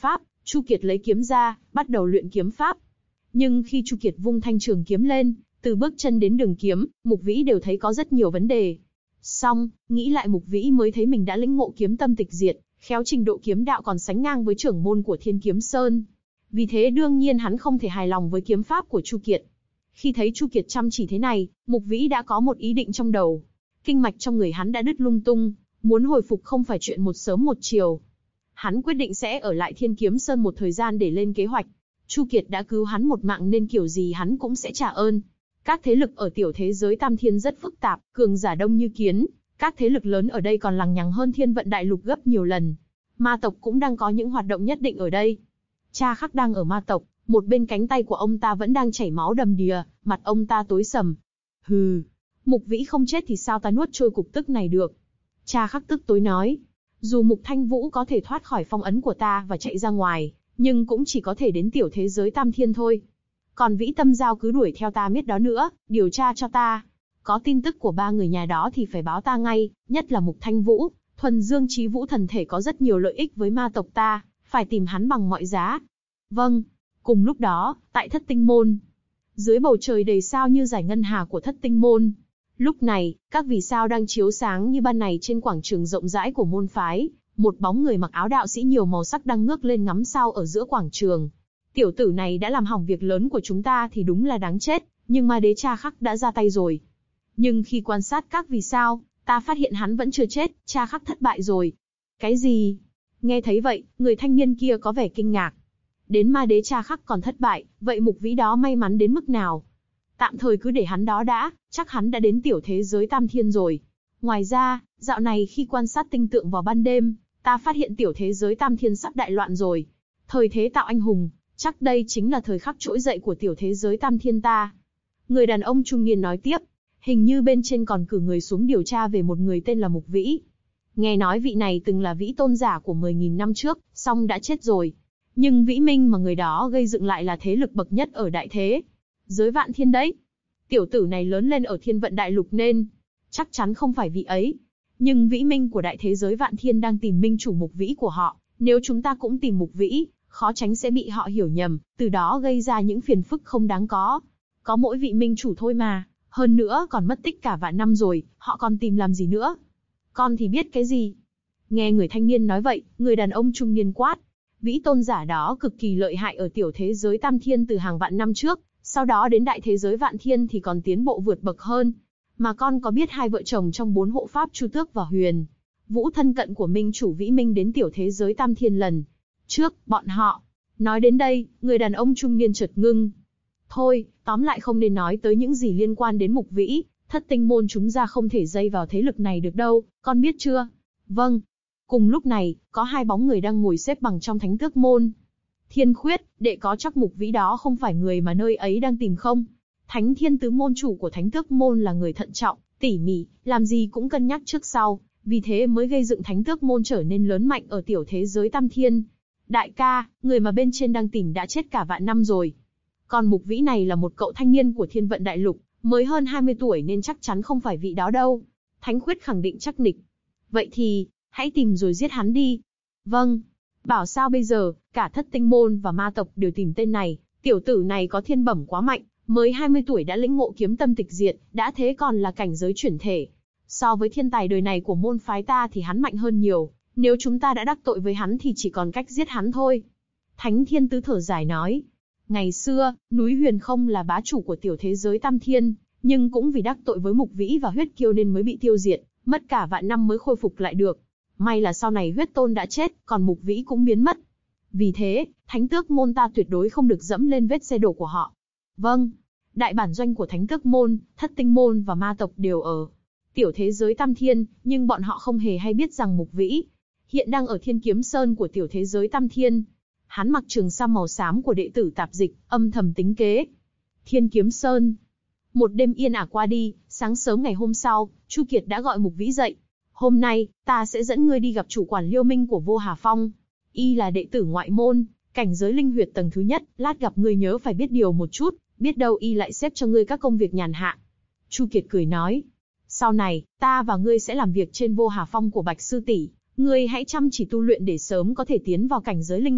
Chu Kiệt lấy kiếm ra, bắt đầu luyện kiếm pháp. Nhưng khi Chu Kiệt vung thanh trường kiếm lên, từ bước chân đến đường kiếm, Mục Vĩ đều thấy có rất nhiều vấn đề. Xong, nghĩ lại Mục Vĩ mới thấy mình đã lĩnh ngộ kiếm tâm tịch diệt, khéo trình độ kiếm đạo còn sánh ngang với trưởng môn của Thiên Kiếm Sơn. Vì thế đương nhiên hắn không thể hài lòng với kiếm pháp của Chu Kiệt. Khi thấy Chu Kiệt chăm chỉ thế này, Mục Vĩ đã có một ý định trong đầu. Kinh mạch trong người hắn đã đứt lung tung, muốn hồi phục không phải chuyện một sớm một chiều. Hắn quyết định sẽ ở lại Thiên Kiếm Sơn một thời gian để lên kế hoạch. Chu Kiệt đã cứu hắn một mạng nên kiểu gì hắn cũng sẽ trả ơn. Các thế lực ở tiểu thế giới Tam Thiên rất phức tạp, cường giả đông như kiến. Các thế lực lớn ở đây còn lằng nhằng hơn Thiên Vận Đại Lục gấp nhiều lần. Ma tộc cũng đang có những hoạt động nhất định ở đây. Cha Khắc đang ở ma tộc, một bên cánh tay của ông ta vẫn đang chảy máu đầm đìa, mặt ông ta tối sầm. Hừ, Mục Vĩ không chết thì sao ta nuốt trôi cục tức này được? Cha Khắc tức tối nói. Dù Mục Thanh Vũ có thể thoát khỏi phong ấn của ta và chạy ra ngoài, nhưng cũng chỉ có thể đến tiểu thế giới Tam Thiên thôi. Còn Vĩ Tâm Giao cứ đuổi theo ta miết đó nữa, điều tra cho ta. Có tin tức của 3 người nhà đó thì phải báo ta ngay, nhất là Mục Thanh Vũ, thuần dương chí vũ thần thể có rất nhiều lợi ích với ma tộc ta, phải tìm hắn bằng mọi giá. Vâng. Cùng lúc đó, tại Thất Tinh Môn, dưới bầu trời đầy sao như dải ngân hà của Thất Tinh Môn, lúc này, các vì sao đang chiếu sáng như ban ngày trên quảng trường rộng rãi của môn phái, một bóng người mặc áo đạo sĩ nhiều màu sắc đang ngước lên ngắm sao ở giữa quảng trường. Tiểu tử này đã làm hỏng việc lớn của chúng ta thì đúng là đáng chết, nhưng ma đế Cha Khắc đã ra tay rồi. Nhưng khi quan sát các vì sao, ta phát hiện hắn vẫn chưa chết, Cha Khắc thất bại rồi. Cái gì? Nghe thấy vậy, người thanh niên kia có vẻ kinh ngạc. Đến ma đế Cha Khắc còn thất bại, vậy Mục Vĩ đó may mắn đến mức nào? Tạm thời cứ để hắn đó đã, chắc hắn đã đến tiểu thế giới Tam Thiên rồi. Ngoài ra, dạo này khi quan sát tinh tượng vào ban đêm, ta phát hiện tiểu thế giới Tam Thiên sắp đại loạn rồi. Thời thế tạo anh hùng, chắc đây chính là thời khắc trỗi dậy của tiểu thế giới Tam Thiên ta. Người đàn ông trung niên nói tiếp, hình như bên trên còn cử người xuống điều tra về một người tên là Mục Vĩ. Nghe nói vị này từng là Vĩ tôn giả của 10.000 năm trước, song đã chết rồi. Nhưng Vĩ Minh mà người đó gây dựng lại là thế lực bậc nhất ở đại thế giới Vạn Thiên đấy. Tiểu tử này lớn lên ở Thiên Vận Đại Lục nên chắc chắn không phải vị ấy. Nhưng Vĩ Minh của đại thế giới Vạn Thiên đang tìm minh chủ Mục Vĩ của họ. Nếu chúng ta cũng tìm Mục Vĩ, khó tránh sẽ bị họ hiểu nhầm, từ đó gây ra những phiền phức không đáng có. Có mỗi vị minh chủ thôi mà, hơn nữa còn mất tích cả vạn năm rồi, họ còn tìm làm gì nữa? Con thì biết cái gì? Nghe người thanh niên nói vậy, người đàn ông trung niên quát. Vĩ tôn giả đó cực kỳ lợi hại ở tiểu thế giới Tam Thiên từ hàng vạn năm trước, sau đó đến đại thế giới Vạn Thiên thì còn tiến bộ vượt bậc hơn. Mà con có biết hai vợ chồng trong 4 hộ pháp Chu Tước và Huyền Vũ thân cận của minh chủ Vĩ Minh đến tiểu thế giới Tam Thiên lần trước, bọn họ. Nói đến đây, người đàn ông trung niên chợt ngưng. Thôi, tóm lại không nên nói tới những gì liên quan đến Mục Vĩ, Thất Tinh Môn chúng ra không thể dây vào thế lực này được đâu, con biết chưa? Vâng. Cùng lúc này, có hai bóng người đang ngồi xếp bằng trong Thánh Tước Môn. Thiên Khuyết, đệ có chắc Mục Vĩ đó không phải người mà nơi ấy đang tìm không? Thánh Thiên Tứ môn chủ của Thánh Tước Môn là người thận trọng, tỉ mỉ, làm gì cũng cân nhắc trước sau, vì thế mới gây dựng Thánh Tước Môn trở nên lớn mạnh ở tiểu thế giới Tam Thiên. Đại ca, người mà bên trên đang tìm đã chết cả vạn năm rồi. Còn Mục Vĩ này là một cậu thanh niên của Thiên Vận Đại Lục, mới hơn 20 tuổi nên chắc chắn không phải vị đó đâu. Thánh Khuyết khẳng định chắc nịch. Vậy thì, hãy tìm rồi giết hắn đi. Vâng. Bảo sao bây giờ, cả Thất Tinh Môn và ma tộc đều tìm tên này, tiểu tử này có thiên bẩm quá mạnh, mới 20 tuổi đã lĩnh ngộ kiếm tâm tịch diệt, đã thế còn là cảnh giới chuyển thể. So với thiên tài đời này của môn phái ta thì hắn mạnh hơn nhiều, nếu chúng ta đã đắc tội với hắn thì chỉ còn cách giết hắn thôi. Thánh Thiên Tứ thở dài nói, ngày xưa, núi Huyền Không là bá chủ của tiểu thế giới Tam Thiên, nhưng cũng vì đắc tội với Mục Vĩ và Huyết Kiêu nên mới bị tiêu diệt, mất cả vạn năm mới khôi phục lại được. May là sau này Huyết Tôn đã chết, còn Mục Vĩ cũng biến mất. Vì thế, Thánh Tước Môn ta tuyệt đối không được dẫm lên vết xe đổ của họ. Vâng. Đại bản doanh của Thánh Tước Môn, Thất Tinh Môn và ma tộc đều ở tiểu thế giới Tam Thiên, nhưng bọn họ không hề hay biết rằng Mục Vĩ hiện đang ở Thiên Kiếm Sơn của tiểu thế giới Tam Thiên. Hắn mặc trường sam màu xám của đệ tử tạp dịch, âm thầm tính kế. Thiên Kiếm Sơn. Một đêm yên ả qua đi, sáng sớm ngày hôm sau, Chu Kiệt đã gọi Mục Vĩ dậy. Hôm nay, ta sẽ dẫn ngươi đi gặp chủ quản Liêu Minh của Vô Hà Phong. Y là đệ tử ngoại môn, cảnh giới linh huyệt tầng thứ nhất, lát gặp ngươi nhớ phải biết điều một chút, biết đâu y lại xếp cho ngươi các công việc nhàn hạ. Chu Kiệt cười nói, sau này, ta và ngươi sẽ làm việc trên Vô Hà Phong của Bạch Sư tỷ, ngươi hãy chăm chỉ tu luyện để sớm có thể tiến vào cảnh giới linh huyệt,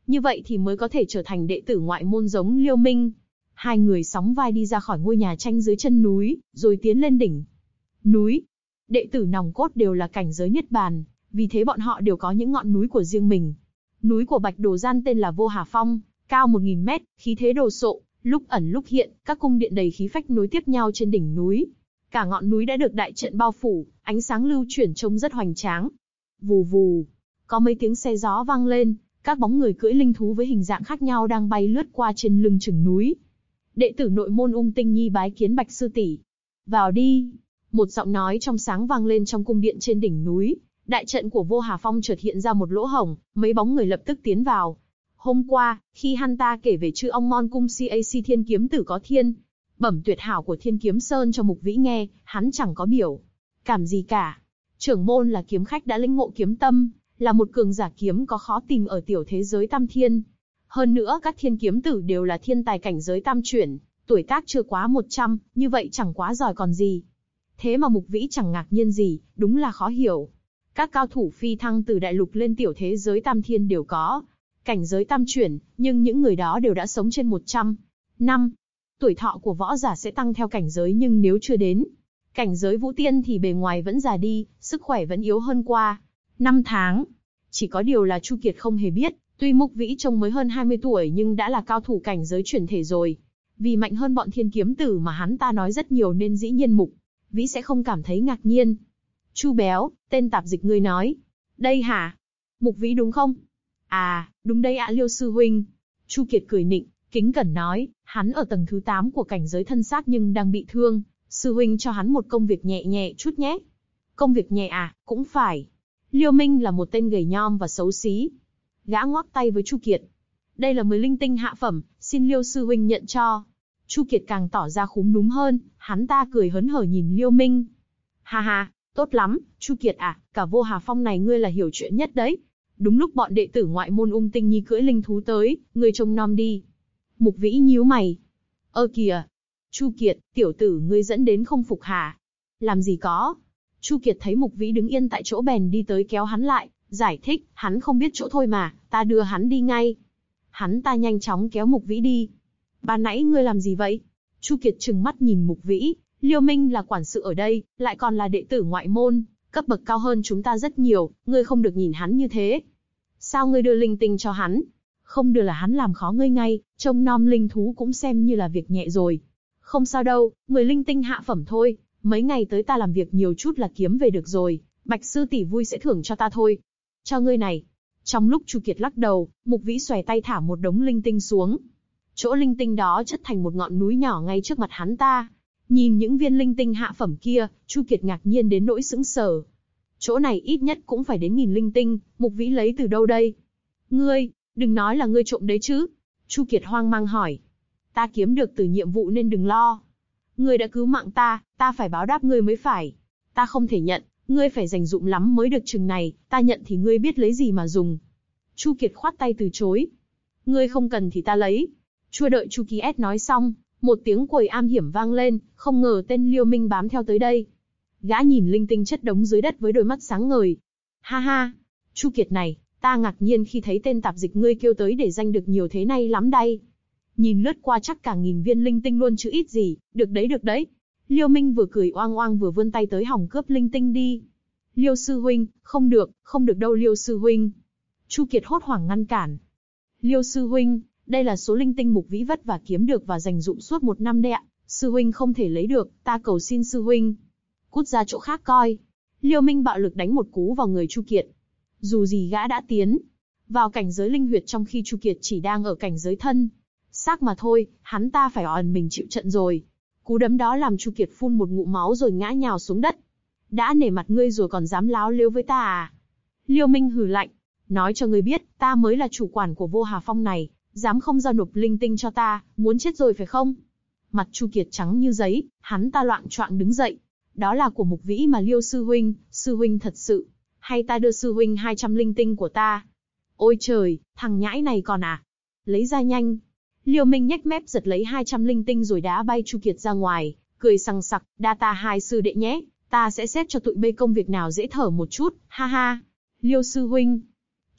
như vậy thì mới có thể trở thành đệ tử ngoại môn giống Liêu Minh. Hai người sóng vai đi ra khỏi ngôi nhà tranh dưới chân núi, rồi tiến lên đỉnh núi. Đệ tử nòng cốt đều là cảnh giới Niết Bàn, vì thế bọn họ đều có những ngọn núi của riêng mình. Núi của Bạch Đồ Gian tên là Vô Hà Phong, cao 1000 mét, khí thế đồ sộ, lúc ẩn lúc hiện, các cung điện đầy khí phách nối tiếp nhau trên đỉnh núi. Cả ngọn núi đã được đại trận bao phủ, ánh sáng lưu chuyển trông rất hoành tráng. Vù vù, có mấy tiếng xe gió vang lên, các bóng người cưỡi linh thú với hình dạng khác nhau đang bay lướt qua trên lưng chừng núi. Đệ tử nội môn Ung Tinh Nhi bái kiến Bạch sư tỷ. Vào đi. Một giọng nói trong sáng vang lên trong cung điện trên đỉnh núi. Đại trận của Vô Hà Phong chợt hiện ra một lỗ hổng, mấy bóng người lập tức tiến vào. Hôm qua, khi hắn ta kể về chư ong mon cung CAC Thiên Kiếm Tử có thiên bẩm tuyệt hảo của Thiên Kiếm Sơn cho Mục Vĩ nghe, hắn chẳng có biểu cảm gì cả. Trưởng môn là kiếm khách đã lĩnh ngộ kiếm tâm, là một cường giả kiếm có khó tìm ở tiểu thế giới Tam Thiên. Hơn nữa các Thiên Kiếm Tử đều là thiên tài cảnh giới tam chuyển, tuổi tác chưa quá 100, như vậy chẳng quá giỏi còn gì. Thế mà Mục Vĩ chẳng ngạc nhiên gì, đúng là khó hiểu. Các cao thủ phi thăng từ đại lục lên tiểu thế giới Tam Thiên đều có cảnh giới tam chuyển, nhưng những người đó đều đã sống trên 100 năm. Tuổi thọ của võ giả sẽ tăng theo cảnh giới, nhưng nếu chưa đến cảnh giới vũ tiên thì bề ngoài vẫn già đi, sức khỏe vẫn yếu hơn qua 5 tháng. Chỉ có điều là Chu Kiệt không hề biết, tuy Mục Vĩ trông mới hơn 20 tuổi nhưng đã là cao thủ cảnh giới chuyển thể rồi. Vì mạnh hơn bọn Thiên Kiếm Tử mà hắn ta nói rất nhiều nên dĩ nhiên Mục Vĩ sẽ không cảm thấy ngạc nhiên. Chu béo, tên tạp dịch ngươi nói. Đây hả? Mục Vĩ đúng không? À, đúng đấy ạ Liêu sư huynh. Chu Kiệt cười nịnh, kính cẩn nói, hắn ở tầng thứ 8 của cảnh giới thân xác nhưng đang bị thương. Sư huynh cho hắn một công việc nhẹ nhẹ chút nhé. Công việc nhẹ à, cũng phải. Liêu Minh là một tên gầy nhom và xấu xí. Gã ngoắc tay với Chu Kiệt. Đây là 10 linh tinh hạ phẩm, xin Liêu sư huynh nhận cho. Chu Kiệt càng tỏ ra khúm núm hơn, hắn ta cười hớn hở nhìn Liêu Minh. Ha ha, tốt lắm, Chu Kiệt à, cả Vô Hà Phong này ngươi là hiểu chuyện nhất đấy. Đúng lúc bọn đệ tử ngoại môn Ung Tinh Nhi cưỡi linh thú tới, ngươi trông nom đi. Mục Vĩ nhíu mày. Ơ kìa, Chu Kiệt, tiểu tử ngươi dẫn đến không phục hả? Làm gì có? Chu Kiệt thấy Mục Vĩ đứng yên tại chỗ bèn đi tới kéo hắn lại, giải thích, hắn không biết chỗ thôi mà, ta đưa hắn đi ngay. Hắn ta nhanh chóng kéo Mục Vĩ đi. Ban nãy ngươi làm gì vậy? Chu Kiệt trừng mắt nhìn Mục Vĩ, Liêu Minh là quản sự ở đây, lại còn là đệ tử ngoại môn, cấp bậc cao hơn chúng ta rất nhiều, ngươi không được nhìn hắn như thế. Sao ngươi đưa linh tinh cho hắn? Không đưa là hắn làm khó ngươi ngay, trông nom linh thú cũng xem như là việc nhẹ rồi. Không sao đâu, 10 linh tinh hạ phẩm thôi, mấy ngày tới ta làm việc nhiều chút là kiếm về được rồi, Bạch sư tỷ vui sẽ thưởng cho ta thôi. Cho ngươi này. Trong lúc Chu Kiệt lắc đầu, Mục Vĩ xòe tay thả một đống linh tinh xuống. Chỗ linh tinh đó chất thành một ngọn núi nhỏ ngay trước mặt hắn ta. Nhìn những viên linh tinh hạ phẩm kia, Chu Kiệt ngạc nhiên đến nỗi sững sờ. Chỗ này ít nhất cũng phải đến 1000 linh tinh, Mục Vĩ lấy từ đâu đây? Ngươi, đừng nói là ngươi trộm đấy chứ? Chu Kiệt hoang mang hỏi. Ta kiếm được từ nhiệm vụ nên đừng lo. Ngươi đã cứu mạng ta phải báo đáp ngươi mới phải. Ta không thể nhận, ngươi phải dành dụm lắm mới được chừng này, ta nhận thì ngươi biết lấy gì mà dùng. Chu Kiệt khoát tay từ chối. Ngươi không cần thì ta lấy. Chưa đợi Chu Kiệt nói xong, một tiếng quầy am hiểm vang lên, không ngờ tên Liêu Minh bám theo tới đây. Gã nhìn linh tinh chất đống dưới đất với đôi mắt sáng ngời. Ha ha, Chu Kiệt này, ta ngạc nhiên khi thấy tên tạp dịch ngươi kêu tới để danh được nhiều thế này lắm đây. Nhìn lướt qua chắc cả 1000 viên linh tinh luôn chứ ít gì, được đấy. Liêu Minh vừa cười oang oang vừa vươn tay tới hòng cướp linh tinh đi. Liêu sư huynh, không được đâu Liêu sư huynh. Chu Kiệt hốt hoảng ngăn cản. Liêu sư huynh, đây là số linh tinh Mục Vĩ vất vả kiếm được và dành dụm suốt 1 năm đấy ạ. Sư huynh không thể lấy được, ta cầu xin sư huynh. Cút ra chỗ khác coi. Liêu Minh bạo lực đánh một cú vào người Chu Kiệt. Dù gì gã đã tiến vào cảnh giới linh huyệt trong khi Chu Kiệt chỉ đang ở cảnh giới thân xác mà thôi, hắn ta phải ẩn mình chịu trận rồi. Cú đấm đó làm Chu Kiệt phun một ngụm máu rồi ngã nhào xuống đất. Đã nể mặt ngươi rồi còn dám láo lếu với ta à? Liêu Minh hừ lạnh, nói cho ngươi biết, ta mới là chủ quản của Vô Hà Phong này, dám không giao nộp linh tinh cho ta, muốn chết rồi phải không? Mặt Chu Kiệt trắng như giấy, hắn ta loạng choạng đứng dậy. Đó là của Mục Vĩ mà Liêu sư huynh thật sự, hay ta đưa sư huynh 200 linh tinh của ta? Ôi trời, thằng nhãi này còn à? Lấy ra nhanh. Liêu Minh nhếch mép giật lấy 200 linh tinh rồi đá bay Chu Kiệt ra ngoài, cười sằng sặc, đa ta hai sư đệ nhé, ta sẽ xếp cho tụi bây công việc nào dễ thở một chút, ha ha. Liêu sư huynh.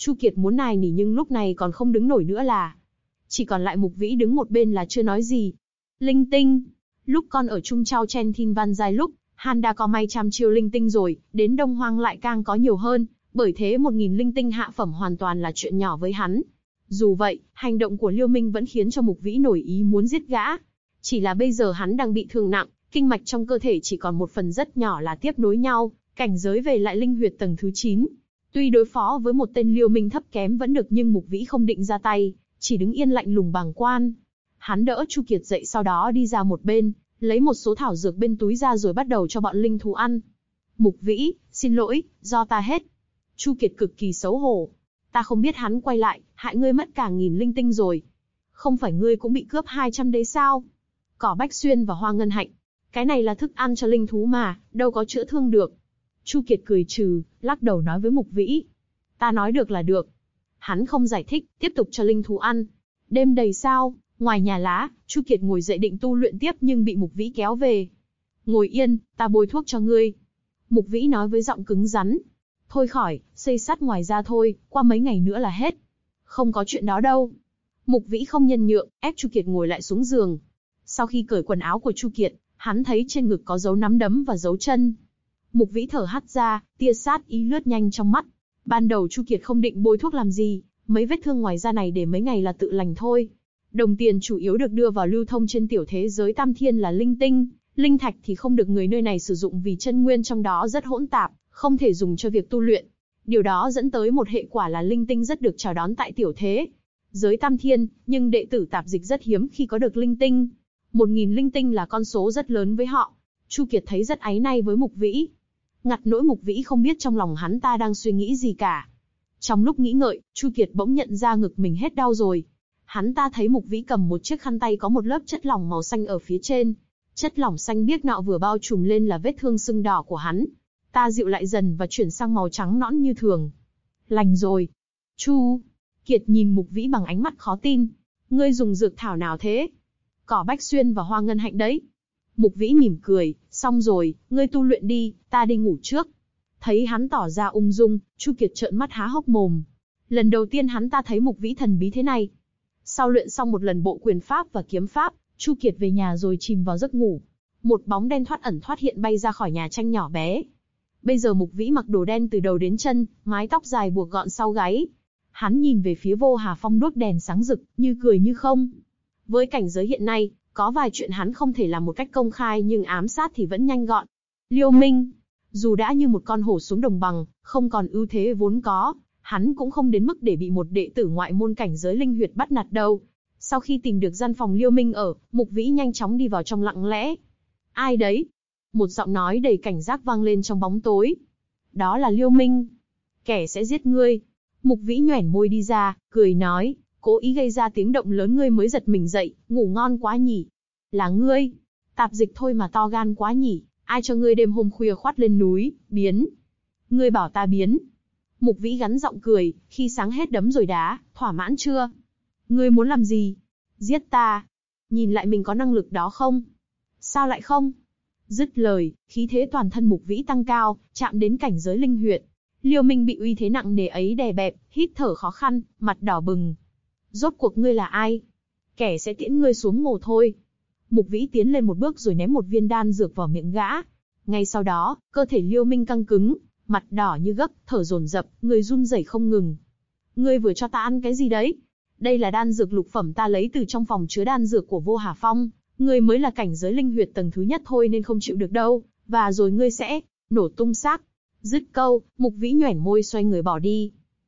Chu Kiệt muốn nài nỉ nhưng lúc này còn không đứng nổi nữa là. Chỉ còn lại Mục Vĩ đứng một bên là chưa nói gì. Linh tinh. Lúc con ở Trung Trao Chen Thin Van Giai lúc, hắn đã có may trăm chiêu linh tinh rồi, đến Đông Hoang lại càng có nhiều hơn, bởi thế 1000 linh tinh hạ phẩm hoàn toàn là chuyện nhỏ với hắn. Dù vậy, hành động của Liêu Minh vẫn khiến cho Mục Vĩ nổi ý muốn giết gã. Chỉ là bây giờ hắn đang bị thương nặng, kinh mạch trong cơ thể chỉ còn một phần rất nhỏ là tiếp nối nhau, cảnh giới về lại linh huyệt tầng thứ 9. Tuy đối phó với một tên Liêu Minh thấp kém vẫn được nhưng Mục Vĩ không định ra tay, chỉ đứng yên lạnh lùng bàng quan. Hắn đỡ Chu Kiệt dậy sau đó đi ra một bên, lấy một số thảo dược bên túi ra rồi bắt đầu cho bọn linh thú ăn. Mục Vĩ, xin lỗi, do ta hết. Chu Kiệt cực kỳ xấu hổ. Ta không biết hắn quay lại, hại ngươi mất cả 1000 linh tinh rồi. Không phải ngươi cũng bị cướp 200 đấy sao? Cỏ Bách Xuyên và Hoa Ngân Hạnh. Cái này là thức ăn cho linh thú mà, đâu có chữa thương được. Chu Kiệt cười trừ, lắc đầu nói với Mục Vĩ. Ta nói được là được. Hắn không giải thích, tiếp tục cho linh thú ăn. Đêm đầy sao, ngoài nhà lá, Chu Kiệt ngồi dậy định tu luyện tiếp nhưng bị Mục Vĩ kéo về. Ngồi yên, ta bôi thuốc cho ngươi. Mục Vĩ nói với giọng cứng rắn. Thôi khỏi, xây sắt ngoài ra thôi, qua mấy ngày nữa là hết. Không có chuyện đó đâu. Mục Vĩ không nhân nhượng, ép Chu Kiệt ngồi lại xuống giường. Sau khi cởi quần áo của Chu Kiệt, hắn thấy trên ngực có dấu nắm đấm và dấu chân. Mục Vĩ thở hắt ra, tia sát ý lướt nhanh trong mắt. Ban đầu Chu Kiệt không định bôi thuốc làm gì, mấy vết thương ngoài da này để mấy ngày là tự lành thôi. Đồng tiền chủ yếu được đưa vào lưu thông trên tiểu thế giới Tam Thiên là linh tinh, linh thạch thì không được người nơi này sử dụng vì chân nguyên trong đó rất hỗn tạp, không thể dùng cho việc tu luyện. Điều đó dẫn tới một hệ quả là linh tinh rất được chào đón tại tiểu thế giới Tam Thiên, nhưng đệ tử tạp dịch rất hiếm khi có được linh tinh. 1000 linh tinh là con số rất lớn với họ. Chu Kiệt thấy rất áy náy với Mục Vĩ. Ngặt nỗi Mục Vĩ không biết trong lòng hắn ta đang suy nghĩ gì cả. Trong lúc nghĩ ngợi, Chu Kiệt bỗng nhận ra ngực mình hết đau rồi. Hắn ta thấy Mục Vĩ cầm một chiếc khăn tay có một lớp chất lỏng màu xanh ở phía trên. Chất lỏng xanh biếc nọ vừa bao trùm lên là vết thương sưng đỏ của hắn. Ta dịu lại dần và chuyển sang màu trắng nõn như thường. Lành rồi. Chu Kiệt nhìn Mục Vĩ bằng ánh mắt khó tin. Ngươi dùng dược thảo nào thế? Cỏ Bách Xuyên và Hoa Ngân Hạnh đấy. Mục Vĩ mỉm cười, xong rồi, ngươi tu luyện đi, ta đi ngủ trước. Thấy hắn tỏ ra ung dung, Chu Kiệt trợn mắt há hốc mồm. Lần đầu tiên hắn ta thấy Mục Vĩ thần bí thế này. Sau luyện xong một lần bộ quyền pháp và kiếm pháp, Chu Kiệt về nhà rồi chìm vào giấc ngủ. Một bóng đen thoát ẩn thoát hiện bay ra khỏi nhà tranh nhỏ bé. Bây giờ Mục Vĩ mặc đồ đen từ đầu đến chân, mái tóc dài buộc gọn sau gáy. Hắn nhìn về phía Vô Hà Phong đốt đèn sáng rực, như cười như không. Với cảnh giới hiện nay, có vài chuyện hắn không thể làm một cách công khai nhưng ám sát thì vẫn nhanh gọn. Liêu Minh, dù đã như một con hổ xuống đồng bằng, không còn ưu thế vốn có, hắn cũng không đến mức để bị một đệ tử ngoại môn cảnh giới linh huyệt bắt nạt đâu. Sau khi tìm được gian phòng Liêu Minh ở, Mục Vĩ nhanh chóng đi vào trong lặng lẽ. Ai đấy? Một giọng nói đầy cảnh giác vang lên trong bóng tối. Đó là Liêu Minh. Kẻ sẽ giết ngươi. Mục Vĩ nhoẻn môi đi ra, cười nói, cố ý gây ra tiếng động lớn ngươi mới giật mình dậy, ngủ ngon quá nhỉ. Là ngươi? Tạp dịch thôi mà to gan quá nhỉ, ai cho ngươi đêm hôm khuya khoát lên núi, biến. Ngươi bảo ta biến. Mục Vĩ gắn giọng cười, khi sáng hết đấm rồi đá, thỏa mãn chưa? Ngươi muốn làm gì? Giết ta. Nhìn lại mình có năng lực đó không? Sao lại không? Dứt lời, khí thế toàn thân Mục Vĩ tăng cao, chạm đến cảnh giới linh huyệt. Liêu Minh bị uy thế nặng nề ấy đè bẹp, hít thở khó khăn, mặt đỏ bừng. Rốt cuộc ngươi là ai? Kẻ sẽ tiễn ngươi xuống mồ thôi. Mục Vĩ tiến lên một bước rồi ném một viên đan dược vào miệng gã. Ngay sau đó, cơ thể Liêu Minh căng cứng, mặt đỏ như gấc, thở dồn dập, người run rẩy không ngừng. Ngươi vừa cho ta ăn cái gì đấy? Đây là đan dược lục phẩm ta lấy từ trong phòng chứa đan dược của Vô Hà Phong. Ngươi mới là cảnh giới linh huyệt tầng thứ nhất thôi nên không chịu được đâu, và rồi ngươi sẽ nổ tung xác. Dứt câu, Mục Vĩ nhoẻn môi xoay người bỏ đi.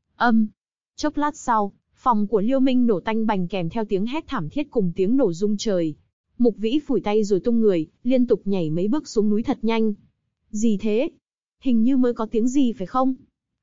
Chốc lát sau, phòng của Liêu Minh nổ tanh bành kèm theo tiếng hét thảm thiết cùng tiếng nổ rung trời. Mục Vĩ phủi tay rồi tung người, liên tục nhảy mấy bước xuống núi thật nhanh. Gì thế? Hình như mới có tiếng gì phải không?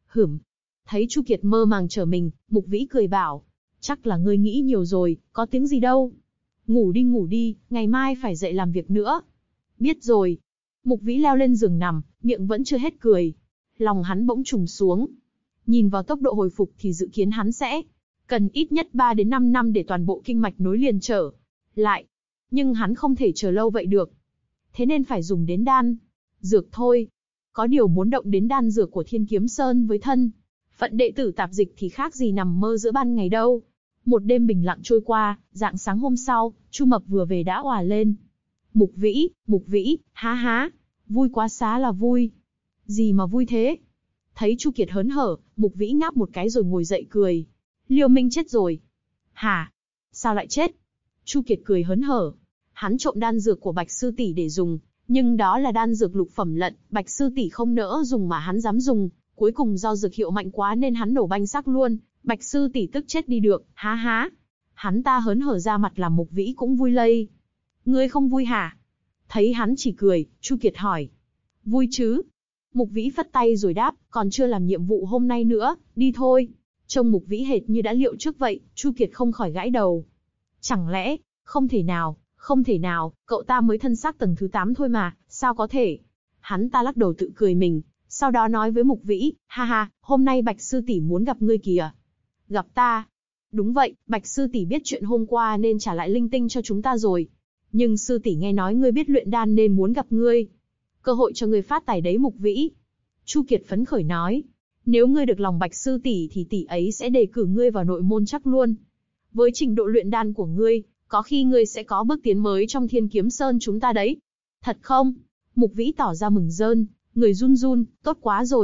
Thấy Chu Kiệt mơ màng trở mình, Mục Vĩ cười bảo, chắc là ngươi nghĩ nhiều rồi, có tiếng gì đâu. Ngủ đi, ngày mai phải dậy làm việc nữa. Biết rồi. Mục Vĩ leo lên giường nằm, miệng vẫn chưa hết cười. Lòng hắn bỗng trùng xuống. Nhìn vào tốc độ hồi phục thì dự kiến hắn sẽ cần ít nhất 3 đến 5 năm để toàn bộ kinh mạch nối liền trở lại. Nhưng hắn không thể chờ lâu vậy được. Thế nên phải dùng đến đan dược thôi. Có điều muốn động đến đan dược của Thiên Kiếm Sơn với thân Phận đệ tử tạp dịch thì khác gì nằm mơ giữa ban ngày đâu. Một đêm bình lặng trôi qua, rạng sáng hôm sau, Chu Mập vừa về đã òa lên. Mục Vĩ, há há, vui quá xá là vui. Gì mà vui thế? Thấy Chu Kiệt hớn hở, Mục Vĩ ngáp một cái rồi ngồi dậy cười. Liêu Minh chết rồi. Hả? Sao lại chết? Chu Kiệt cười hớn hở. Hắn trộm đan dược của Bạch sư tỷ để dùng, nhưng đó là đan dược lục phẩm lận, Bạch sư tỷ không nỡ dùng mà hắn dám dùng, cuối cùng do dược hiệu mạnh quá nên hắn nổ banh xác luôn, Bạch sư tỷ tức chết đi được, há há. Hắn ta hớn hở ra mặt làm Mục Vĩ cũng vui lây. Ngươi không vui hả? Thấy hắn chỉ cười, Chu Kiệt hỏi. Vui chứ? Mục Vĩ phất tay rồi đáp, còn chưa làm nhiệm vụ hôm nay nữa, đi thôi. Trông Mục Vĩ hệt như đã liệu trước vậy, Chu Kiệt không khỏi gãi đầu. Chẳng lẽ, không thể nào, cậu ta mới thân xác tầng thứ 8 thôi mà, sao có thể? Hắn ta lắc đầu tự cười mình, sau đó nói với Mục Vĩ, ha ha, hôm nay Bạch sư tỷ muốn gặp ngươi kìa. Gặp ta? Đúng vậy, Bạch sư tỷ biết chuyện hôm qua nên trả lại linh tinh cho chúng ta rồi. Nhưng sư tỷ nghe nói ngươi biết luyện đan nên muốn gặp ngươi. Cơ hội cho ngươi phát tài đấy Mục Vĩ. Chu Kiệt phấn khởi nói, nếu ngươi được lòng Bạch sư tỷ thì tỷ ấy sẽ đề cử ngươi vào nội môn chắc luôn. Với trình độ luyện đan của ngươi, có khi ngươi sẽ có bước tiến mới trong Thiên Kiếm Sơn chúng ta đấy. Thật không? Mục Vĩ tỏ ra mừng rơn, người run run, tốt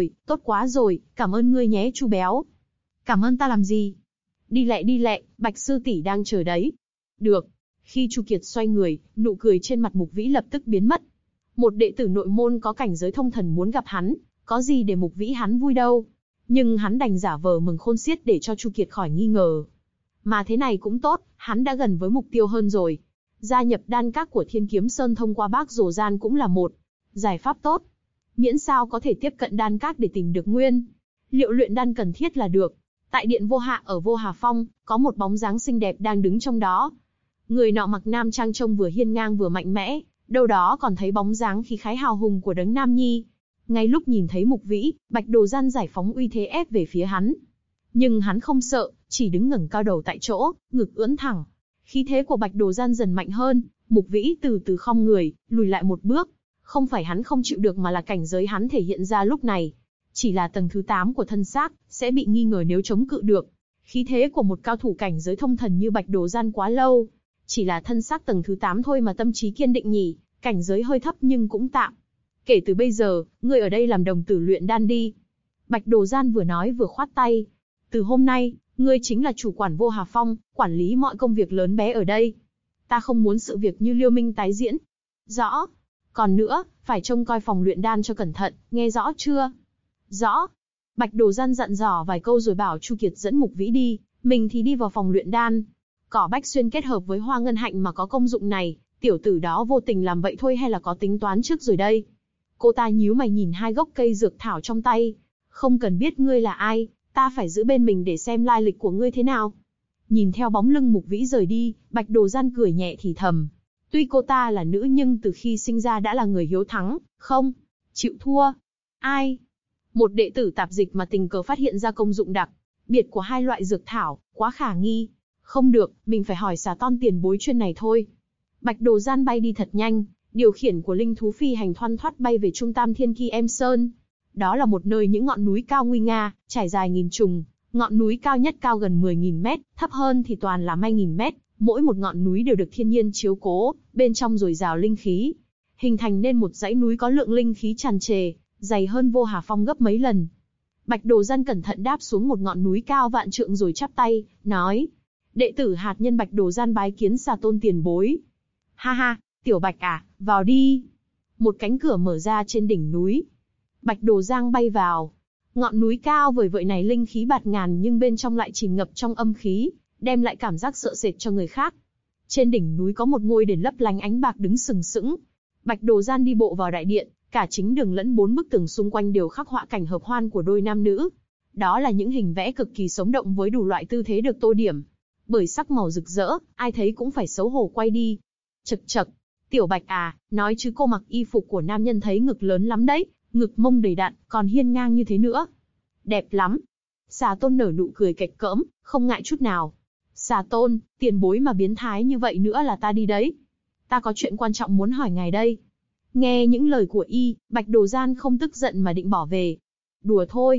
quá rồi, cảm ơn ngươi nhé Chu béo. Cảm ơn ta làm gì? Đi lẹ, Bạch sư tỷ đang chờ đấy. Được. Khi Chu Kiệt xoay người, nụ cười trên mặt Mục Vĩ lập tức biến mất. Một đệ tử nội môn có cảnh giới thông thần muốn gặp hắn, có gì để Mục Vĩ hắn vui đâu. Nhưng hắn đành giả vờ mừng khôn xiết để cho Chu Kiệt khỏi nghi ngờ. Mà thế này cũng tốt, hắn đã gần với mục tiêu hơn rồi. Gia nhập đan các của Thiên Kiếm Sơn thông qua bác Rồ Gian cũng là một giải pháp tốt. Miễn sao có thể tiếp cận đan các để tìm được nguyên liệu luyện đan cần thiết là được. Tại điện Vô Hạ ở Vô Hà Phong, có một bóng dáng xinh đẹp đang đứng trong đó. Người nọ mặc nam trang trông vừa hiên ngang vừa mạnh mẽ, đâu đó còn thấy bóng dáng khí khái hào hùng của đấng nam nhi. Ngay lúc nhìn thấy Mục Vĩ, Bạch Đồ Gian giải phóng uy thế ép về phía hắn. Nhưng hắn không sợ, chỉ đứng ngẩng cao đầu tại chỗ, ngực ưỡn thẳng. Khí thế của Bạch Đồ Gian dần mạnh hơn, Mục Vĩ từ từ khom người, lùi lại một bước. Không phải hắn không chịu được mà là cảnh giới hắn thể hiện ra lúc này. Chỉ là tầng thứ 8 của thân xác, sẽ bị nghi ngờ nếu chống cự được. Khí thế của một cao thủ cảnh giới thông thần như Bạch Đồ Gian quá lâu. Chỉ là thân xác tầng thứ 8 thôi mà tâm trí kiên định nhỉ, cảnh giới hơi thấp nhưng cũng tạm. Kể từ bây giờ, ngươi ở đây làm đồng tử luyện đan đi. Bạch Đồ Gian vừa nói vừa khoát tay. Từ hôm nay, ngươi chính là chủ quản Vô Hà Phong, quản lý mọi công việc lớn bé ở đây. Ta không muốn sự việc như Liêu Minh tái diễn. Rõ. Còn nữa, phải trông coi phòng luyện đan cho cẩn thận, nghe rõ chưa? Rõ. Bạch Đồ Gian dặn dò vài câu rồi bảo Chu Kiệt dẫn Mục Vĩ đi, mình thì đi vào phòng luyện đan. Cỏ Bách Xuyên kết hợp với Hoa Ngân Hạnh mà có công dụng này, tiểu tử đó vô tình làm vậy thôi hay là có tính toán trước rồi đây? Cô ta nhíu mày nhìn hai gốc cây dược thảo trong tay. Không cần biết ngươi là ai, ta phải giữ bên mình để xem lai lịch của ngươi thế nào. Nhìn theo bóng lưng Mục Vĩ rời đi, Bạch Đồ Gian cười nhẹ thì thầm. Tuy cô ta là nữ nhưng từ khi sinh ra đã là người hiếu thắng, không chịu thua. Ai? Một đệ tử tạp dịch mà tình cờ phát hiện ra công dụng đặc biệt của hai loại dược thảo, quá khả nghi. Không được, mình phải hỏi Xà Ton tiền bối chuyên này thôi. Bạch Đồ Gian bay đi thật nhanh, điều khiển của linh thú phi hành thoăn thoắt bay về trung tam Thiên Ki Em Sơn. Đó là một nơi những ngọn núi cao nguy nga, trải dài nghìn trùng. Ngọn núi cao nhất cao gần 10.000 mét, thấp hơn thì toàn là mấy nghìn mét. Mỗi một ngọn núi đều được thiên nhiên chiếu cố, bên trong dồi dào linh khí, hình thành nên một dãy núi có lượng linh khí tràn trề, dày hơn Vô Hà Phong gấp mấy lần. Bạch Đồ Gian cẩn thận đáp xuống một ngọn núi cao vạn trượng rồi chắp tay, nói: đệ tử hạt nhân Bạch Đồ Gian bái kiến Xà Tôn tiền bối. Ha ha, tiểu Bạch à, vào đi. Một cánh cửa mở ra trên đỉnh núi. Bạch Đồ Giang bay vào. Ngọn núi cao vời vợi này linh khí bạt ngàn nhưng bên trong lại chìm ngập trong âm khí, đem lại cảm giác sợ sệt cho người khác. Trên đỉnh núi có một ngôi đền lấp lánh ánh bạc đứng sừng sững. Bạch Đồ Gian đi bộ vào đại điện, cả chính đường lẫn 4 bức tường xung quanh đều khắc họa cảnh hợp hoan của đôi nam nữ. Đó là những hình vẽ cực kỳ sống động với đủ loại tư thế được tô điểm bởi sắc màu rực rỡ, ai thấy cũng phải xấu hổ quay đi. Chậc chậc, tiểu Bạch à, nói chứ cô mặc y phục của nam nhân thấy ngực lớn lắm đấy, ngực mông đầy đặn, còn hiên ngang như thế nữa. Đẹp lắm. Xà Tôn nở nụ cười kệch cỡm, không ngại chút nào. Xà Tôn, tiền bối mà biến thái như vậy nữa là ta đi đấy. Ta có chuyện quan trọng muốn hỏi ngài đây. Nghe những lời của y, Bạch Đồ Gian không tức giận mà định bỏ về. Đùa thôi.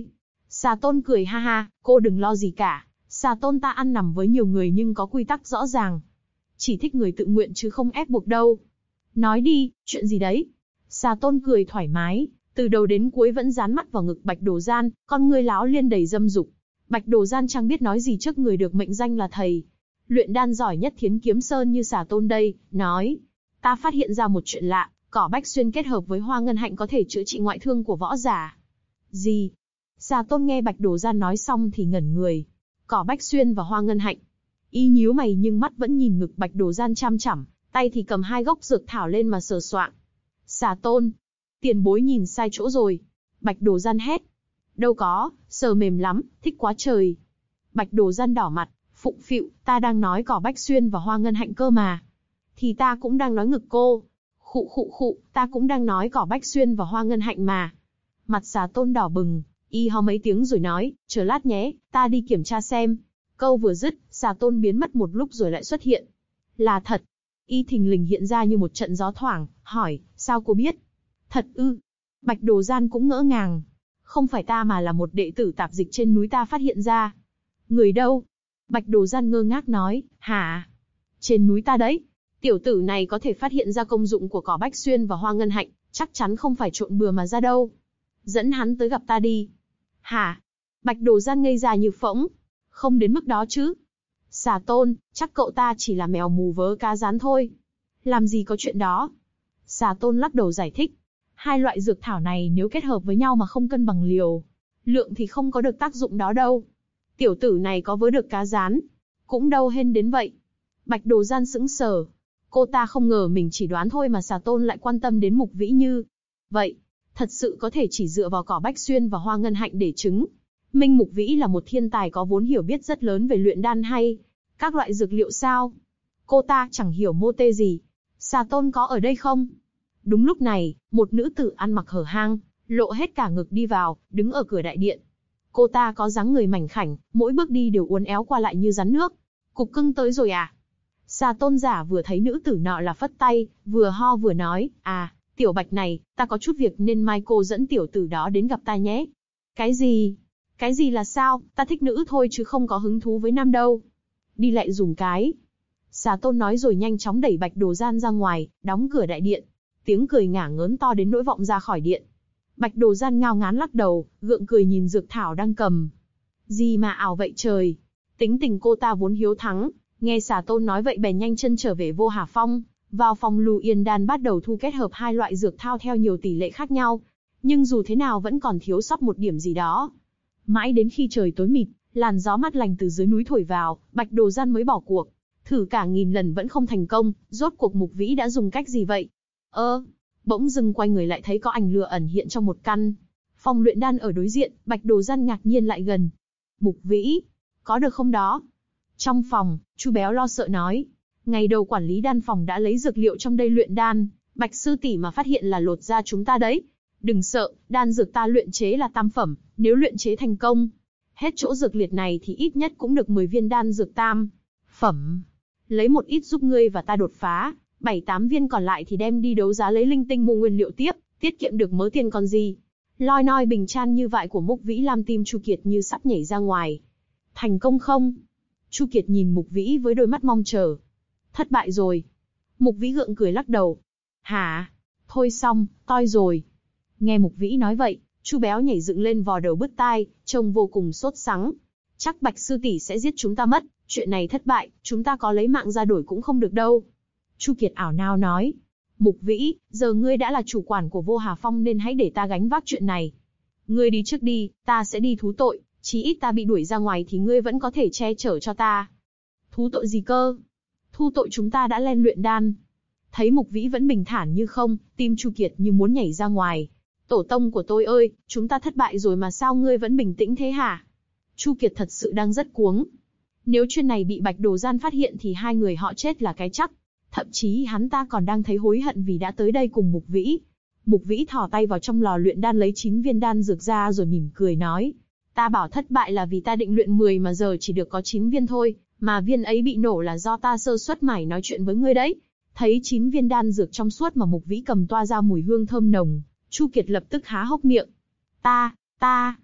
Xà Tôn cười ha ha, cô đừng lo gì cả. Xà Tôn ta ăn nằm với nhiều người nhưng có quy tắc rõ ràng. Chỉ thích người tự nguyện chứ không ép buộc đâu. Nói đi, chuyện gì đấy? Xà Tôn cười thoải mái, từ đầu đến cuối vẫn dán mắt vào ngực Bạch Đồ Gian, con ngươi láo liên đầy dâm dục. Bạch Đồ Gian chẳng biết nói gì trước người được mệnh danh là thầy luyện đan giỏi nhất Thiến Kiếm Sơn như Xà Tôn đây, nói. Ta phát hiện ra một chuyện lạ, cỏ bách xuyên kết hợp với hoa ngân hạnh có thể chữa trị ngoại thương của võ giả. Gì? Xà Tôn nghe Bạch Đồ Gian nói xong thì ngẩn người. Cỏ bách xuyên và hoa ngân hạnh. Y nhíu mày nhưng mắt vẫn nhìn ngực Bạch Đồ Gian chăm chằm, tay thì cầm hai gốc dược thảo lên mà sờ soạng. Xà Tôn, tiền bối nhìn sai chỗ rồi. Bạch Đồ Gian hét. Đâu có, sờ mềm lắm, thích quá trời. Bạch Đồ Gian đỏ mặt, phụng phịu, ta đang nói cỏ bách xuyên và hoa ngân hạnh cơ mà. Thì ta cũng đang nói ngực cô. Khụ, ta cũng đang nói cỏ bách xuyên và hoa ngân hạnh mà. Mặt Xà Tôn đỏ bừng, y ho mấy tiếng rồi nói, chờ lát nhé, ta đi kiểm tra xem. Câu vừa dứt, Xà Tôn biến mất một lúc rồi lại xuất hiện. Là thật. Y thình lình hiện ra như một trận gió thoảng, hỏi, sao cô biết? Thật ư? Bạch Đồ Gian cũng ngỡ ngàng. Không phải ta mà là một đệ tử tạp dịch trên núi ta phát hiện ra. Người đâu? Bạch Đồ Gian ngơ ngác nói, hả? Trên núi ta đấy. Tiểu tử này có thể phát hiện ra công dụng của cỏ bách xuyên và hoa ngân hạnh, chắc chắn không phải trộn bừa mà ra đâu. Dẫn hắn tới gặp ta đi. Hả? Bạch Đồ Gian ngây ra như phỗng. Không đến mức đó chứ. Xà Tôn, chắc cậu ta chỉ là mèo mù vớ cá rán thôi. Làm gì có chuyện đó. Xà Tôn lắc đầu giải thích. Hai loại dược thảo này nếu kết hợp với nhau mà không cân bằng liều lượng thì không có được tác dụng đó đâu. Tiểu tử này có vớ được cá rán. Cũng đâu hên đến vậy. Bạch Đồ Gian sững sờ. Cô ta không ngờ mình chỉ đoán thôi mà Xà Tôn lại quan tâm đến Mục Vĩ như vậy. Thật sự có thể chỉ dựa vào cỏ bách xuyên và hoa ngân hạnh để chứng minh Mục Vĩ là một thiên tài có vốn hiểu biết rất lớn về luyện đan hay các loại dược liệu sao? Cô ta chẳng hiểu mô tê gì. Xà Tôn có ở đây không? Đúng lúc này, một nữ tử ăn mặc hở hang, lộ hết cả ngực đi vào, đứng ở cửa đại điện. Cô ta có dáng người mảnh khảnh, mỗi bước đi đều uốn éo qua lại như rắn nước. Cục cưng tới rồi à? Xà Tôn giả vừa thấy nữ tử nọ là phất tay, vừa ho vừa nói, à, tiểu Bạch này, ta có chút việc nên mai cô dẫn tiểu tử đó đến gặp ta nhé. Cái gì? Cái gì là sao? Ta thích nữ thôi chứ không có hứng thú với nam đâu. Đi lại dùng cái. Xà Tôn nói rồi nhanh chóng đẩy Bạch Đồ Gian ra ngoài, đóng cửa đại điện. Tiếng cười ngả ngớn to đến nỗi vọng ra khỏi điện. Bạch Đồ Gian ngao ngán lắc đầu, gượng cười nhìn dược thảo đang cầm. Gì mà ảo vậy trời. Tính tình cô ta vốn hiếu thắng, nghe Xà Tôn nói vậy bèn nhanh chân trở về Vô Hà Phong, vào phòng Lưu Yên Đan bắt đầu thu kết hợp hai loại dược thao theo nhiều tỷ lệ khác nhau. Nhưng dù thế nào vẫn còn thiếu sót một điểm gì đó. Mãi đến khi trời tối mịt, làn gió mát lành từ dưới núi thổi vào, Bạch Đồ Gian mới bỏ cuộc. Thử cả nghìn lần vẫn không thành công, rốt cuộc Mục Vĩ đã dùng cách gì vậy? Bỗng dưng quay người lại thấy có ảnh lửa ẩn hiện trong một căn phòng luyện đan ở đối diện, Bạch Đồ Gian ngạc nhiên lại gần. Mục Vĩ, có được không đó? Trong phòng, Chu Béo lo sợ nói. Ngày đầu quản lý đan phòng đã lấy dược liệu trong đây luyện đan, Bạch sư tỷ mà phát hiện là lột ra chúng ta đấy. Đừng sợ, đan dược ta luyện chế là tam phẩm, nếu luyện chế thành công, hết chỗ dược liệt này thì ít nhất cũng được 10 viên đan dược tam phẩm. Lấy một ít giúp ngươi và ta đột phá, 7-8 viên còn lại thì đem đi đấu giá lấy linh tinh mua nguyên liệu tiếp, tiết kiệm được mớ tiền còn gì. Loi noi bình chan như vậy của Mục Vĩ làm tim Chu Kiệt như sắp nhảy ra ngoài. Thành công không? Chu Kiệt nhìn Mục Vĩ với đôi mắt mong chờ. Thất bại rồi. Mục Vĩ gượng cười lắc đầu. Hả? Thôi xong, toi rồi. Nghe Mục Vĩ nói vậy, Chu Béo nhảy dựng lên vò đầu bứt tai, trông vô cùng sốt sắng. Chắc Bạch sư tỷ sẽ giết chúng ta mất, chuyện này thất bại, chúng ta có lấy mạng ra đổi cũng không được đâu. Chu Kiệt ảo nao nói. Mục Vĩ, giờ ngươi đã là chủ quản của Vô Hà Phong nên hãy để ta gánh vác chuyện này. Ngươi đi trước đi, ta sẽ đi thú tội, chí ít ta bị đuổi ra ngoài thì ngươi vẫn có thể che chở cho ta. Thú tội gì cơ? Thu tội chúng ta đã lên luyện đan. Thấy Mục Vĩ vẫn bình thản như không, tim Chu Kiệt như muốn nhảy ra ngoài. Tổ tông của tôi ơi, chúng ta thất bại rồi mà sao ngươi vẫn bình tĩnh thế hả? Chu Kiệt thật sự đang rất cuống. Nếu chuyện này bị Bạch Đồ Gian phát hiện thì hai người họ chết là cái chắc. Thậm chí hắn ta còn đang thấy hối hận vì đã tới đây cùng Mục Vĩ. Mục Vĩ thò tay vào trong lò luyện đan lấy 9 viên đan dược ra rồi mỉm cười nói. Ta bảo thất bại là vì ta định luyện 10 mà giờ chỉ được có 9 viên thôi, mà viên ấy bị nổ là do ta sơ suất mải nói chuyện với ngươi đấy. Thấy 9 viên đan dược trong suốt mà Mục Vĩ cầm toa ra mùi hương thơm nồng, Chu Kiệt lập tức há hốc miệng. Ta,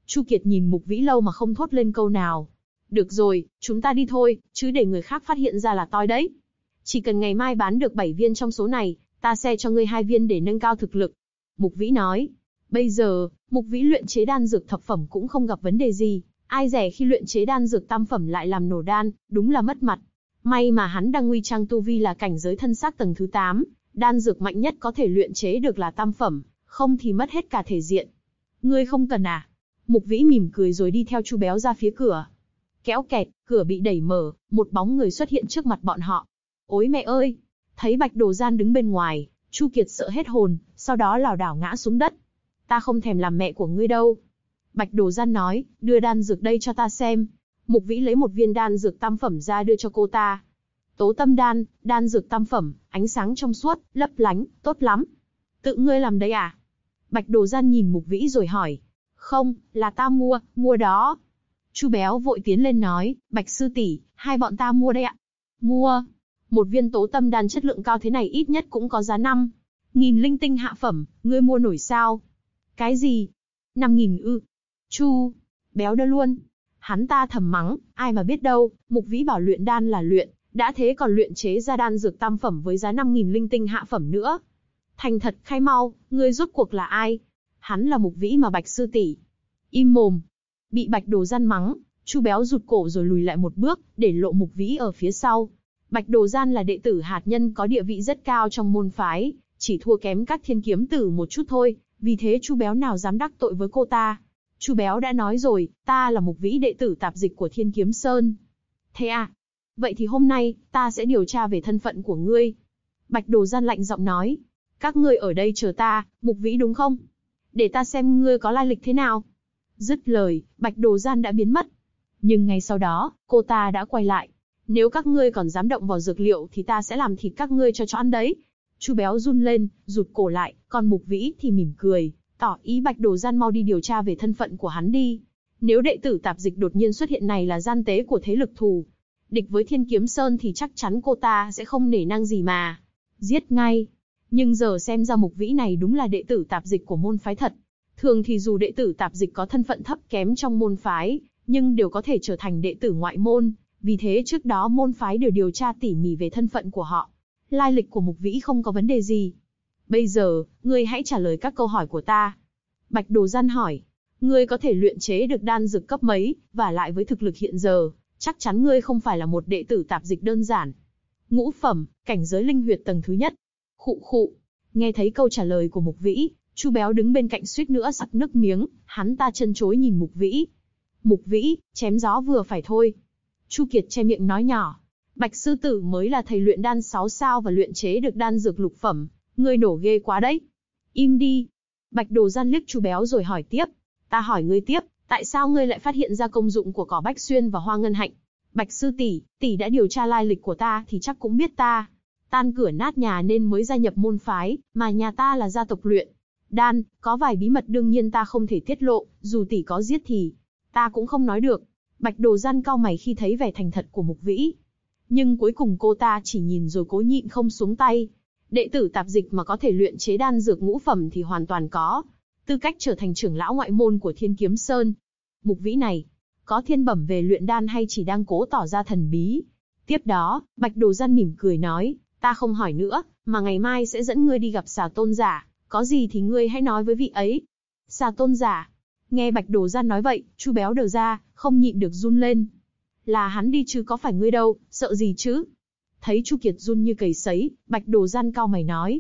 Chu Kiệt nhìn Mục Vĩ lâu mà không thốt lên câu nào. Được rồi, chúng ta đi thôi, chứ để người khác phát hiện ra là toi đấy. Chỉ cần ngày mai bán được 7 viên trong số này, ta sẽ cho ngươi 2 viên để nâng cao thực lực. Mục Vĩ nói. Bây giờ, Mục Vĩ luyện chế đan dược thập phẩm cũng không gặp vấn đề gì. Ai dè khi luyện chế đan dược tam phẩm lại làm nổ đan, đúng là mất mặt. May mà hắn đang nguy trang tu vi là cảnh giới thân xác tầng thứ 8, đan dược mạnh nhất có thể luyện chế được là tam phẩm, không thì mất hết cả thể diện. Ngươi không cần à? Mục Vĩ mỉm cười rồi đi theo Chu Béo ra phía cửa. Kéo kẹt, cửa bị đẩy mở, một bóng người xuất hiện trước mặt bọn họ. Ôi mẹ ơi! Thấy Bạch Đồ Gian đứng bên ngoài, Chu Kiệt sợ hết hồn, sau đó lảo đảo ngã xuống đất. Ta không thèm làm mẹ của ngươi đâu. Bạch Đồ Gian nói, đưa đan dược đây cho ta xem. Mục Vĩ lấy một viên đan dược tam phẩm ra đưa cho cô ta. Tố tâm đan, đan dược tam phẩm, ánh sáng trong suốt, lấp lánh, tốt lắm. Tự ngươi làm đấy à? Bạch Đồ Gian nhìn Mục Vĩ rồi hỏi. Không, là ta mua đó. Chu Béo vội tiến lên nói, Bạch sư tỷ, hai bọn ta mua đây ạ. Mua. Một viên tố tâm đan chất lượng cao thế này ít nhất cũng có giá 5.000 linh tinh hạ phẩm, ngươi mua nổi sao? Cái gì? 5.000 ư? Chu Béo đơ luôn. Hắn ta thầm mắng, ai mà biết đâu, Mục Vĩ bảo luyện đan là luyện, đã thế còn luyện chế ra đan dược tam phẩm với giá 5.000 linh tinh hạ phẩm nữa. Thành thật khai mau, ngươi rốt cuộc là ai? Hắn là Mục Vĩ mà Bạch sư tỷ. Im mồm. Bị Bạch Đồ Gian mắng, Chu Béo rụt cổ rồi lùi lại một bước, để lộ Mục Vĩ ở phía sau. Bạch Đồ Gian là đệ tử hạt nhân có địa vị rất cao trong môn phái, chỉ thua kém các thiên kiếm tử một chút thôi, vì thế Chu Béo nào dám đắc tội với cô ta. Chu Béo đã nói rồi, ta là Mục Vĩ đệ tử tạp dịch của Thiên Kiếm Sơn. Thế à? Vậy thì hôm nay, ta sẽ điều tra về thân phận của ngươi. Bạch Đồ Gian lạnh giọng nói. Các ngươi ở đây chờ ta, Mục Vĩ đúng không? Để ta xem ngươi có lai lịch thế nào. Dứt lời, Bạch Đồ Gian đã biến mất. Nhưng ngay sau đó, cô ta đã quay lại. Nếu các ngươi còn dám động vào dược liệu thì ta sẽ làm thịt các ngươi cho ăn đấy. Chu Béo run lên, rụt cổ lại, còn Mục Vĩ thì mỉm cười, tỏ ý Bạch Đồ Gian mau đi điều tra về thân phận của hắn đi. Nếu đệ tử tạp dịch đột nhiên xuất hiện này là gian tế của thế lực thù, địch với Thiên Kiếm Sơn thì chắc chắn cô ta sẽ không nể nang gì mà giết ngay. Nhưng giờ xem ra Mục Vĩ này đúng là đệ tử tạp dịch của môn phái thật. Thường thì dù đệ tử tạp dịch có thân phận thấp kém trong môn phái, nhưng đều có thể trở thành đệ tử ngoại môn, vì thế trước đó môn phái đều điều tra tỉ mỉ về thân phận của họ. Lai lịch của Mục Vĩ không có vấn đề gì. Bây giờ, ngươi hãy trả lời các câu hỏi của ta. Bạch Đồ Gian hỏi, ngươi có thể luyện chế được đan dược cấp mấy, và lại với thực lực hiện giờ, chắc chắn ngươi không phải là một đệ tử tạp dịch đơn giản. Ngũ phẩm, cảnh giới linh huyệt tầng thứ nhất. Khụ khụ. Nghe thấy câu trả lời của Mục Vĩ, Chu Béo đứng bên cạnh suýt nữa sặc nước miếng, hắn ta chân chối nhìn Mục Vĩ. Mục Vĩ, chém gió vừa phải thôi. Chu Kiệt che miệng nói nhỏ, Bạch sư tử mới là thầy luyện đan 6 sao và luyện chế được đan dược lục phẩm, ngươi nổ ghê quá đấy. Im đi. Bạch Đồ Gian liếc Chu Béo rồi hỏi tiếp, ta hỏi ngươi tiếp, tại sao ngươi lại phát hiện ra công dụng của cỏ bách xuyên và hoa ngân hạnh? Bạch sư tỷ đã điều tra lai lịch của ta thì chắc cũng biết ta tan cửa nát nhà nên mới gia nhập môn phái, mà nhà ta là gia tộc luyện đan, có vài bí mật đương nhiên ta không thể tiết lộ, dù tỷ có giết thì ta cũng không nói được. Bạch Đồ Gian cau mày khi thấy vẻ thành thật của Mục Vĩ. Nhưng cuối cùng cô ta chỉ nhìn rồi cố nhịn không xuống tay. Đệ tử tạp dịch mà có thể luyện chế đan dược ngũ phẩm thì hoàn toàn có tư cách trở thành trưởng lão ngoại môn của Thiên Kiếm Sơn. Mục Vĩ này, có thiên bẩm về luyện đan hay chỉ đang cố tỏ ra thần bí? Tiếp đó, Bạch Đồ Gian mỉm cười nói, ta không hỏi nữa, mà ngày mai sẽ dẫn ngươi đi gặp Xà Tôn Giả, có gì thì ngươi hãy nói với vị ấy. Xà Tôn Giả? Nghe Bạch Đồ Gian nói vậy, Chu Béo đờ ra, không nhịn được run lên. Là hắn đi chứ có phải ngươi đâu, sợ gì chứ? Thấy Chu Kiệt run như cầy sấy, Bạch Đồ Gian cau mày nói.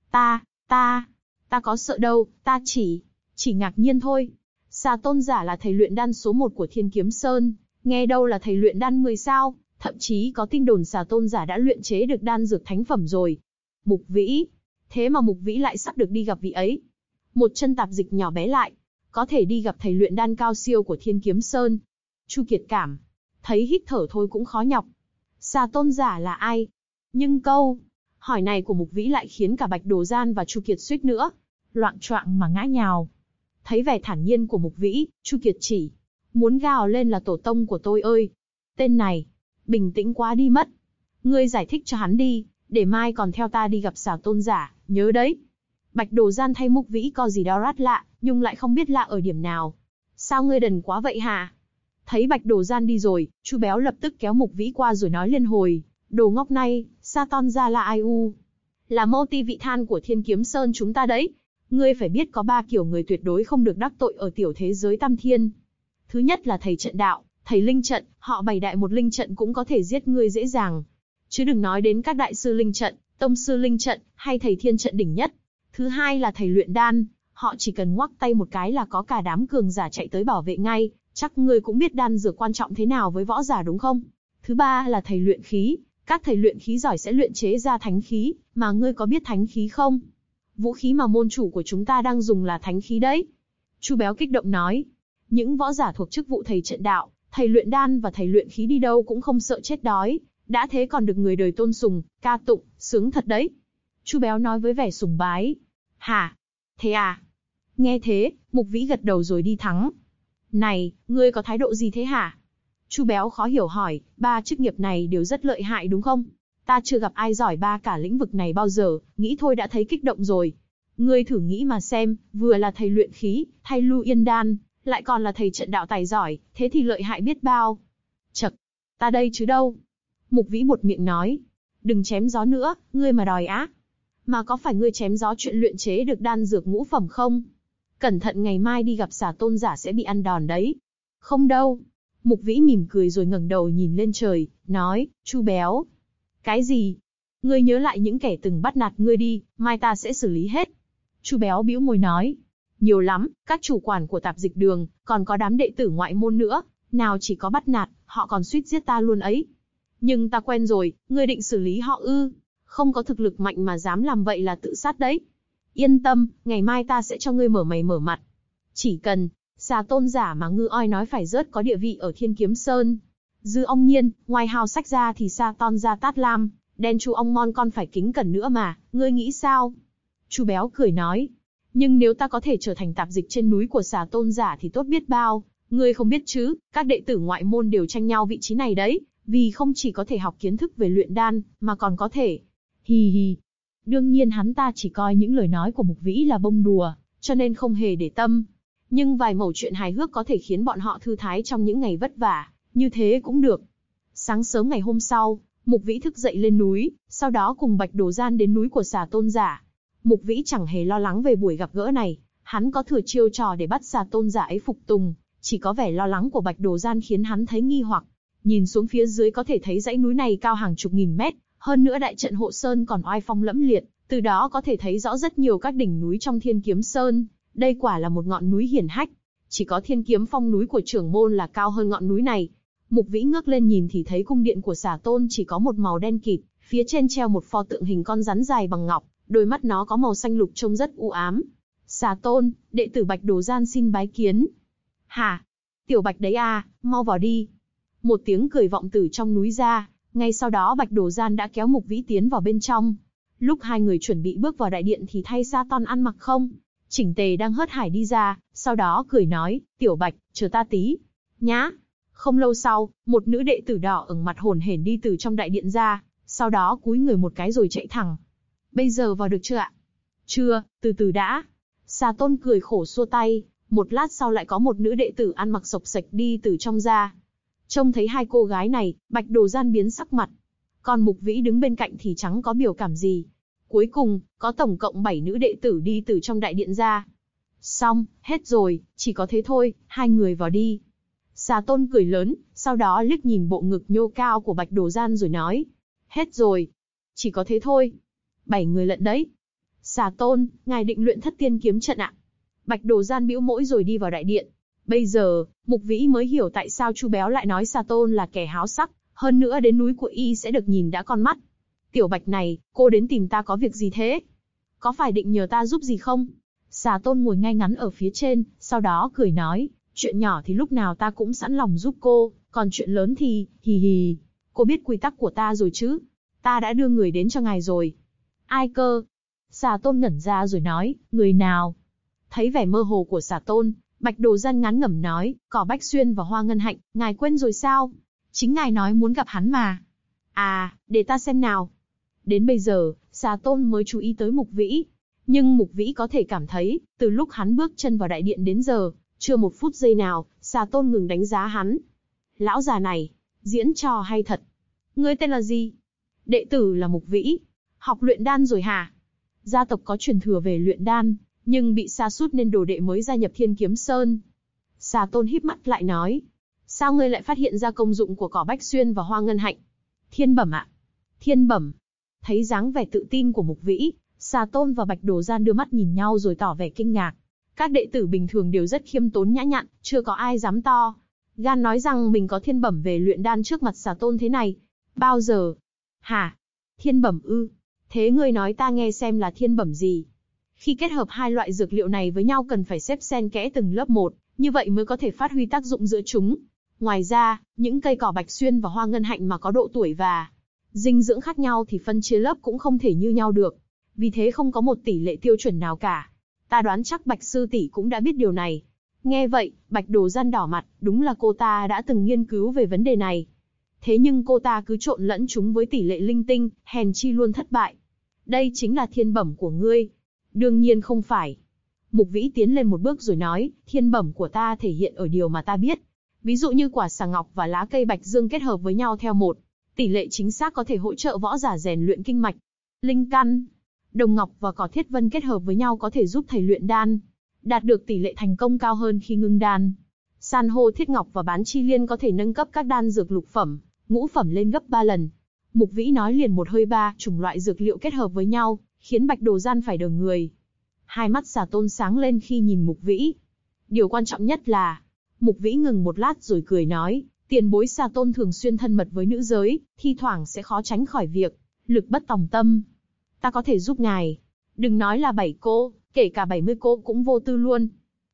Ta có sợ đâu, ta chỉ ngạc nhiên thôi. Xà Tôn Giả là thầy luyện đan số 1 của Thiên Kiếm Sơn, nghe đâu là thầy luyện đan 10 sao, thậm chí có tin đồn Xà Tôn Giả đã luyện chế được đan dược thánh phẩm rồi. Mục Vĩ, thế mà Mục Vĩ lại sắp được đi gặp vị ấy. Một chân tạp dịch nhỏ bé lại, có thể đi gặp thầy luyện đan cao siêu của Thiên Kiếm Sơn. Chu Kiệt cảm thấy hít thở thôi cũng khó nhọc. Xà Tôn Giả là ai? Nhưng câu hỏi này của Mục Vĩ lại khiến cả Bạch Đồ Gian và Chu Kiệt suýt nữa loạng choạng mà ngã nhào. Thấy vẻ thản nhiên của Mục Vĩ, Chu Kiệt chỉ muốn gào lên là tổ tông của tôi ơi. Tên này, bình tĩnh quá đi mất. Ngươi giải thích cho hắn đi, để mai còn theo ta đi gặp Xà Tôn Giả, nhớ đấy. Bạch Đồ Gian thay Mục Vĩ có gì đó rát lạ, nhưng lại không biết lạ ở điểm nào. Sao ngươi đần quá vậy hả? Thấy Bạch Đồ Gian đi rồi, Chu Béo lập tức kéo Mục Vĩ qua rồi nói liên hồi. Đồ ngốc này, Sa Ton gia là ai u? Là mâu ti vị than của Thiên Kiếm Sơn chúng ta đấy. Ngươi phải biết có 3 kiểu người tuyệt đối không được đắc tội ở tiểu thế giới Tam Thiên. Thứ nhất là thầy trận đạo, thầy linh trận, họ bày đại một linh trận cũng có thể giết ngươi dễ dàng. Chứ đừng nói đến các đại sư linh trận, tông sư linh trận, hay thầy thiên trận đỉnh nhất. Thứ hai là thầy luyện đan, họ chỉ cần ngoắc tay một cái là có cả đám cường giả chạy tới bảo vệ ngay, chắc ngươi cũng biết đan dược quan trọng thế nào với võ giả đúng không? Thứ ba là thầy luyện khí, các thầy luyện khí giỏi sẽ luyện chế ra thánh khí, mà ngươi có biết thánh khí không? Vũ khí mà môn chủ của chúng ta đang dùng là thánh khí đấy. Chu Béo kích động nói, những võ giả thuộc chức vụ thầy trận đạo, thầy luyện đan và thầy luyện khí đi đâu cũng không sợ chết đói, đã thế còn được người đời tôn sùng, ca tụng, sướng thật đấy. Chu Béo nói với vẻ sùng bái. Hả? Thế à? Nghe thế, Mục Vĩ gật đầu rồi đi thắng. Này, ngươi có thái độ gì thế hả? Chu Béo khó hiểu hỏi, 3 chức nghiệp này đều rất lợi hại đúng không? Ta chưa gặp ai giỏi 3 cả lĩnh vực này bao giờ, nghĩ thôi đã thấy kích động rồi. Ngươi thử nghĩ mà xem, vừa là thầy luyện khí, thay Lưu Yên Đan, lại còn là thầy trận đạo tài giỏi, thế thì lợi hại biết bao. Chậc, ta đây chứ đâu. Mục Vĩ buột miệng nói, đừng chém gió nữa, ngươi mà đòi á. Mà có phải ngươi chém gió chuyện luyện chế được đan dược ngũ phẩm không? Cẩn thận ngày mai đi gặp Xà Tôn giả sẽ bị ăn đòn đấy. Không đâu. Mục Vĩ mỉm cười rồi ngẩng đầu nhìn lên trời, nói, Chu Béo. Cái gì? Ngươi nhớ lại những kẻ từng bắt nạt ngươi đi, mai ta sẽ xử lý hết. Chu Béo bĩu môi nói, nhiều lắm, các chủ quản của tạp dịch đường, còn có đám đệ tử ngoại môn nữa, nào chỉ có bắt nạt, họ còn suýt giết ta luôn ấy. Nhưng ta quen rồi, ngươi định xử lý họ ư? Không có thực lực mạnh mà dám làm vậy là tự sát đấy. Yên tâm, ngày mai ta sẽ cho ngươi mở mày mở mặt. Chỉ cần, Xà Tôn giả mà ngư oi nói phải rớt có địa vị ở Thiên Kiếm Sơn. Dư Ong Nhiên, ngoài hào sách ra thì Sa Ton gia Tát Lam, đen Chu Ong Mon con phải kính cẩn nữa mà, ngươi nghĩ sao? Chu Béo cười nói, nhưng nếu ta có thể trở thành tạp dịch trên núi của Xà Tôn giả thì tốt biết bao, ngươi không biết chứ, các đệ tử ngoại môn đều tranh nhau vị trí này đấy, vì không chỉ có thể học kiến thức về luyện đan, mà còn có thể... Hì hì. Đương nhiên hắn ta chỉ coi những lời nói của Mục Vĩ là bông đùa, cho nên không hề để tâm. Nhưng vài mẩu chuyện hài hước có thể khiến bọn họ thư thái trong những ngày vất vả, như thế cũng được. Sáng sớm ngày hôm sau, Mục Vĩ thức dậy lên núi, sau đó cùng Bạch Đồ Gian đến núi của Xà Tôn giả. Mục Vĩ chẳng hề lo lắng về buổi gặp gỡ này, hắn có thừa chiêu trò để bắt Xà Tôn giả ấy phục tùng, chỉ có vẻ lo lắng của Bạch Đồ Gian khiến hắn thấy nghi hoặc. Nhìn xuống phía dưới có thể thấy dãy núi này cao hàng chục nghìn mét, hơn nữa đại trận hộ sơn còn oai phong lẫm liệt, từ đó có thể thấy rõ rất nhiều các đỉnh núi trong Thiên Kiếm Sơn. Đây quả là một ngọn núi hiển hách. Chỉ có Thiên Kiếm Phong núi của trưởng môn là cao hơn ngọn núi này. Mục Vĩ ngước lên nhìn thì thấy cung điện của Xà Tôn chỉ có một màu đen kịt, phía trên treo một pho tượng hình con rắn dài bằng ngọc, đôi mắt nó có màu xanh lục trông rất u ám. Xà Tôn, đệ tử Bạch Đồ Gian xin bái kiến. Hả? Tiểu Bạch đấy à, mau vào đi. Một tiếng cười vọng từ trong núi ra, ngay sau đó Bạch Đồ Gian đã kéo Mục Vĩ tiến vào bên trong. Lúc hai người chuẩn bị bước vào đại điện thì thay Sa Ton ăn mặc không chỉnh tề đang hớt hải đi ra, sau đó cười nói, Tiểu Bạch, chờ ta tí. Nhá. Không lâu sau, một nữ đệ tử đỏ ửng mặt hổn hển đi từ trong đại điện ra, sau đó cúi người một cái rồi chạy thẳng. Bây giờ vào được chưa ạ? Chưa, từ từ đã. Sa Tôn cười khổ xua tay, một lát sau lại có một nữ đệ tử ăn mặc xộc xệch đi từ trong ra. Trông thấy hai cô gái này, Bạch Đồ Gian biến sắc mặt. Còn Mục Vĩ đứng bên cạnh thì chẳng có biểu cảm gì. Cuối cùng, có tổng cộng 7 nữ đệ tử đi từ trong đại điện ra. Xong, hết rồi, chỉ có thế thôi, hai người vào đi. Xà Tôn cười lớn, sau đó liếc nhìn bộ ngực nhô cao của Bạch Đồ Gian rồi nói. Hết rồi. Chỉ có thế thôi. 7 người lận đấy. Xà Tôn, ngài định luyện Thất Tiên kiếm trận ạ? Bạch Đồ Gian bĩu môi rồi đi vào đại điện. Bây giờ, Mục Vĩ mới hiểu tại sao Chu Béo lại nói Xà Tôn là kẻ háo sắc, hơn nữa đến núi của y sẽ được nhìn đã con mắt. Tiểu Bạch này, cô đến tìm ta có việc gì thế? Có phải định nhờ ta giúp gì không? Xà Tôn ngồi ngay ngắn ở phía trên, sau đó cười nói, chuyện nhỏ thì lúc nào ta cũng sẵn lòng giúp cô, còn chuyện lớn thì, hì hì, cô biết quy tắc của ta rồi chứ? Ta đã đưa người đến cho ngài rồi. Ai cơ? Xà Tôn ngẩn ra rồi nói, người nào? Thấy vẻ mơ hồ của Xà Tôn, Bạch Đồ Gian ngán ngẩm nói, Cỏ Bách Xuyên và Hoa Ngân Hạnh, ngài quên rồi sao? Chính ngài nói muốn gặp hắn mà. À, để ta xem nào. Đến bây giờ, Xà Tôn mới chú ý tới Mục Vĩ. Nhưng Mục Vĩ có thể cảm thấy, từ lúc hắn bước chân vào đại điện đến giờ, Chưa một phút giây nào, Xà Tôn ngừng đánh giá hắn. Lão già này, diễn trò hay thật. Ngươi tên là gì? Đệ tử là Mục Vĩ. Học luyện đan rồi hả? Gia tộc có truyền thừa về luyện đan, nhưng bị sa sút nên đồ đệ mới gia nhập Thiên Kiếm Sơn. Xà Tôn híp mắt lại nói. Sao ngươi lại phát hiện ra công dụng của cỏ bách xuyên và hoa ngân hạnh? Thiên bẩm ạ. Thiên bẩm. Thấy dáng vẻ tự tin của Mục Vĩ, Xà Tôn và Bạch Đồ Gian đưa mắt nhìn nhau rồi tỏ vẻ kinh ngạc. Các đệ tử bình thường đều rất khiêm tốn nhã nhặn, chưa có ai dám to gan nói rằng mình có thiên bẩm về luyện đan trước mặt Xà Tôn thế này. Bao giờ? Hả? Thiên bẩm ư? Thế ngươi nói ta nghe xem là thiên bẩm gì? Khi kết hợp hai loại dược liệu này với nhau cần phải xếp xen kẽ từng lớp một, như vậy mới có thể phát huy tác dụng giữa chúng. Ngoài ra, những cây cỏ bạch xuyên và hoa ngân hạnh mà có độ tuổi và dinh dưỡng khác nhau thì phân chia lớp cũng không thể như nhau được. Vì thế không có một tỷ lệ tiêu chuẩn nào cả. Ta đoán chắc Bạch sư tỷ cũng đã biết điều này. Nghe vậy, Bạch Đồ Gian đỏ mặt, đúng là cô ta đã từng nghiên cứu về vấn đề này. Thế nhưng cô ta cứ trộn lẫn chúng với tỷ lệ linh tinh, hèn chi luôn thất bại. Đây chính là thiên bẩm của ngươi. Đương nhiên không phải. Mục Vĩ tiến lên một bước rồi nói, thiên bẩm của ta thể hiện ở điều mà ta biết. Ví dụ như quả xà ngọc và lá cây bạch dương kết hợp với nhau theo một tỷ lệ chính xác có thể hỗ trợ võ giả rèn luyện kinh mạch, linh căn. Đồng ngọc và cỏ thiết vân kết hợp với nhau có thể giúp thầy luyện đan, đạt được tỷ lệ thành công cao hơn khi ngưng đan. San hô thiết ngọc và bán chi liên có thể nâng cấp các đan dược lục phẩm, ngũ phẩm lên gấp 3 lần. Mục Vĩ nói liền một hơi ba chủng loại dược liệu kết hợp với nhau, khiến Bạch Đồ Gian phải đờ người. Hai mắt Xà Tôn sáng lên khi nhìn Mục Vĩ. Điều quan trọng nhất là, Mục Vĩ ngừng một lát rồi cười nói, tiền bối Xà Tôn thường xuyên thân mật với nữ giới, thi thoảng sẽ khó tránh khỏi việc lực bất tòng tâm. Ta có thể giúp ngài. Đừng nói là 7 cô, kể cả 70 cô cũng vô tư luôn.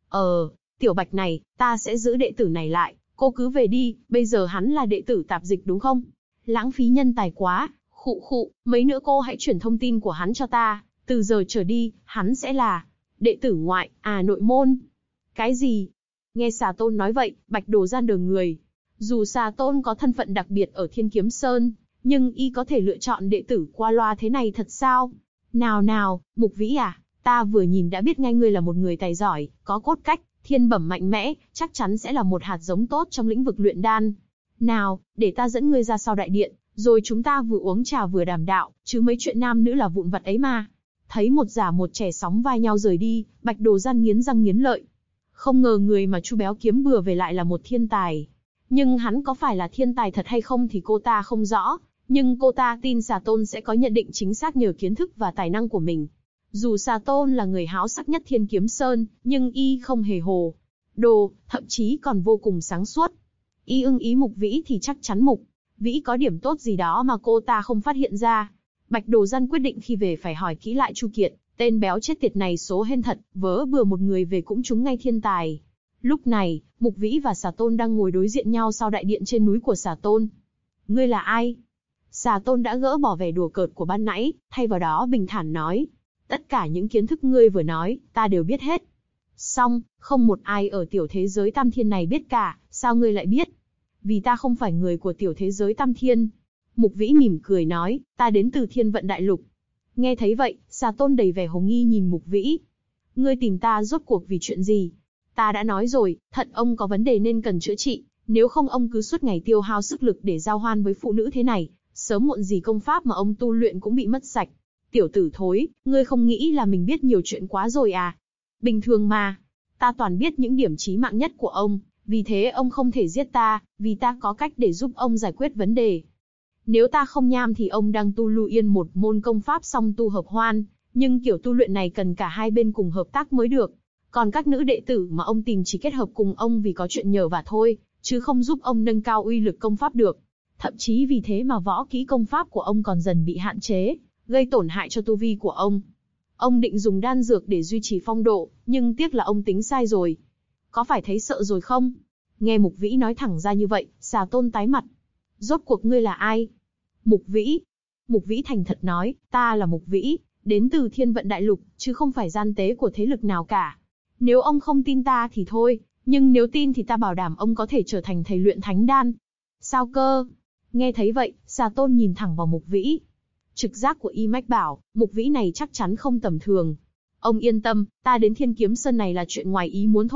Tiểu Bạch này, ta sẽ giữ đệ tử này lại, cô cứ về đi, bây giờ hắn là đệ tử tạp dịch đúng không? Lãng phí nhân tài quá, khụ, mấy nữa cô hãy chuyển thông tin của hắn cho ta, từ giờ trở đi, hắn sẽ là đệ tử ngoại, nội môn. Cái gì? Nghe Xà Tôn nói vậy, Bạch Đồ Gian đờ người. Dù Xà Tôn có thân phận đặc biệt ở Thiên Kiếm Sơn, nhưng y có thể lựa chọn đệ tử qua loa thế này thật sao? Nào, Mục Vĩ à, ta vừa nhìn đã biết ngay ngươi là một người tài giỏi, có cốt cách, thiên bẩm mạnh mẽ, chắc chắn sẽ là một hạt giống tốt trong lĩnh vực luyện đan. Nào, để ta dẫn ngươi ra sau đại điện, rồi chúng ta vừa uống trà vừa đàm đạo, chứ mấy chuyện nam nữ là vụn vặt ấy mà. Thấy một già một trẻ sóng vai nhau rời đi, Bạch Đồ Gian nghiến răng nghiến lợi. Không ngờ người mà Chu Béo kiếm bừa về lại là một thiên tài. Nhưng hắn có phải là thiên tài thật hay không thì cô ta không rõ. Nhưng cô ta tin Xà Tôn sẽ có nhận định chính xác nhờ kiến thức và tài năng của mình. Dù Xà Tôn là người háo sắc nhất Thiên Kiếm Sơn, nhưng y không hề hồ đồ, thậm chí còn vô cùng sáng suốt. Y ưng ý Mục Vĩ thì chắc chắn Mục Vĩ có điểm tốt gì đó mà cô ta không phát hiện ra. Bạch Đồ Gian quyết định khi về phải hỏi kỹ lại Chu Kiệt, tên béo chết tiệt này số hên thật, vớ bừa một người về cũng trúng ngay thiên tài. Lúc này, Mục Vĩ và Xà Tôn đang ngồi đối diện nhau sau đại điện trên núi của Xà Tôn. Ngươi là ai? Xà Tôn đã gỡ bỏ vẻ đùa cợt của ban nãy, thay vào đó bình thản nói. Tất cả những kiến thức ngươi vừa nói, ta đều biết hết. Song, không một ai ở tiểu thế giới Tam Thiên này biết cả, sao ngươi lại biết? Vì ta không phải người của tiểu thế giới Tam Thiên. Mục Vĩ mỉm cười nói, ta đến từ Thiên Vận Đại Lục. Nghe thấy vậy, Xà Tôn đầy vẻ hồ nghi nhìn Mục Vĩ. Ngươi tìm ta rốt cuộc vì chuyện gì? Ta đã nói rồi, thận ông có vấn đề nên cần chữa trị, nếu không ông cứ suốt ngày tiêu hao sức lực để giao hoan với phụ nữ thế này, sớm muộn gì công pháp mà ông tu luyện cũng bị mất sạch. Tiểu tử thối, ngươi không nghĩ là mình biết nhiều chuyện quá rồi à? Bình thường mà, ta toàn biết những điểm chí mạng nhất của ông, vì thế ông không thể giết ta, vì ta có cách để giúp ông giải quyết vấn đề. Nếu ta không nham thì ông đang tu Lưu Yên một môn công pháp song tu hợp hoan, nhưng kiểu tu luyện này cần cả hai bên cùng hợp tác mới được. Còn các nữ đệ tử mà ông tìm chỉ kết hợp cùng ông vì có chuyện nhờ vả thôi, chứ không giúp ông nâng cao uy lực công pháp được. Thậm chí vì thế mà võ kỹ công pháp của ông còn dần bị hạn chế, gây tổn hại cho tu vi của ông. Ông định dùng đan dược để duy trì phong độ, nhưng tiếc là ông tính sai rồi. Có phải thấy sợ rồi không? Nghe Mục Vĩ nói thẳng ra như vậy, Xà Tôn tái mặt. Rốt cuộc ngươi là ai? Mục Vĩ. Mục Vĩ thành thật nói, ta là Mục Vĩ, đến từ Thiên Vận Đại Lục, chứ không phải gian tế của thế lực nào cả. Nếu ông không tin ta thì thôi, nhưng nếu tin thì ta bảo đảm ông có thể trở thành thầy luyện thánh đan. Sao cơ? Nghe thấy vậy, Xà Tôn nhìn thẳng vào Mục Vĩ. Trực giác của y mách bảo, Mục Vĩ này chắc chắn không tầm thường. Ông yên tâm, ta đến Thiên Kiếm Sơn này là chuyện ngoài ý muốn thôi,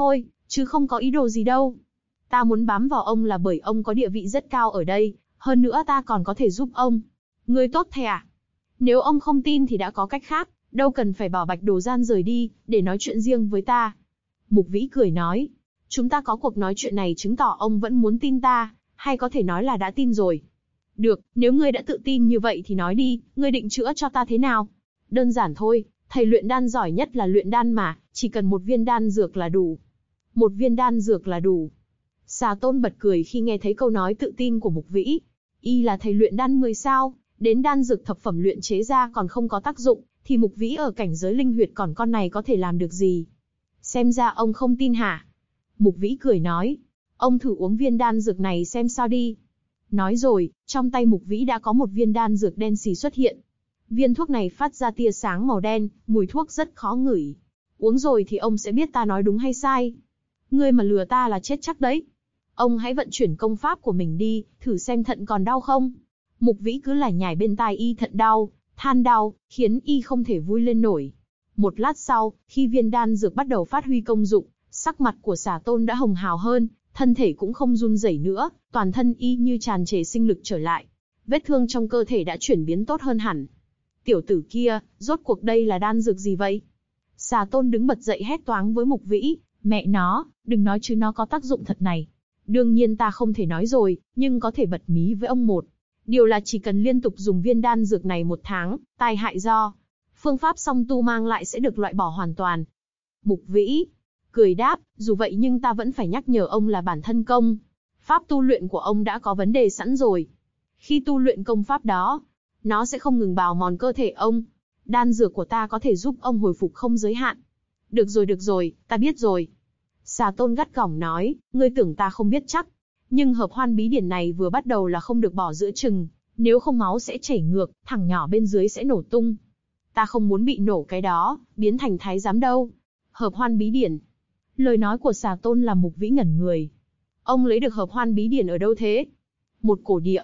chứ không có ý đồ gì đâu. Ta muốn bám vào ông là bởi ông có địa vị rất cao ở đây, hơn nữa ta còn có thể giúp ông. Ngươi tốt thế à? Nếu ông không tin thì đã có cách khác, đâu cần phải bảo Bạch Đồ Gian rời đi, để nói chuyện riêng với ta. Mục Vĩ cười nói, chúng ta có cuộc nói chuyện này chứng tỏ ông vẫn muốn tin ta, hay có thể nói là đã tin rồi. Được, nếu ngươi đã tự tin như vậy thì nói đi, ngươi định chữa cho ta thế nào? Đơn giản thôi, thầy luyện đan giỏi nhất là luyện đan mà, chỉ cần một viên đan dược là đủ. Một viên đan dược là đủ. Xà Tôn bật cười khi nghe thấy câu nói tự tin của Mục Vĩ. Y là thầy luyện đan 10 sao, đến đan dược thập phẩm luyện chế ra còn không có tác dụng, thì Mục Vĩ ở cảnh giới linh huyệt còn con này có thể làm được gì? Xem ra ông không tin hả? Mục Vĩ cười nói, ông thử uống viên đan dược này xem sao đi. Nói rồi, trong tay Mục Vĩ đã có một viên đan dược đen xì xuất hiện. Viên thuốc này phát ra tia sáng màu đen, mùi thuốc rất khó ngửi. Uống rồi thì ông sẽ biết ta nói đúng hay sai. Ngươi mà lừa ta là chết chắc đấy. Ông hãy vận chuyển công pháp của mình đi, thử xem thận còn đau không. Mục Vĩ cứ lải nhải bên tai y thận đau, than đau, khiến y không thể vui lên nổi. Một lát sau, khi viên đan dược bắt đầu phát huy công dụng, sắc mặt của Xà Tôn đã hồng hào hơn, thân thể cũng không run rẩy nữa, toàn thân y như tràn trề sinh lực trở lại. Vết thương trong cơ thể đã chuyển biến tốt hơn hẳn. Tiểu tử kia, rốt cuộc đây là đan dược gì vậy? Xà Tôn đứng bật dậy hét toáng với Mục Vĩ, mẹ nó, đừng nói chứ nó có tác dụng thật này. Đương nhiên ta không thể nói rồi, nhưng có thể bật mí với ông một. Điều là chỉ cần liên tục dùng viên đan dược này 1 tháng, tai hại do phương pháp song tu mang lại sẽ được loại bỏ hoàn toàn. Mục Vĩ cười đáp, dù vậy nhưng ta vẫn phải nhắc nhở ông là bản thân công pháp tu luyện của ông đã có vấn đề sẵn rồi. Khi tu luyện công pháp đó, nó sẽ không ngừng bào mòn cơ thể ông. Đan dược của ta có thể giúp ông hồi phục không giới hạn. Được rồi, ta biết rồi. Xà Tôn gắt gỏng nói, ngươi tưởng ta không biết chắc. Nhưng hợp hoan bí điển này vừa bắt đầu là không được bỏ giữa chừng, nếu không máu sẽ chảy ngược, thằng nhỏ bên dưới sẽ nổ tung. Ta không muốn bị nổ cái đó, biến thành thái giám đâu. Hợp hoan bí điển. Lời nói của Xà Tôn làm Mục Vĩ ngẩn người. Ông lấy được hợp hoan bí điển ở đâu thế? Một cổ địa.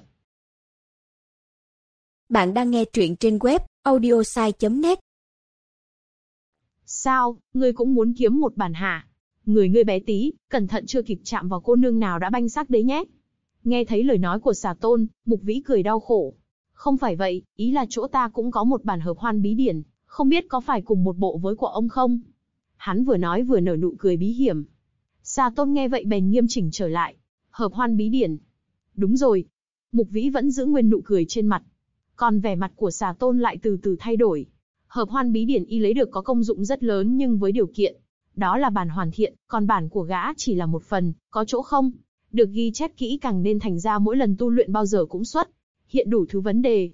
Bạn đang nghe truyện trên web audiosai.net. Sao, ngươi cũng muốn kiếm một bản hả? Người ngươi bé tí, cẩn thận chưa kịp chạm vào cô nương nào đã banh xác đấy nhé. Nghe thấy lời nói của Xà Tôn, Mục Vĩ cười đau khổ. Không phải vậy, ý là chỗ ta cũng có một bản hợp hoan bí điển, không biết có phải cùng một bộ với của ông không? Hắn vừa nói vừa nở nụ cười bí hiểm. Xà Tôn nghe vậy bèn nghiêm chỉnh trở lại. Hợp hoan bí điển. Đúng rồi. Mục Vĩ vẫn giữ nguyên nụ cười trên mặt. Còn vẻ mặt của Xà Tôn lại từ từ thay đổi. Hợp hoan bí điển y lấy được có công dụng rất lớn nhưng với điều kiện. Đó là bản hoàn thiện, còn bản của gã chỉ là một phần, có chỗ không được ghi chép kỹ càng nên thành ra mỗi lần tu luyện bao giờ cũng xuất hiện đủ thứ vấn đề.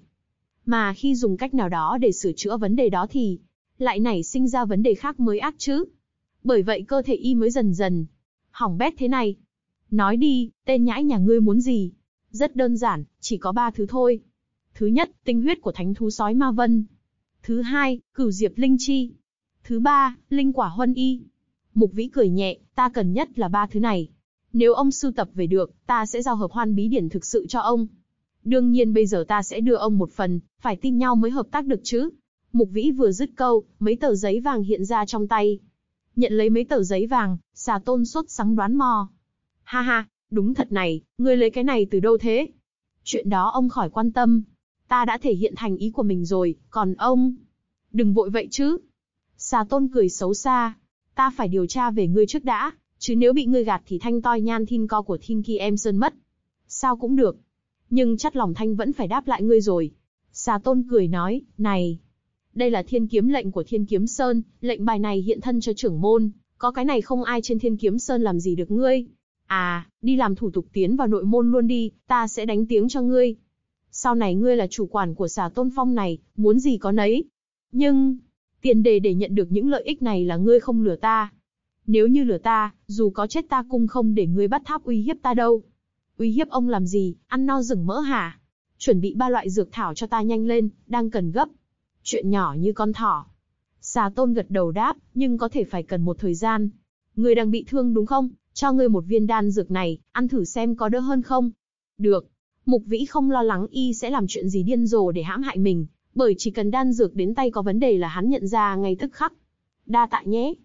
Mà khi dùng cách nào đó để sửa chữa vấn đề đó thì lại nảy sinh ra vấn đề khác mới ác chứ. Bởi vậy cơ thể y mới dần dần hỏng bét thế này. Nói đi, tên nhãi nhà ngươi muốn gì? Rất đơn giản, chỉ có 3 thứ thôi. Thứ nhất, tinh huyết của thánh thú sói Ma Vân. Thứ hai, cửu diệp linh chi. Thứ ba, linh quả huân y. Mục Vĩ cười nhẹ, ta cần nhất là 3 thứ này. Nếu ông sưu tập về được, ta sẽ giao hợp hoan bí điển thực sự cho ông. Đương nhiên bây giờ ta sẽ đưa ông một phần, phải tin nhau mới hợp tác được chứ. Mục Vĩ vừa dứt câu, mấy tờ giấy vàng hiện ra trong tay. Nhận lấy mấy tờ giấy vàng, Xà Tôn sốt sắng đoán mò. Ha ha, đúng thật này, ngươi lấy cái này từ đâu thế? Chuyện đó ông khỏi quan tâm. Ta đã thể hiện thành ý của mình rồi, còn ông... Đừng vội vậy chứ. Xà Tôn cười xấu xa. Ta phải điều tra về ngươi trước đã, chứ nếu bị ngươi gạt thì thanh toi nhan thin co của Thiên Ki em Sơn mất. Sao cũng được. Nhưng chắc lòng thanh vẫn phải đáp lại ngươi rồi. Xà Tôn cười nói, này. Đây là thiên kiếm lệnh của Thiên Kiếm Sơn, lệnh bài này hiện thân cho trưởng môn. Có cái này không ai trên Thiên Kiếm Sơn làm gì được ngươi. À, đi làm thủ tục tiến vào nội môn luôn đi, ta sẽ đánh tiếng cho ngươi. Sau này ngươi là chủ quản của Xà Tôn Phong này, muốn gì có nấy. Nhưng... tiền đề để nhận được những lợi ích này là ngươi không lừa ta. Nếu như lừa ta, dù có chết ta cũng không để ngươi bắt tháp uy hiếp ta đâu. Uy hiếp ông làm gì, ăn no rừng mỡ hả? Chuẩn bị 3 loại dược thảo cho ta nhanh lên, đang cần gấp. Chuyện nhỏ như con thỏ. Xà Tôn gật đầu đáp, nhưng có thể phải cần một thời gian. Ngươi đang bị thương đúng không? Cho ngươi một viên đan dược này, ăn thử xem có đỡ hơn không? Được. Mục Vĩ không lo lắng y sẽ làm chuyện gì điên rồ để hãm hại mình. Bởi chỉ cần đan dược đến tay có vấn đề là hắn nhận ra ngay tức khắc. Đa tạ nhé.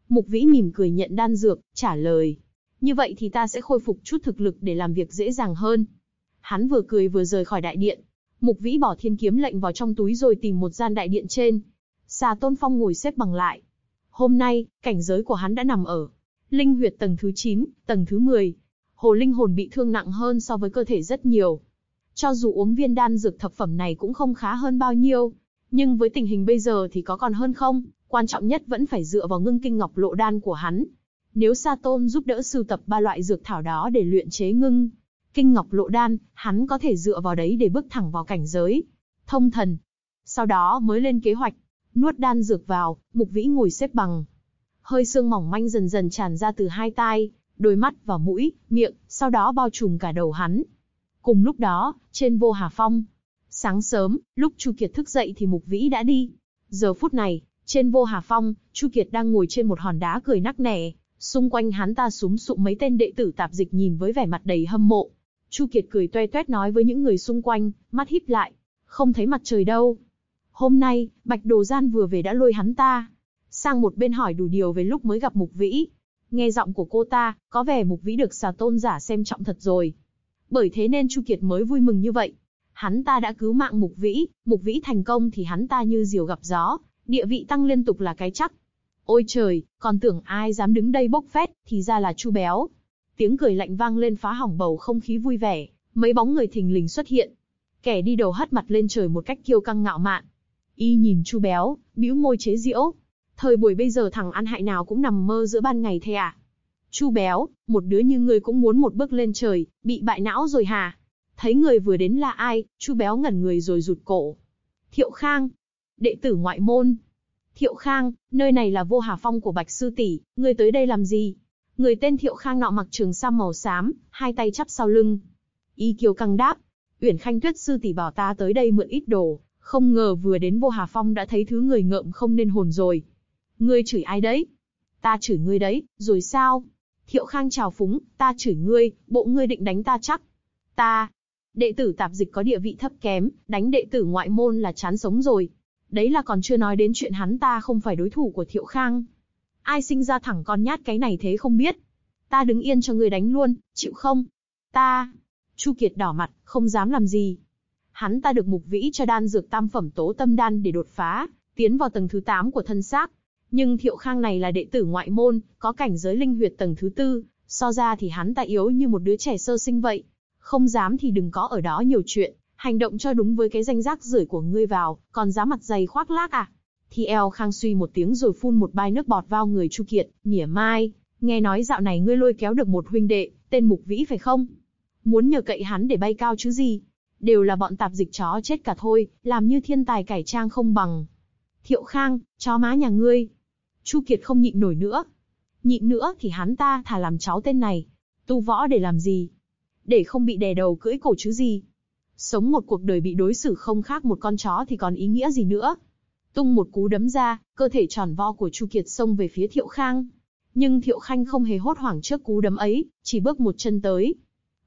Mục Vĩ mỉm cười nhận đan dược, trả lời. Như vậy thì ta sẽ khôi phục chút thực lực để làm việc dễ dàng hơn. Hắn vừa cười vừa rời khỏi đại điện. Mục Vĩ bỏ thiên kiếm lệnh vào trong túi rồi tìm một gian đại điện trên. Xà Tôn Phong ngồi xếp bằng lại. Hôm nay, cảnh giới của hắn đã nằm ở linh huyệt tầng thứ 9, tầng thứ 10. Hồ linh hồn bị thương nặng hơn so với cơ thể rất nhiều. Cho dù uống viên đan dược thập phẩm này cũng không khá hơn bao nhiêu, nhưng với tình hình bây giờ thì có còn hơn không, quan trọng nhất vẫn phải dựa vào ngưng kinh ngọc lộ đan của hắn. Nếu Sa Tôn giúp đỡ sưu tập 3 loại dược thảo đó để luyện chế ngưng kinh ngọc lộ đan, hắn có thể dựa vào đấy để bước thẳng vào cảnh giới thông thần. Sau đó mới lên kế hoạch. Nuốt đan dược vào, Mục Vĩ ngồi xếp bằng. Hơi sương mỏng manh dần dần tràn ra từ hai tai, đôi mắt và mũi, miệng, sau đó bao trùm cả đầu hắn. Cùng lúc đó, trên Vô Hà Phong, sáng sớm, lúc Chu Kiệt thức dậy thì Mục Vĩ đã đi. Giờ phút này, trên Vô Hà Phong, Chu Kiệt đang ngồi trên một hòn đá cười nắc nẻ, xung quanh hắn ta súm sụm mấy tên đệ tử tạp dịch nhìn với vẻ mặt đầy hâm mộ. Chu Kiệt cười toe toét nói với những người xung quanh, mắt híp lại, không thấy mặt trời đâu. Hôm nay, Bạch Đồ Gian vừa về đã lôi hắn ta sang một bên hỏi đủ điều về lúc mới gặp Mục Vĩ. Nghe giọng của cô ta, có vẻ Mục Vĩ được Xà Tôn giả xem trọng thật rồi. Bởi thế nên Chu Kiệt mới vui mừng như vậy. Hắn ta đã cứu mạng Mục Vĩ thành công thì hắn ta như diều gặp gió, địa vị tăng liên tục là cái chắc. Ôi trời, còn tưởng ai dám đứng đây bốc phét, thì ra là Chu Béo. Tiếng cười lạnh vang lên phá hỏng bầu không khí vui vẻ, mấy bóng người thình lình xuất hiện. Kẻ đi đầu hất mặt lên trời một cách kiêu căng ngạo mạn. Y nhìn Chu Béo, bĩu môi chế giễu. Thời buổi bây giờ thằng ăn hại nào cũng nằm mơ giữa ban ngày thế à? Chu Béo, một đứa như ngươi cũng muốn một bước lên trời, bị bại não rồi hả? Thấy người vừa đến là ai, Chu Béo ngẩn người rồi rụt cổ. Thiệu Khang, đệ tử ngoại môn. Thiệu Khang, nơi này là Vô Hà Phong của Bạch sư tỷ, ngươi tới đây làm gì? Người tên Thiệu Khang nọ mặc trường sam màu xám, hai tay chắp sau lưng. Y kiêu căng đáp, Uyển Khanh Tuyết sư tỷ bảo ta tới đây mượn ít đồ, không ngờ vừa đến Vô Hà Phong đã thấy thứ người ngợm không nên hồn rồi. Ngươi chửi ai đấy? Ta chửi ngươi đấy, rồi sao? Thiệu Khang trào phúng, ta chửi ngươi, bộ ngươi định đánh ta chắc. Ta, đệ tử tạp dịch có địa vị thấp kém, đánh đệ tử ngoại môn là chán sống rồi. Đấy là còn chưa nói đến chuyện hắn ta không phải đối thủ của Thiệu Khang. Ai sinh ra thẳng con nhát cái này thế không biết. Ta đứng yên cho ngươi đánh luôn, chịu không? Ta... Chu Kiệt đỏ mặt, không dám làm gì. Hắn ta được Mục Vĩ cho đan dược tam phẩm tố tâm đan để đột phá, tiến vào tầng thứ 8 của thân xác. Nhưng Thiệu Khang này là đệ tử ngoại môn, có cảnh giới linh huyệt tầng thứ 4, so ra thì hắn ta yếu như một đứa trẻ sơ sinh vậy. Không dám thì đừng có ở đó nhiều chuyện, hành động cho đúng với cái danh rác rưởi của ngươi vào, còn dám mặt dày khoác lác à? Thì eo Khang suy một tiếng rồi phun một bai nước bọt vào người Chu Kiệt, mỉa mai, nghe nói dạo này ngươi lôi kéo được một huynh đệ, tên Mục Vĩ phải không? Muốn nhờ cậy hắn để bay cao chứ gì? Đều là bọn tạp dịch chó chết cả thôi, làm như thiên tài cải trang không bằng. Thiệu Khang, chó má nhà ngươi. Chu Kiệt không nhịn nổi nữa. Nhịn nữa thì hắn ta thà làm cháu tên này. Tu võ để làm gì? Để không bị đè đầu cưỡi cổ chứ gì? Sống một cuộc đời bị đối xử không khác một con chó thì còn ý nghĩa gì nữa? Tung một cú đấm ra, cơ thể tròn vo của Chu Kiệt xông về phía Thiệu Khang. Nhưng Thiệu Khang không hề hốt hoảng trước cú đấm ấy, chỉ bước một chân tới.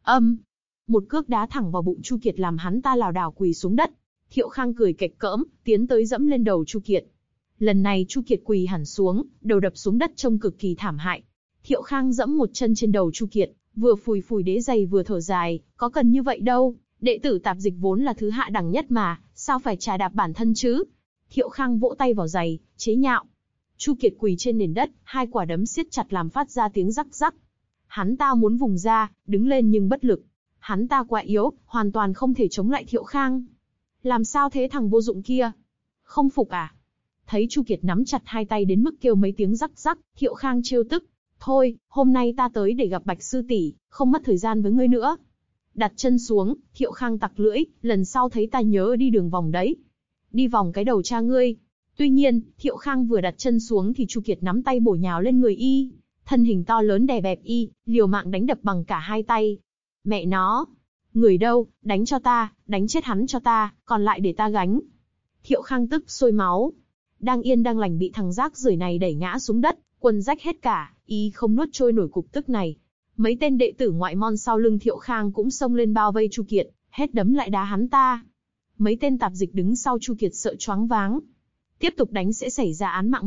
Một cước đá thẳng vào bụng Chu Kiệt làm hắn ta lảo đảo quỳ xuống đất. Thiệu Khang cười kệch cỡm, tiến tới dẫm lên đầu Chu Kiệt. Lần này Chu Kiệt quỳ hẳn xuống, đầu đập xuống đất trông cực kỳ thảm hại. Thiệu Khang dẫm một chân trên đầu Chu Kiệt, vừa phủi phủi đế giày vừa thở dài, có cần như vậy đâu, đệ tử tạp dịch vốn là thứ hạ đẳng nhất mà, sao phải chà đạp bản thân chứ? Thiệu Khang vỗ tay vào giày, chế nhạo. Chu Kiệt quỳ trên nền đất, hai quả đấm siết chặt làm phát ra tiếng rắc rắc. Hắn ta muốn vùng ra, đứng lên nhưng bất lực. Hắn ta quá yếu, hoàn toàn không thể chống lại Thiệu Khang. Làm sao thế thằng vô dụng kia? Không phục à? Thấy Chu Kiệt nắm chặt hai tay đến mức kêu mấy tiếng rắc rắc, Thiệu Khang trêu tức. Thôi, hôm nay ta tới để gặp Bạch sư tỷ, không mất thời gian với ngươi nữa. Đặt chân xuống, Thiệu Khang tặc lưỡi, lần sau thấy ta nhớ đi đường vòng đấy. Đi vòng cái đầu cha ngươi. Tuy nhiên, Thiệu Khang vừa đặt chân xuống thì Chu Kiệt nắm tay bổ nhào lên người y. Thân hình to lớn đè bẹp y, liều mạng đánh đập bằng cả hai tay. Mẹ nó! Người đâu, đánh cho ta, đánh chết hắn cho ta, còn lại để ta gánh. Thiệu Khang tức sôi máu. Đang yên đang lành bị thằng rác rưởi này đẩy ngã xuống đất, quần rách hết cả, y không nuốt trôi nổi cục tức này. Mấy tên đệ tử ngoại môn sau lưng Thiệu Khang cũng xông lên bao vây Chu Kiệt, hết đấm lại đá hắn ta. Mấy tên tạp dịch đứng sau Chu Kiệt sợ choáng váng. Tiếp tục đánh sẽ xảy ra án mạng mất.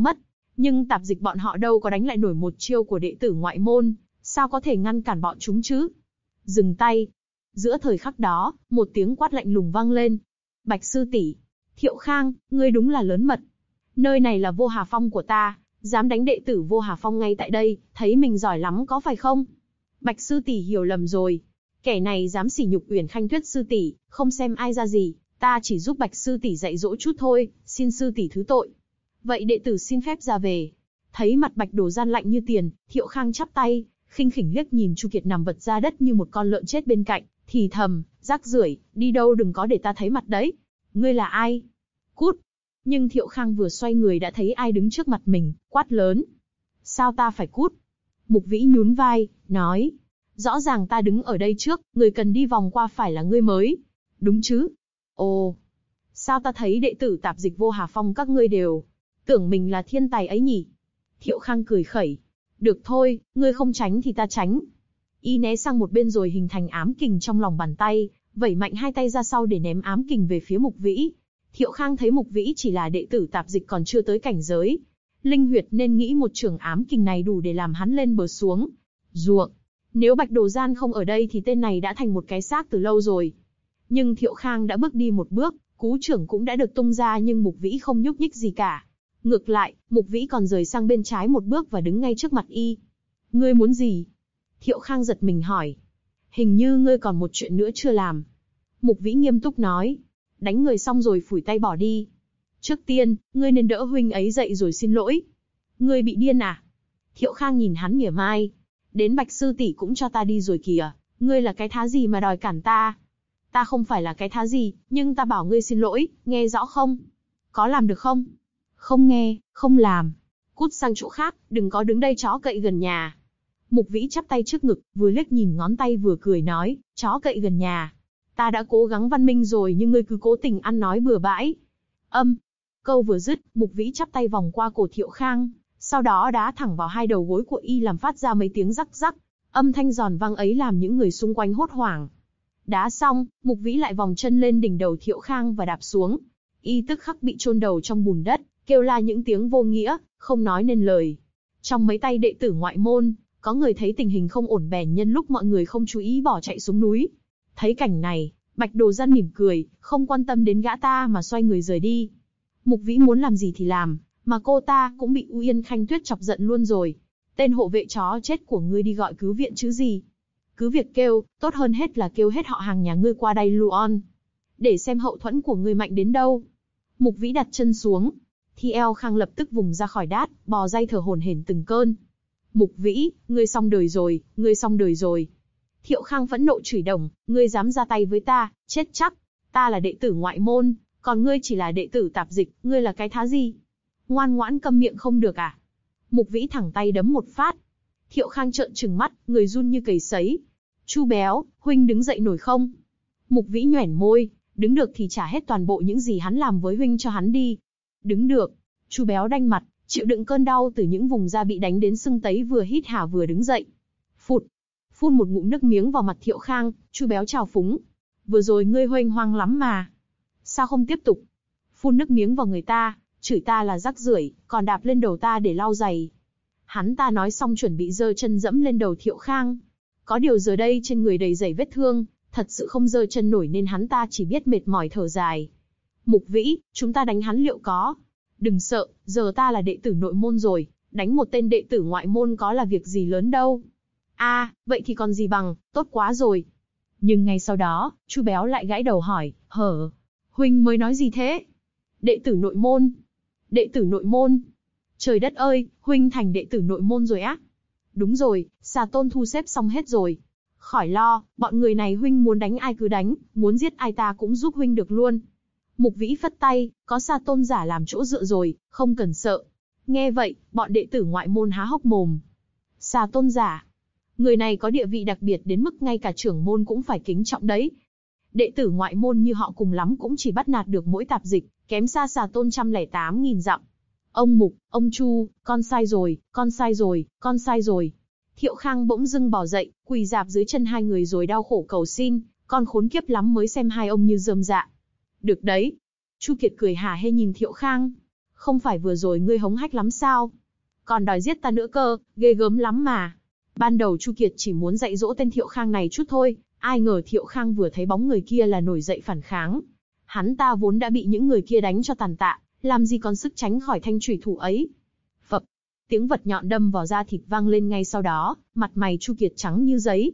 Nhưng tạp dịch bọn họ đâu có đánh lại nổi một chiêu của đệ tử ngoại môn, sao có thể ngăn cản bọn chúng chứ? Dừng tay. Giữa thời khắc đó, một tiếng quát lạnh lùng vang lên. Bạch sư tỷ, Thiệu Khang, ngươi đúng là lớn mật. Nơi này là Vô Hà Phong của ta, dám đánh đệ tử Vô Hà Phong ngay tại đây, thấy mình giỏi lắm có phải không? Bạch sư tỷ hiểu lầm rồi. Kẻ này dám sỉ nhục Uyển Khanh Tuyết sư tỷ, không xem ai ra gì, ta chỉ giúp Bạch sư tỷ dạy dỗ chút thôi, xin sư tỷ thứ tội. Vậy đệ tử xin phép ra về. Thấy mặt Bạch Đồ Gian lạnh như tiền, Thiệu Khang chắp tay, khinh khỉnh liếc nhìn Chu Kiệt nằm vật ra đất như một con lợn chết bên cạnh, thì thầm, rác rưởi, đi đâu đừng có để ta thấy mặt đấy. Ngươi là ai? Cút. Nhưng Thiệu Khang vừa xoay người đã thấy ai đứng trước mặt mình, quát lớn. Sao ta phải cút? Mục Vĩ nhún vai, nói. Rõ ràng ta đứng ở đây trước, người cần đi vòng qua phải là ngươi mới. Đúng chứ? Ồ. Sao ta thấy đệ tử tạp dịch Vô Hà Phong các ngươi đều tưởng mình là thiên tài ấy nhỉ? Thiệu Khang cười khẩy. Được thôi, ngươi không tránh thì ta tránh. Y né sang một bên rồi hình thành ám kình trong lòng bàn tay, vẩy mạnh hai tay ra sau để ném ám kình về phía Mục Vĩ. Thiệu Khang thấy Mục Vĩ chỉ là đệ tử tạp dịch còn chưa tới cảnh giới linh huyệt nên nghĩ một trường ám kình này đủ để làm hắn lên bờ xuống ruộng. Nếu Bạch Đồ Gian không ở đây thì tên này đã thành một cái xác từ lâu rồi. Nhưng Thiệu Khang đã bước đi một bước, cú trưởng cũng đã được tung ra nhưng Mục Vĩ không nhúc nhích gì cả. Ngược lại, Mục Vĩ còn rời sang bên trái một bước và đứng ngay trước mặt y. Ngươi muốn gì? Thiệu Khang giật mình hỏi. Hình như ngươi còn một chuyện nữa chưa làm. Mục Vĩ nghiêm túc nói. Đánh người xong rồi phủi tay bỏ đi. Trước tiên, ngươi nên đỡ huynh ấy dậy rồi xin lỗi. Ngươi bị điên à? Thiệu Khang nhìn hắn mỉa mai. Đến Bạch sư tỷ cũng cho ta đi rồi kìa. Ngươi là cái thá gì mà đòi cản ta? Ta không phải là cái thá gì, nhưng ta bảo ngươi xin lỗi, nghe rõ không? Có làm được không? Không nghe, không làm. Cút sang chỗ khác, đừng có đứng đây chó cậy gần nhà. Mục Vĩ chắp tay trước ngực, vừa liếc nhìn ngón tay vừa cười nói, chó cậy gần nhà. Ta đã cố gắng văn minh rồi nhưng ngươi cứ cố tình ăn nói bừa bãi. Câu vừa dứt, Mục Vĩ chắp tay vòng qua cổ Thiệu Khang, sau đó đá thẳng vào hai đầu gối của y làm phát ra mấy tiếng rắc rắc. Âm thanh giòn vang ấy làm những người xung quanh hốt hoảng. Đá xong, Mục Vĩ lại vòng chân lên đỉnh đầu Thiệu Khang và đạp xuống. Y tức khắc bị chôn đầu trong bùn đất, kêu la những tiếng vô nghĩa, không nói nên lời. Trong mấy tay đệ tử ngoại môn, có người thấy tình hình không ổn bèn nhân lúc mọi người không chú ý bỏ chạy xuống núi. Thấy cảnh này, Bạch Đồ Gian mỉm cười, không quan tâm đến gã ta mà xoay người rời đi. Mục Vĩ muốn làm gì thì làm, mà cô ta cũng bị Uyển Khanh Tuyết chọc giận luôn rồi. Tên hộ vệ chó chết của ngươi đi gọi cứu viện chứ gì. Cứ việc kêu, tốt hơn hết là kêu hết họ hàng nhà ngươi qua đây luôn. Để xem hậu thuẫn của ngươi mạnh đến đâu. Mục Vĩ đặt chân xuống. Thiệu Khang lập tức vùng ra khỏi đát, bò dây thở hổn hển từng cơn. Mục Vĩ, ngươi xong đời rồi, ngươi xong đời rồi. Thiệu Khang phẫn nộ chửi đồng, ngươi dám ra tay với ta, chết chắc. Ta là đệ tử ngoại môn, còn ngươi chỉ là đệ tử tạp dịch, ngươi là cái thá gì? Ngoan ngoãn câm miệng không được à? Mục Vĩ thẳng tay đấm một phát. Thiệu Khang trợn trừng mắt, người run như cầy sấy. Chu béo, huynh đứng dậy nổi không? Mục Vĩ nhoẻn môi, đứng được thì trả hết toàn bộ những gì hắn làm với huynh cho hắn đi. Đứng được. Chu béo đanh mặt, chịu đựng cơn đau từ những vùng da bị đánh đến sưng tấy vừa hít hà vừa đứng dậy. Phụt. Phun một ngụm nước miếng vào mặt Thiệu Khang, Chu béo trào phúng. Vừa rồi ngươi huênh hoang lắm mà. Sao không tiếp tục? Phun nước miếng vào người ta, chửi ta là rác rưởi, còn đạp lên đầu ta để lau giày. Hắn ta nói xong chuẩn bị giơ chân dẫm lên đầu Thiệu Khang. Có điều giờ đây trên người đầy dày vết thương, thật sự không giơ chân nổi nên hắn ta chỉ biết mệt mỏi thở dài. Mục Vĩ, chúng ta đánh hắn liệu có? Đừng sợ, giờ ta là đệ tử nội môn rồi, đánh một tên đệ tử ngoại môn có là việc gì lớn đâu. Vậy thì còn gì bằng, tốt quá rồi. Nhưng ngay sau đó, Chu béo lại gãi đầu hỏi, huynh mới nói gì thế? Đệ tử nội môn. Đệ tử nội môn. Trời đất ơi, huynh thành đệ tử nội môn rồi á? Đúng rồi, Xà Tôn thu xếp xong hết rồi. Khỏi lo, bọn người này huynh muốn đánh ai cứ đánh, muốn giết ai ta cũng giúp huynh được luôn. Mục Vĩ phất tay, có Xà Tôn giả làm chỗ dựa rồi, không cần sợ. Nghe vậy, bọn đệ tử ngoại môn há hốc mồm. Xà Tôn giả. Người này có địa vị đặc biệt đến mức ngay cả trưởng môn cũng phải kính trọng đấy. Đệ tử ngoại môn như họ cùng lắm cũng chỉ bắt nạt được mỗi tạp dịch, kém xa Xà Tôn 108.000 dặm. Ông Mục, ông Chu, con sai rồi, con sai rồi, con sai rồi. Thiệu Khang bỗng dưng bò dậy, quỳ rạp dưới chân hai người rồi đau khổ cầu xin, con khốn kiếp lắm mới xem hai ông như rơm dạ. Được đấy. Chu Kiệt cười hả hê nhìn Thiệu Khang. Không phải vừa rồi ngươi hống hách lắm sao? Còn đòi giết ta nữa cơ, ghê gớm lắm mà. Ban đầu Chu Kiệt chỉ muốn dạy dỗ tên Thiệu Khang này chút thôi, ai ngờ Thiệu Khang vừa thấy bóng người kia là nổi dậy phản kháng. Hắn ta vốn đã bị những người kia đánh cho tàn tạ, làm gì còn sức tránh khỏi thanh chủy thủ ấy. Phập, tiếng vật nhọn đâm vào da thịt vang lên ngay sau đó, mặt mày Chu Kiệt trắng như giấy.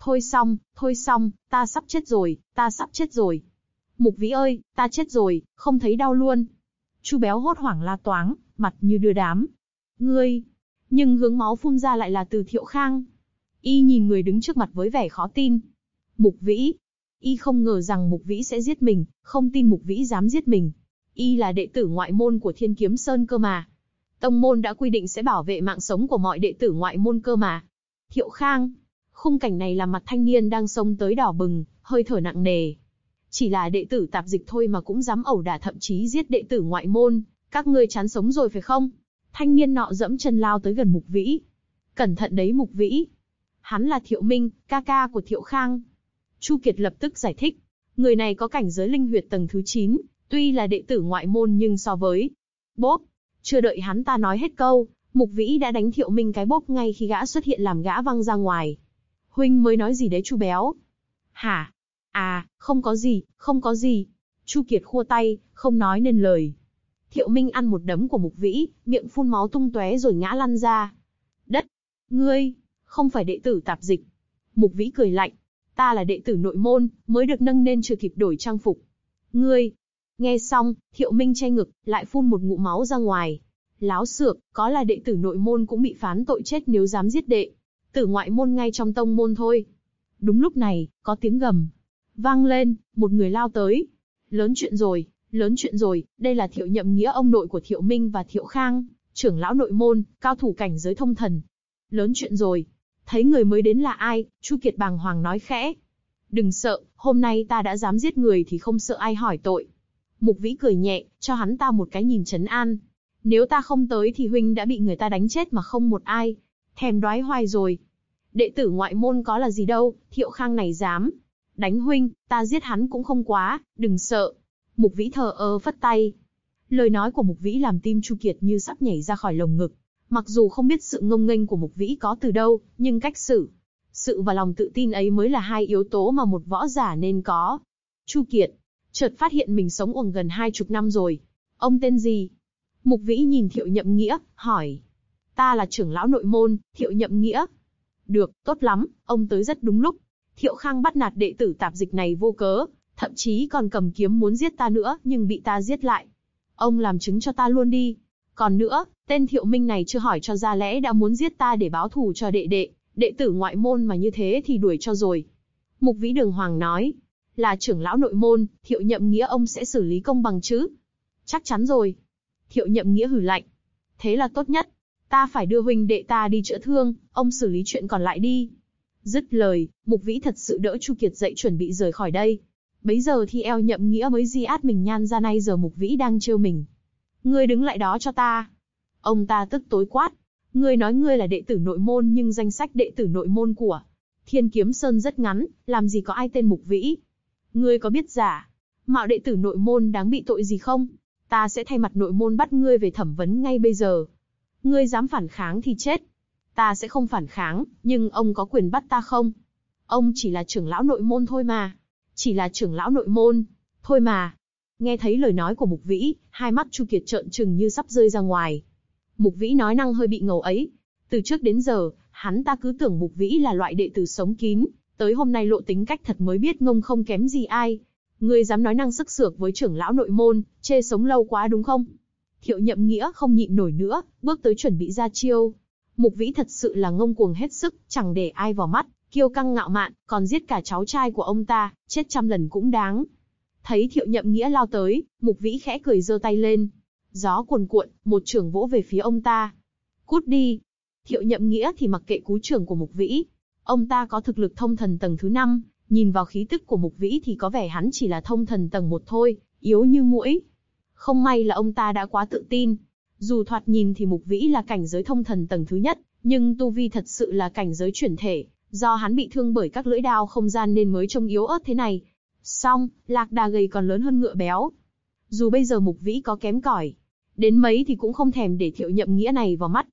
Thôi xong, ta sắp chết rồi, ta sắp chết rồi. Mục Vĩ ơi, ta chết rồi, không thấy đau luôn. Chu Béo hốt hoảng la toáng, mặt như đưa đám. Ngươi, nhưng hướng máu phun ra lại là từ Thiệu Khang. Y nhìn người đứng trước mặt với vẻ khó tin. Mục Vĩ. Y không ngờ rằng Mục Vĩ sẽ giết mình, không tin Mục Vĩ dám giết mình. Y là đệ tử ngoại môn của Thiên Kiếm Sơn cơ mà. Tông môn đã quy định sẽ bảo vệ mạng sống của mọi đệ tử ngoại môn cơ mà. Thiệu Khang. Khung cảnh này làm mặt thanh niên đang xông tới đỏ bừng, hơi thở nặng nề. Chỉ là đệ tử tạp dịch thôi mà cũng dám ẩu đả, thậm chí giết đệ tử ngoại môn. Các ngươi chán sống rồi phải không? Thanh niên nọ dẫm chân lao tới gần Mục Vĩ. Cẩn thận đấy Mục Vĩ. Hắn là Thiệu Minh, ca ca của Thiệu Khang. Chu Kiệt lập tức giải thích. Người này có cảnh giới linh huyệt tầng thứ 9, tuy là đệ tử ngoại môn nhưng so với... Bốp! Chưa đợi hắn ta nói hết câu, Mục Vĩ đã đánh Thiệu Minh cái bốp ngay khi gã xuất hiện làm gã văng ra ngoài. Huynh mới nói gì đấy Chu Béo? Hả? À, không có gì. Chu Kiệt khua tay, không nói nên lời. Thiệu Minh ăn một đấm của Mục Vĩ, miệng phun máu tung tóe rồi ngã lăn ra. Đất! Ngươi, không phải đệ tử tạp dịch. Mục Vĩ cười lạnh. Ta là đệ tử nội môn, mới được nâng nên chưa kịp đổi trang phục. Ngươi! Nghe xong, Thiệu Minh che ngực, lại phun một ngụm máu ra ngoài. Láo xược, có là đệ tử nội môn cũng bị phán tội chết nếu dám giết đệ tử ngoại môn ngay trong tông môn thôi. Đúng lúc này, có tiếng gầm vang lên, một người lao tới. Lớn chuyện rồi, đây là Thiệu Nhậm Nghĩa, ông nội của Thiệu Minh và Thiệu Khang, trưởng lão nội môn, cao thủ cảnh giới thông thần. Lớn chuyện rồi. Thấy người mới đến là ai, Chu Kiệt bàng hoàng nói khẽ. Đừng sợ, hôm nay ta đã dám giết người thì không sợ ai hỏi tội. Mục Vĩ cười nhẹ, cho hắn ta một cái nhìn trấn an. Nếu ta không tới thì huynh đã bị người ta đánh chết mà không một ai thèm đoái hoài rồi. Đệ tử ngoại môn có là gì đâu, Thiệu Khang này dám đánh huynh, ta giết hắn cũng không quá, đừng sợ. Mục Vĩ thờ ơ phất tay. Lời nói của Mục Vĩ làm tim Chu Kiệt như sắp nhảy ra khỏi lồng ngực. Mặc dù không biết sự ngông nghênh của Mục Vĩ có từ đâu, nhưng cách xử sự và lòng tự tin ấy mới là hai yếu tố mà một võ giả nên có. Chu Kiệt chợt phát hiện mình sống uổng gần 20 năm rồi. Ông tên gì? Mục Vĩ nhìn Thiệu Nhậm Nghĩa, hỏi. Ta là trưởng lão nội môn, Thiệu Nhậm Nghĩa. Được, tốt lắm, ông tới rất đúng lúc. Thiệu Khang bắt nạt đệ tử tạp dịch này vô cớ, thậm chí còn cầm kiếm muốn giết ta nữa, nhưng bị ta giết lại. Ông làm chứng cho ta luôn đi. Còn nữa, tên Thiệu Minh này chưa hỏi cho ra lẽ đã muốn giết ta để báo thù cho đệ tử ngoại môn mà như thế thì đuổi cho rồi. Mục Vĩ đường hoàng nói. Là trưởng lão nội môn, Thiệu Nhậm Nghĩa ông sẽ xử lý công bằng chứ? Chắc chắn rồi. Thiệu Nhậm Nghĩa hừ lạnh. Thế là tốt nhất. Ta phải đưa huynh đệ ta đi chữa thương, ông xử lý chuyện còn lại đi. Dứt lời, Mục Vĩ thật sự đỡ Chu Kiệt dậy chuẩn bị rời khỏi đây. Bấy giờ thì eo Nhậm Nghĩa mới di át mình nhan ra, nay giờ Mục Vĩ đang trêu mình. Ngươi đứng lại đó cho ta. Ông ta tức tối quát. Ngươi nói ngươi là đệ tử nội môn nhưng danh sách đệ tử nội môn của Thiên Kiếm Sơn rất ngắn, làm gì có ai tên Mục Vĩ. Ngươi có biết giả mạo đệ tử nội môn đáng bị tội gì không? Ta sẽ thay mặt nội môn bắt ngươi về thẩm vấn ngay bây giờ. Ngươi dám phản kháng thì chết. Ta sẽ không phản kháng, nhưng ông có quyền bắt ta không? Ông chỉ là trưởng lão nội môn thôi mà. Chỉ là trưởng lão nội môn thôi mà. Nghe thấy lời nói của Mục Vĩ, hai mắt Chu Kiệt trợn trừng như sắp rơi ra ngoài. Mục Vĩ nói năng hơi bị ngầu ấy. Từ trước đến giờ, hắn ta cứ tưởng Mục Vĩ là loại đệ tử sống kín, tới hôm nay lộ tính cách thật mới biết ngông không kém gì ai. Ngươi dám nói năng sức sược với trưởng lão nội môn, chê sống lâu quá đúng không? Thiệu Nhậm Nghĩa không nhịn nổi nữa, bước tới chuẩn bị ra chiêu. Mục Vĩ thật sự là ngông cuồng hết sức, chẳng để ai vào mắt, kiêu căng ngạo mạn, còn giết cả cháu trai của ông ta, chết 100 lần cũng đáng. Thấy Thiệu Nhậm Nghĩa lao tới, Mục Vĩ khẽ cười giơ tay lên. Gió cuồn cuộn, một chưởng vỗ về phía ông ta. Cút đi. Thiệu Nhậm Nghĩa thì mặc kệ cú chưởng của Mục Vĩ. Ông ta có thực lực thông thần tầng thứ 5, nhìn vào khí tức của Mục Vĩ thì có vẻ hắn chỉ là thông thần tầng 1 thôi, yếu như muỗi. Không may là ông ta đã quá tự tin. Dù thoạt nhìn thì Mục Vĩ là cảnh giới thông thần tầng thứ nhất, nhưng tu vi thật sự là cảnh giới chuyển thể, do hắn bị thương bởi các lưỡi đao không gian nên mới trông yếu ớt thế này. Song, lạc đà gầy còn lớn hơn ngựa béo. Dù bây giờ Mục Vĩ có kém cỏi đến mấy thì cũng không thèm để Thiệu Nhậm Nghĩa này vào mắt.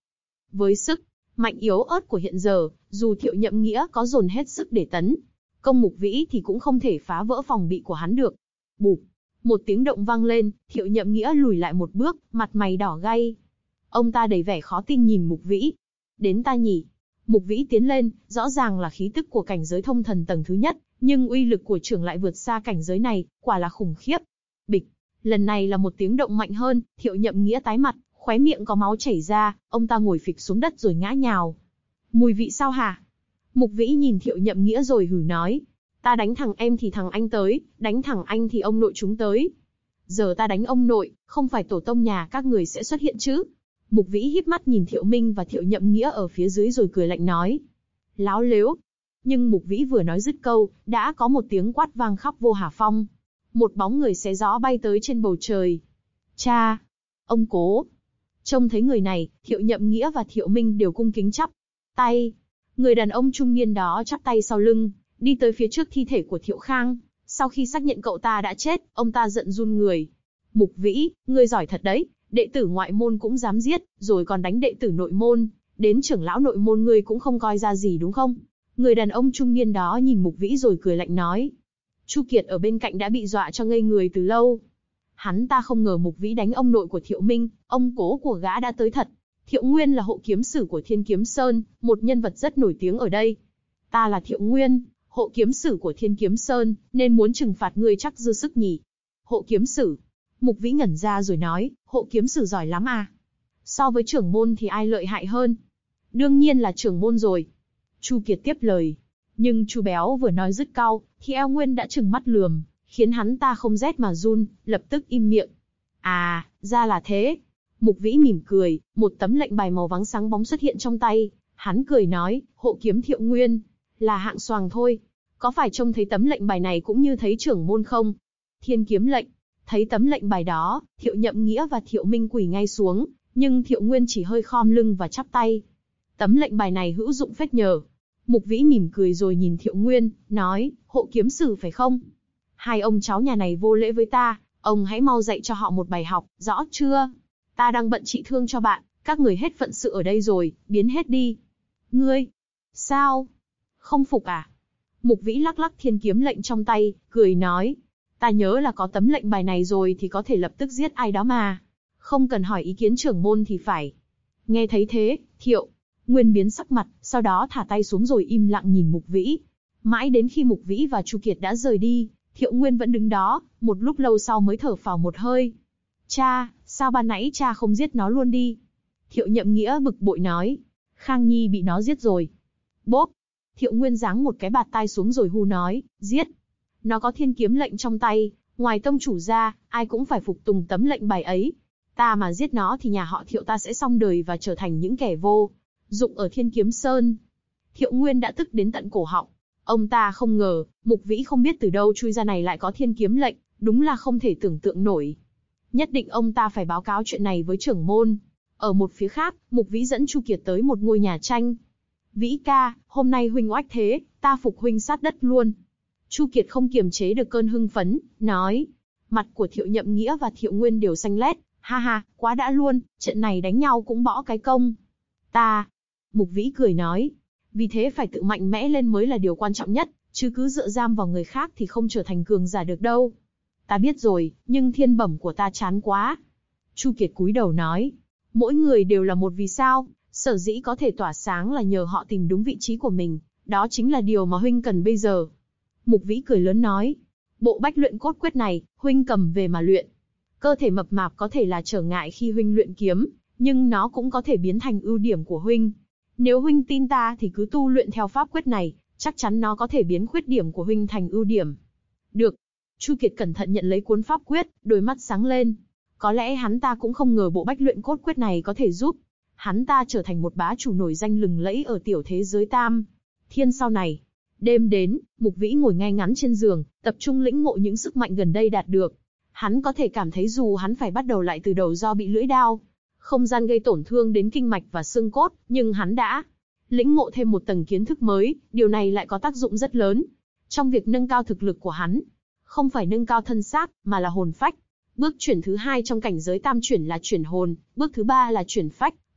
Với sức mạnh yếu ớt của hiện giờ, dù Thiệu Nhậm Nghĩa có dồn hết sức để tấn công Mục Vĩ thì cũng không thể phá vỡ phòng bị của hắn được. Bụp, một tiếng động vang lên, Thiệu Nhậm Nghĩa lùi lại một bước, mặt mày đỏ gay. Ông ta đầy vẻ khó tin nhìn Mục Vĩ. Đến ta nhỉ? Mục Vĩ tiến lên, rõ ràng là khí tức của cảnh giới thông thần tầng thứ nhất, nhưng uy lực của trưởng lại vượt xa cảnh giới này, quả là khủng khiếp. Bịch, lần này là một tiếng động mạnh hơn, Thiệu Nhậm Nghĩa tái mặt, khóe miệng có máu chảy ra, ông ta ngồi phịch xuống đất rồi ngã nhào. Mùi vị sao hả? Mục Vĩ nhìn Thiệu Nhậm Nghĩa rồi hừ nói. Ta đánh thằng em thì thằng anh tới, đánh thằng anh thì ông nội chúng tới. Giờ ta đánh ông nội, không phải tổ tông nhà các người sẽ xuất hiện chứ? Mục Vĩ híp mắt nhìn Thiệu Minh và Thiệu Nhậm Nghĩa ở phía dưới rồi cười lạnh nói. Láo lếu. Nhưng Mục Vĩ vừa nói dứt câu, đã có một tiếng quát vang khắp vô hà phong. Một bóng người xé gió bay tới trên bầu trời. Cha! Ông Cố! Trông thấy người này, Thiệu Nhậm Nghĩa và Thiệu Minh đều cung kính chắp tay. Người đàn ông trung niên đó chắp tay sau lưng, đi tới phía trước thi thể của Thiệu Khang. Sau khi xác nhận cậu ta đã chết, ông ta giận run người. Mục Vĩ, ngươi giỏi thật đấy, đệ tử ngoại môn cũng dám giết, rồi còn đánh đệ tử nội môn, đến trưởng lão nội môn ngươi cũng không coi ra gì đúng không? Người đàn ông trung niên đó nhìn Mục Vĩ rồi cười lạnh nói. Chu Kiệt ở bên cạnh đã bị dọa cho ngây người từ lâu. Hắn ta không ngờ Mục Vĩ đánh ông nội của Thiệu Minh, ông cố của gã đã tới thật. Thiệu Nguyên là hộ kiếm sử của Thiên Kiếm Sơn, một nhân vật rất nổi tiếng ở đây. Ta là Thiệu Nguyên, hộ kiếm sử của Thiên Kiếm Sơn, nên muốn trừng phạt ngươi chắc dư sức nhỉ. Hộ kiếm sử. Mục Vĩ ngẩn ra rồi nói, hộ kiếm sử giỏi lắm à? So với trưởng môn thì ai lợi hại hơn? Đương nhiên là trưởng môn rồi. Chu Kiệt tiếp lời. Nhưng Chu Béo vừa nói dứt câu, thì Eo Nguyên đã trừng mắt lườm, khiến hắn ta không rét mà run, lập tức im miệng. À, ra là thế. Mục Vĩ mỉm cười, một tấm lệnh bài màu vàng sáng bóng xuất hiện trong tay. Hắn cười nói, hộ kiếm Thiệu Nguyên, là hạng xoàng thôi. Có phải trông thấy tấm lệnh bài này cũng như thấy trưởng môn không? Thiên kiếm lệnh. Thấy tấm lệnh bài đó, Thiệu Nhậm Nghĩa và Thiệu Minh quỳ ngay xuống, nhưng Thiệu Nguyên chỉ hơi khom lưng và chắp tay. Tấm lệnh bài này hữu dụng phết nhờ. Mục Vĩ mỉm cười rồi nhìn Thiệu Nguyên, nói, hộ kiếm sử phải không? Hai ông cháu nhà này vô lễ với ta, ông hãy mau dạy cho họ một bài học, rõ chưa? Ta đang bận trị thương cho bạn, các người hết phận sự ở đây rồi, biến hết đi. Ngươi? Sao? Không phục à? Mục Vĩ lắc lắc thiên kiếm lệnh trong tay, cười nói. Ta nhớ là có tấm lệnh bài này rồi thì có thể lập tức giết ai đó mà. Không cần hỏi ý kiến trưởng môn thì phải. Nghe thấy thế, Thiệu Nguyên biến sắc mặt, sau đó thả tay xuống rồi im lặng nhìn Mục Vĩ. Mãi đến khi Mục Vĩ và Chu Kiệt đã rời đi, Thiệu Nguyên vẫn đứng đó, một lúc lâu sau mới thở phào một hơi. Cha, sao ban nãy cha không giết nó luôn đi? Thiệu Nhậm Nghĩa bực bội nói. Khang Nhi bị nó giết rồi. Bốp! Thiệu Nguyên giáng một cái bạt tai xuống rồi hù nói, giết! Nó có thiên kiếm lệnh trong tay, ngoài tông chủ ra, ai cũng phải phục tùng tấm lệnh bài ấy. Ta mà giết nó thì nhà họ Thiệu ta sẽ xong đời và trở thành những kẻ vô dụng ở Thiên Kiếm Sơn. Thiệu Nguyên đã tức đến tận cổ họng. Ông ta không ngờ, Mục Vĩ không biết từ đâu chui ra này lại có thiên kiếm lệnh, đúng là không thể tưởng tượng nổi. Nhất định ông ta phải báo cáo chuyện này với trưởng môn. Ở một phía khác, Mục Vĩ dẫn Chu Kiệt tới một ngôi nhà tranh. Vĩ ca, hôm nay huynh oách thế, ta phục huynh sát đất luôn. Chu Kiệt không kiềm chế được cơn hưng phấn, nói. Mặt của Thiệu Nhậm Nghĩa và Thiệu Nguyên đều xanh lét. Ha ha, quá đã luôn, trận này đánh nhau cũng bỏ cái công. Ta. Mục Vĩ cười nói. Vì thế phải tự mạnh mẽ lên mới là điều quan trọng nhất, chứ cứ dựa dam vào người khác thì không trở thành cường giả được đâu. Ta biết rồi, nhưng thiên bẩm của ta chán quá. Chu Kiệt cúi đầu nói. Mỗi người đều là một vì sao, sở dĩ có thể tỏa sáng là nhờ họ tìm đúng vị trí của mình, đó chính là điều mà huynh cần bây giờ. Mục Vĩ cười lớn nói. Bộ bách luyện cốt quyết này, huynh cầm về mà luyện. Cơ thể mập mạp có thể là trở ngại khi huynh luyện kiếm, nhưng nó cũng có thể biến thành ưu điểm của huynh. Nếu huynh tin ta thì cứ tu luyện theo pháp quyết này, chắc chắn nó có thể biến khuyết điểm của huynh thành ưu điểm. Được. Chu Kiệt cẩn thận nhận lấy cuốn pháp quyết, đôi mắt sáng lên. Có lẽ hắn ta cũng không ngờ bộ bách luyện cốt quyết này có thể giúp hắn ta trở thành một bá chủ nổi danh lừng lẫy ở tiểu thế giới Tam Thiên sau này. Đêm đến, Mục Vĩ ngồi ngay ngắn trên giường, tập trung lĩnh ngộ những sức mạnh gần đây đạt được. Hắn có thể cảm thấy dù hắn phải bắt đầu lại từ đầu do bị lưỡi đao không gian gây tổn thương đến kinh mạch và xương cốt, nhưng hắn đã lĩnh ngộ thêm một tầng kiến thức mới, điều này lại có tác dụng rất lớn trong việc nâng cao thực lực của hắn. Không phải nâng cao thân xác, mà là hồn phách. Bước chuyển thứ hai trong cảnh giới tam chuyển là chuyển hồn, bước thứ ba là chuyển phách,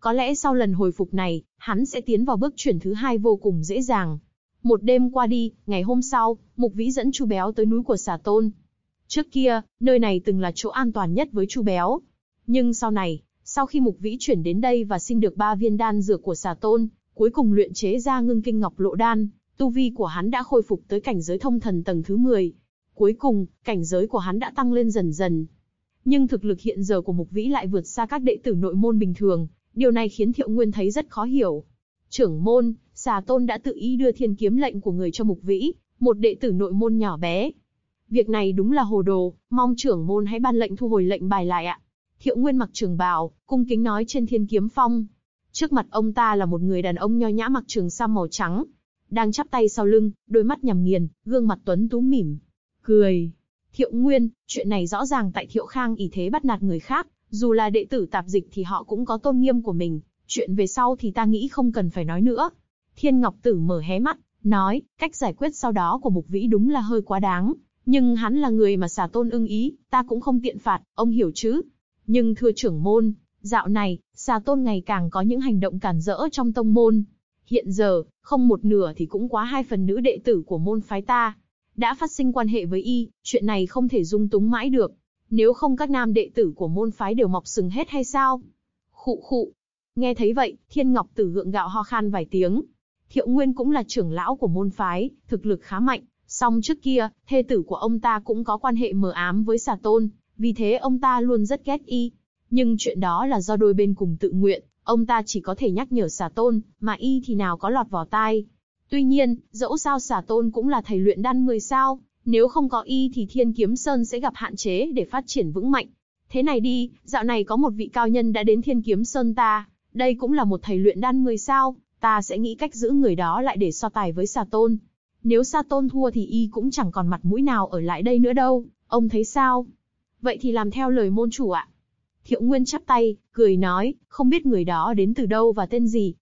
Có lẽ sau lần hồi phục này, hắn sẽ tiến vào bước chuyển thứ 2 vô cùng dễ dàng. Một đêm qua đi, ngày hôm sau, Mục Vĩ dẫn Chu Béo tới núi của Xà Tôn. Trước kia, nơi này từng là chỗ an toàn nhất với Chu Béo. Nhưng sau này, sau khi Mục Vĩ chuyển đến đây và xin được 3 viên đan dược của Xà Tôn, cuối cùng luyện chế ra Ngưng Kinh Ngọc Lộ Đan, tu vi của hắn đã khôi phục tới cảnh giới thông thần tầng thứ 10. Cuối cùng, cảnh giới của hắn đã tăng lên dần dần. Nhưng thực lực hiện giờ của Mục Vĩ lại vượt xa các đệ tử nội môn bình thường, điều này khiến Thiệu Nguyên thấy rất khó hiểu. Trưởng môn, Xà Tôn đã tự ý đưa thiên kiếm lệnh của người cho Mục Vĩ, một đệ tử nội môn nhỏ bé. Việc này đúng là hồ đồ, mong trưởng môn hãy ban lệnh thu hồi lệnh bài lại ạ. Thiệu Nguyên mặc trường bào, cung kính nói trên Thiên Kiếm Phong. Trước mặt ông ta là một người đàn ông nho nhã mặc trường sam màu trắng, đang chắp tay sau lưng, đôi mắt nhằm nghiền, gương mặt tuấn tú mỉm cười. Thiệu Nguyên, chuyện này rõ ràng tại Thiệu Khang ỷ thế bắt nạt người khác, dù là đệ tử tạp dịch thì họ cũng có tôn nghiêm của mình, chuyện về sau thì ta nghĩ không cần phải nói nữa. Thiên Ngọc Tử mở hé mắt, nói, cách giải quyết sau đó của Mục Vĩ đúng là hơi quá đáng, nhưng hắn là người mà Xà Tôn ưng ý, ta cũng không tiện phạt, ông hiểu chứ? Nhưng thưa trưởng môn, dạo này, Xà Tôn ngày càng có những hành động cản rỡ trong tông môn. Hiện giờ, không một nửa thì cũng quá 2 phần nữ đệ tử của môn phái ta đã phát sinh quan hệ với y, chuyện này không thể dung túng mãi được. Nếu không các nam đệ tử của môn phái đều mọc sừng hết hay sao? Khụ khụ. Nghe thấy vậy, Thiên Ngọc Tử gượng gạo ho khan vài tiếng. Thiệu Nguyên cũng là trưởng lão của môn phái, thực lực khá mạnh. Song trước kia, thê tử của ông ta cũng có quan hệ mờ ám với Xà Tôn, vì thế ông ta luôn rất ghét y. Nhưng chuyện đó là do đôi bên cùng tự nguyện, ông ta chỉ có thể nhắc nhở Xà Tôn, mà y thì nào có lọt vào tai. Tuy nhiên, dẫu sao Xà Tôn cũng là thầy luyện đan 10 sao, nếu không có y thì Thiên Kiếm Sơn sẽ gặp hạn chế để phát triển vững mạnh. Thế này đi, dạo này có một vị cao nhân đã đến Thiên Kiếm Sơn ta, đây cũng là một thầy luyện đan 10 sao, ta sẽ nghĩ cách giữ người đó lại để so tài với Xà Tôn. Nếu Xà Tôn thua thì y cũng chẳng còn mặt mũi nào ở lại đây nữa đâu, ông thấy sao? Vậy thì làm theo lời môn chủ ạ. Thiệu Nguyên chắp tay, cười nói, không biết người đó đến từ đâu và tên gì.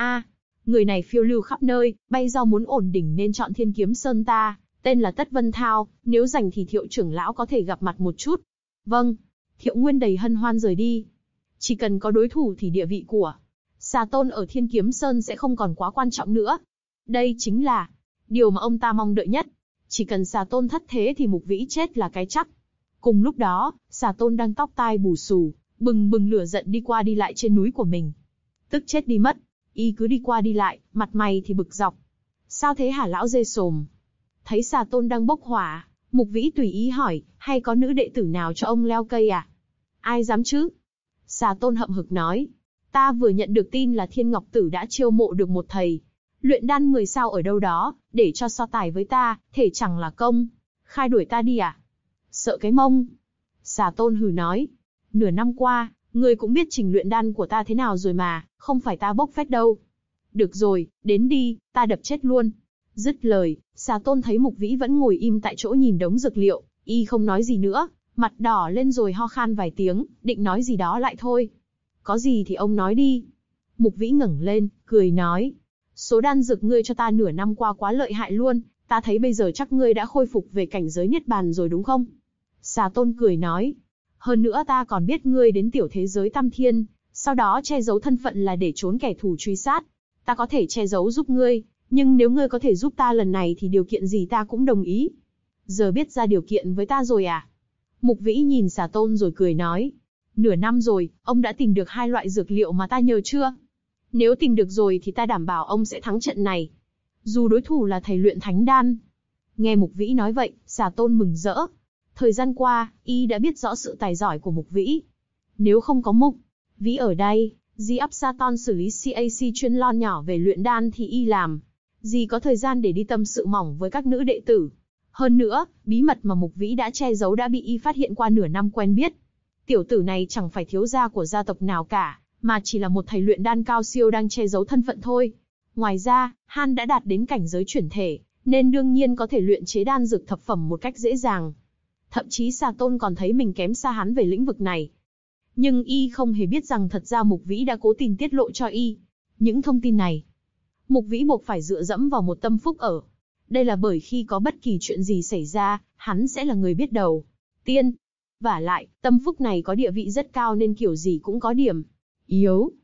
Người này phiêu lưu khắp nơi, bay do muốn ổn đỉnh nên chọn Thiên Kiếm Sơn ta, tên là Tất Vân Thao, nếu rảnh thì Thiệu trưởng lão có thể gặp mặt một chút. Vâng. Thiệu Nguyên đầy hân hoan rời đi. Chỉ cần có đối thủ thì địa vị của Xà Tôn ở Thiên Kiếm Sơn sẽ không còn quá quan trọng nữa. Đây chính là điều mà ông ta mong đợi nhất. Chỉ cần Xà Tôn thất thế thì Mục Vĩ chết là cái chắc. Cùng lúc đó, Xà Tôn đang tóc tai bù xù, bừng bừng lửa giận đi qua đi lại trên núi của mình. Tức chết đi mất, y cứ đi qua đi lại, mặt mày thì bực dọc. Sao thế hả lão dê sồm? Thấy Xà Tôn đang bốc hỏa, Mục Vĩ tùy ý hỏi, hay có nữ đệ tử nào cho ông leo cây à? Ai dám chứ? Xà Tôn hậm hực nói, ta vừa nhận được tin là Thiên Ngọc Tử đã chiêu mộ được một thầy luyện đan 10 sao ở đâu đó, để cho so tài với ta, thể chẳng là công. Khai đuổi ta đi à? Sợ cái mông. Xà Tôn hừ nói, nửa năm qua, ngươi cũng biết trình luyện đan của ta thế nào rồi mà, không phải ta bốc phét đâu. Được rồi, đến đi, ta đập chết luôn. Dứt lời, Xà Tôn thấy Mục Vĩ vẫn ngồi im tại chỗ nhìn đống dược liệu, y không nói gì nữa, mặt đỏ lên rồi ho khan vài tiếng, định nói gì đó lại thôi. Có gì thì ông nói đi. Mục Vĩ ngẩng lên, cười nói, số đan dược ngươi cho ta nửa năm qua quá lợi hại luôn, ta thấy bây giờ chắc ngươi đã khôi phục về cảnh giới niết bàn rồi đúng không? Xà Tôn cười nói, hơn nữa ta còn biết ngươi đến tiểu thế giới Tam Thiên, sau đó che giấu thân phận là để trốn kẻ thù truy sát. Ta có thể che giấu giúp ngươi, nhưng nếu ngươi có thể giúp ta lần này thì điều kiện gì ta cũng đồng ý. Giờ biết ra điều kiện với ta rồi à? Mục Vĩ nhìn Xà Tôn rồi cười nói, nửa năm rồi, ông đã tìm được 2 loại dược liệu mà ta nhờ chưa? Nếu tìm được rồi thì ta đảm bảo ông sẽ thắng trận này. Dù đối thủ là thầy luyện thánh đan. Nghe Mục Vĩ nói vậy, Xà Tôn mừng rỡ. Thời gian qua, y đã biết rõ sự tài giỏi của Mục Vĩ. Nếu không có Mục Vĩ ở đây, Di Absaton xử lý CAC chuyên lo nhỏ về luyện đan thì y làm gì có thời gian để đi tâm sự mỏng với các nữ đệ tử. Hơn nữa, bí mật mà Mục Vĩ đã che giấu đã bị y phát hiện qua nửa năm quen biết. Tiểu tử này chẳng phải thiếu gia của gia tộc nào cả, mà chỉ là một thầy luyện đan cao siêu đang che giấu thân phận thôi. Ngoài ra, Han đã đạt đến cảnh giới chuyển thể, nên đương nhiên có thể luyện chế đan dược thập phẩm một cách dễ dàng. Thậm chí Xà Tôn còn thấy mình kém xa hắn về lĩnh vực này. Nhưng y không hề biết rằng thật ra Mục Vĩ đã cố tình tiết lộ cho y những thông tin này. Mục Vĩ buộc phải dựa dẫm vào một tâm phúc ở. Đây là bởi khi có bất kỳ chuyện gì xảy ra, hắn sẽ là người biết đầu tiên. Vả lại, tâm phúc này có địa vị rất cao nên kiểu gì cũng có điểm yếu.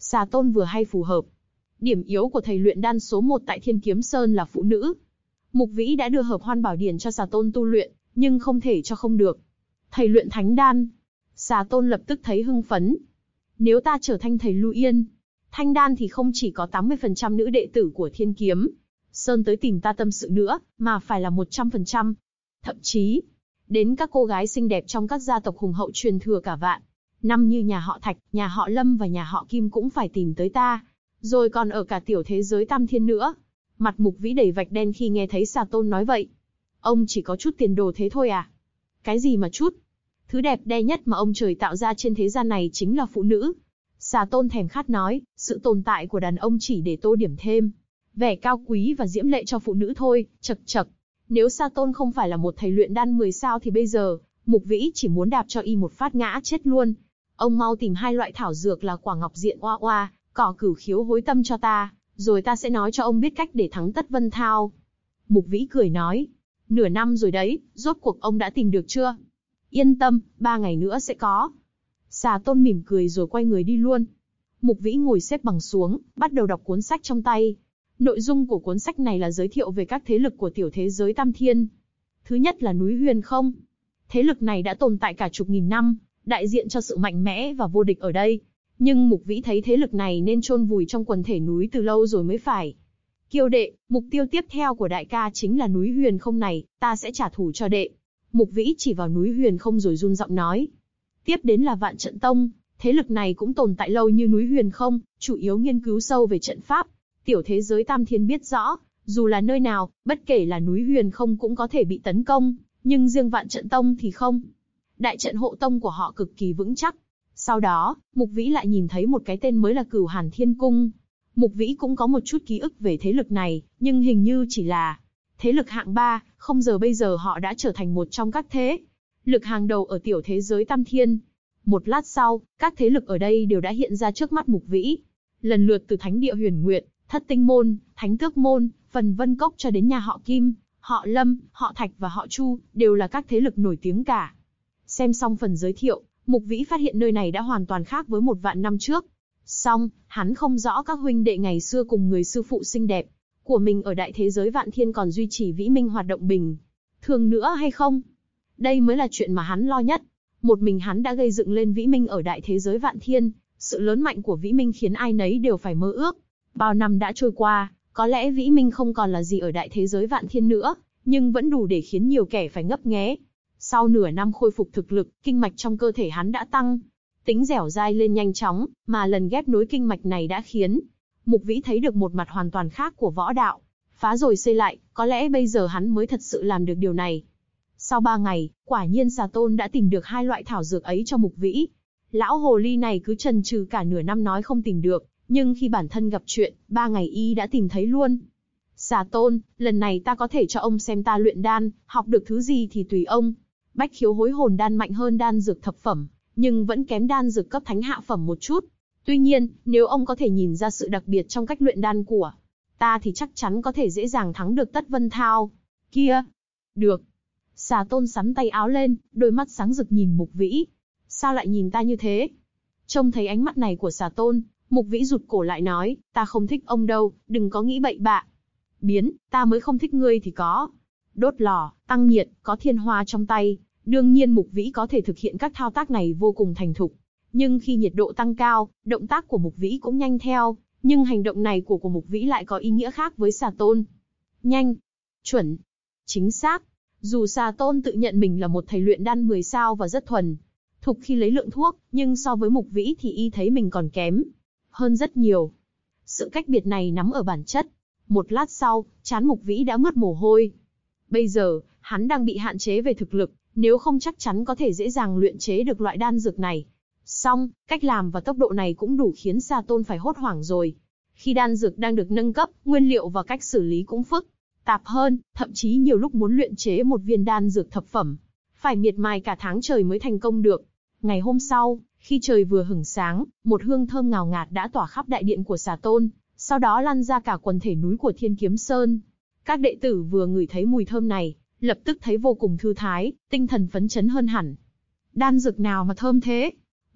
Xà Tôn vừa hay phù hợp. Điểm yếu của thầy luyện đan số 1 tại Thiên Kiếm Sơn là phụ nữ. Mục Vĩ đã đưa Hợp Hoan Bảo Điển cho Xà Tôn tu luyện, nhưng không thể cho không được. Thầy luyện thánh đan. Xà Tôn lập tức thấy hưng phấn. Nếu ta trở thành thầy Lưu Yên, thanh đan thì không chỉ có 80% nữ đệ tử của Thiên Kiếm Sơn tới tìm ta tâm sự nữa, mà phải là 100%. Thậm chí, đến các cô gái xinh đẹp trong các gia tộc hùng hậu truyền thừa cả vạn năm như nhà họ Thạch, nhà họ Lâm và nhà họ Kim cũng phải tìm tới ta. Rồi còn ở cả tiểu thế giới Tam Thiên nữa. Mặt Mục Vĩ đầy vạch đen khi nghe thấy Xà Tôn nói vậy. Ông chỉ có chút tiền đồ thế thôi à? Cái gì mà chút? Thứ đẹp đẽ nhất mà ông trời tạo ra trên thế gian này chính là phụ nữ. Xà Tôn thèm khát nói, sự tồn tại của đàn ông chỉ để tô điểm thêm vẻ cao quý và diễm lệ cho phụ nữ thôi. Chậc chậc. Nếu Xà Tôn không phải là một thầy luyện đan 10 sao thì bây giờ, Mục Vĩ chỉ muốn đạp cho y một phát ngã chết luôn. Ông mau tìm 2 loại thảo dược là quả ngọc diện oa oa, cỏ cửu khiếu hối tâm cho ta, rồi ta sẽ nói cho ông biết cách để thắng Tất Vân Thao. Mục Vĩ cười nói, nửa năm rồi đấy, rốt cuộc ông đã tìm được chưa? Yên tâm, 3 ngày nữa sẽ có. Xà Tôn mỉm cười rồi quay người đi luôn. Mục Vĩ ngồi xếp bằng xuống, bắt đầu đọc cuốn sách trong tay. Nội dung của cuốn sách này là giới thiệu về các thế lực của tiểu thế giới Tam Thiên. Thứ nhất là núi Huyền Không. Thế lực này đã tồn tại cả chục nghìn năm, đại diện cho sự mạnh mẽ và vô địch ở đây. Nhưng Mục Vĩ thấy thế lực này nên chôn vùi trong quần thể núi từ lâu rồi mới phải. Kiêu đệ, mục tiêu tiếp theo của đại ca chính là núi Huyền Không này, ta sẽ trả thù cho đệ. Mục Vĩ chỉ vào núi Huyền Không rồi run giọng nói. Tiếp đến là Vạn Trận Tông, thế lực này cũng tồn tại lâu như núi Huyền Không, chủ yếu nghiên cứu sâu về trận pháp. Tiểu thế giới Tam Thiên biết rõ, dù là nơi nào, bất kể là núi Huyền Không cũng có thể bị tấn công, nhưng riêng Vạn Trận Tông thì không. Đại trận hộ tông của họ cực kỳ vững chắc. Sau đó, Mục Vĩ lại nhìn thấy một cái tên mới là Cửu Hàn Thiên Cung. Mục Vĩ cũng có một chút ký ức về thế lực này, nhưng hình như chỉ là thế lực hạng 3, không giờ bây giờ họ đã trở thành một trong các thế lực hàng đầu ở tiểu thế giới Tam Thiên. Một lát sau, các thế lực ở đây đều đã hiện ra trước mắt Mục Vĩ. Lần lượt từ Thánh Địa Huyền Nguyệt, Thất Tinh Môn, Thánh Tước Môn, Phần Vân Cốc cho đến nhà họ Kim, họ Lâm, họ Thạch và họ Chu, đều là các thế lực nổi tiếng cả. Xem xong phần giới thiệu, Mục Vĩ phát hiện nơi này đã hoàn toàn khác với 1.000 năm trước. Song, hắn không rõ các huynh đệ ngày xưa cùng người sư phụ xinh đẹp của mình ở đại thế giới Vạn Thiên còn duy trì Vĩ Minh hoạt động bình thường nữa hay không. Đây mới là chuyện mà hắn lo nhất. Một mình hắn đã gây dựng lên Vĩ Minh ở đại thế giới Vạn Thiên, sự lớn mạnh của Vĩ Minh khiến ai nấy đều phải mơ ước. Bao năm đã trôi qua, có lẽ Vĩ Minh không còn là gì ở đại thế giới Vạn Thiên nữa, nhưng vẫn đủ để khiến nhiều kẻ phải ngấp nghé. Sau nửa năm khôi phục thực lực, kinh mạch trong cơ thể hắn đã tăng, tính dẻo dai lên nhanh chóng, mà lần ghép nối kinh mạch này đã khiến Mục Vĩ thấy được một mặt hoàn toàn khác của võ đạo. Phá rồi xây lại, có lẽ bây giờ hắn mới thật sự làm được điều này. Sau 3 ngày, quả nhiên Xà Tôn đã tìm được 2 loại thảo dược ấy cho Mục Vĩ. Lão hồ ly này cứ chần chừ cả nửa năm nói không tìm được, nhưng khi bản thân gặp chuyện, 3 ngày y đã tìm thấy luôn. Xà Tôn, lần này ta có thể cho ông xem ta luyện đan, học được thứ gì thì tùy ông. Bách khiếu hối hồn đan mạnh hơn đan dược thập phẩm, nhưng vẫn kém đan dược cấp thánh hạ phẩm một chút. Tuy nhiên, nếu ông có thể nhìn ra sự đặc biệt trong cách luyện đan của ta thì chắc chắn có thể dễ dàng thắng được Tất Vân Thao. Kia! Được! Xà Tôn sắn tay áo lên, đôi mắt sáng rực nhìn Mục Vĩ. Sao lại nhìn ta như thế? Trông thấy ánh mắt này của Xà Tôn, Mục Vĩ rụt cổ lại nói, ta không thích ông đâu, đừng có nghĩ bậy bạ. Biến, ta mới không thích ngươi thì có. Đốt lò, tăng nhiệt, có thiên hoa trong tay. Đương nhiên Mục Vĩ có thể thực hiện các thao tác này vô cùng thành thục. Nhưng khi nhiệt độ tăng cao, động tác của Mục Vĩ cũng nhanh theo. Nhưng hành động này của Mục Vĩ lại có ý nghĩa khác với Xà Tôn. Nhanh, chuẩn, chính xác. Dù Xà Tôn tự nhận mình là một thầy luyện đan 10 sao và rất thuần thục khi lấy lượng thuốc, nhưng so với Mục Vĩ thì y thấy mình còn kém hơn rất nhiều. Sự cách biệt này nắm ở bản chất. Một lát sau, trán Mục Vĩ đã mướt mồ hôi. Bây giờ, hắn đang bị hạn chế về thực lực, nếu không chắc chắn có thể dễ dàng luyện chế được loại đan dược này. Song, cách làm và tốc độ này cũng đủ khiến Xà Tôn phải hốt hoảng rồi. Khi đan dược đang được nâng cấp, nguyên liệu và cách xử lý cũng phức tạp hơn, thậm chí nhiều lúc muốn luyện chế một viên đan dược thập phẩm, phải miệt mài cả tháng trời mới thành công được. Ngày hôm sau, khi trời vừa hửng sáng, một hương thơm ngào ngạt đã tỏa khắp đại điện của Xà Tôn, sau đó lan ra cả quần thể núi của Thiên Kiếm Sơn. Các đệ tử vừa ngửi thấy mùi thơm này, lập tức thấy vô cùng thư thái, tinh thần phấn chấn hơn hẳn. Đan dược nào mà thơm thế?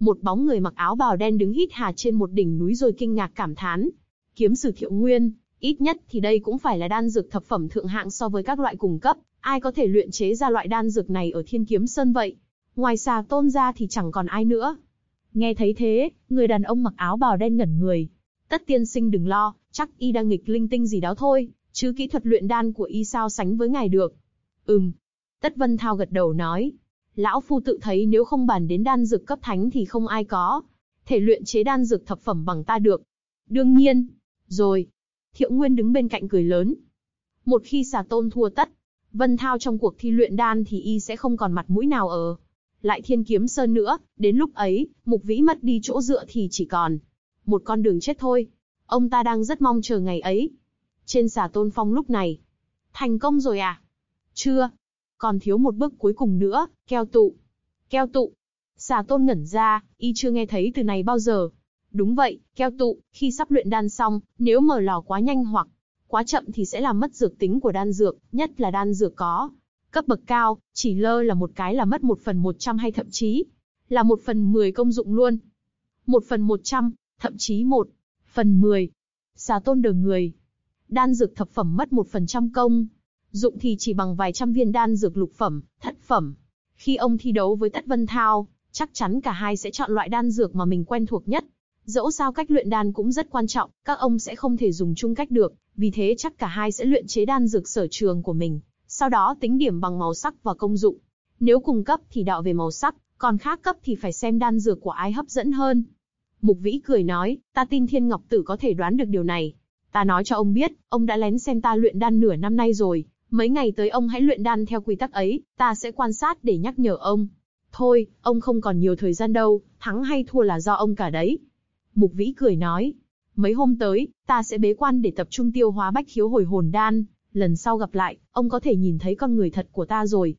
Một bóng người mặc áo bào đen đứng hít hà trên một đỉnh núi rồi kinh ngạc cảm thán. Kiếm sử Thiệu Nguyên, ít nhất thì đây cũng phải là đan dược thập phẩm thượng hạng so với các loại cùng cấp, ai có thể luyện chế ra loại đan dược này ở Thiên Kiếm Sơn vậy? Ngoài Xà Tôn ra thì chẳng còn ai nữa. Nghe thấy thế, người đàn ông mặc áo bào đen ngẩn người. Tất tiên sinh đừng lo, chắc y đang nghịch linh tinh gì đó thôi, chứ kỹ thuật luyện đan của y sao sánh với ngài được. Tất Vân Thao gật đầu nói. Lão phu tự thấy nếu không bàn đến đan dược cấp thánh thì không ai có thể luyện chế đan dược thập phẩm bằng ta được. Đương nhiên. Rồi. Thiệu Nguyên đứng bên cạnh cười lớn. Một khi Xà Tôn thua Tất Vân Thao trong cuộc thi luyện đan thì y sẽ không còn mặt mũi nào ở lại Thiên Kiếm Sơn nữa, đến lúc ấy, Mục Vĩ mất đi chỗ dựa thì chỉ còn một con đường chết thôi. Ông ta đang rất mong chờ ngày ấy. Trên Xà Tôn Phong lúc này. Thành công rồi à? Chưa. Còn thiếu một bước cuối cùng nữa, keo tụ. Keo tụ. Xà Tôn ngẩn ra, y chưa nghe thấy từ này bao giờ. Đúng vậy, keo tụ, khi sắp luyện đan xong, nếu mở lò quá nhanh hoặc quá chậm thì sẽ làm mất dược tính của đan dược, nhất là đan dược có cấp bậc cao, chỉ lơ là một cái là mất 1/100 hay thậm chí là 1/10 công dụng luôn. 1/100, thậm chí 1/10. Xà Tôn đờ người. Đan dược thập phẩm mất 1% công dụng thì chỉ bằng vài trăm viên đan dược lục phẩm, thất phẩm. Khi ông thi đấu với Tất Vân Thao, chắc chắn cả hai sẽ chọn loại đan dược mà mình quen thuộc nhất. Dẫu sao cách luyện đan cũng rất quan trọng, các ông sẽ không thể dùng chung cách được, vì thế chắc cả hai sẽ luyện chế đan dược sở trường của mình, sau đó tính điểm bằng màu sắc và công dụng. Nếu cùng cấp thì đạo về màu sắc, còn khác cấp thì phải xem đan dược của ai hấp dẫn hơn. Mục Vĩ cười nói, ta tin Thiên Ngọc Tử có thể đoán được điều này. Ta nói cho ông biết, ông đã lén xem ta luyện đan nửa năm nay rồi, mấy ngày tới ông hãy luyện đan theo quy tắc ấy, ta sẽ quan sát để nhắc nhở ông. Thôi, ông không còn nhiều thời gian đâu, thắng hay thua là do ông cả đấy. Mục Vĩ cười nói, mấy hôm tới, ta sẽ bế quan để tập trung tiêu hóa bách khiếu hồi hồn đan, lần sau gặp lại, ông có thể nhìn thấy con người thật của ta rồi.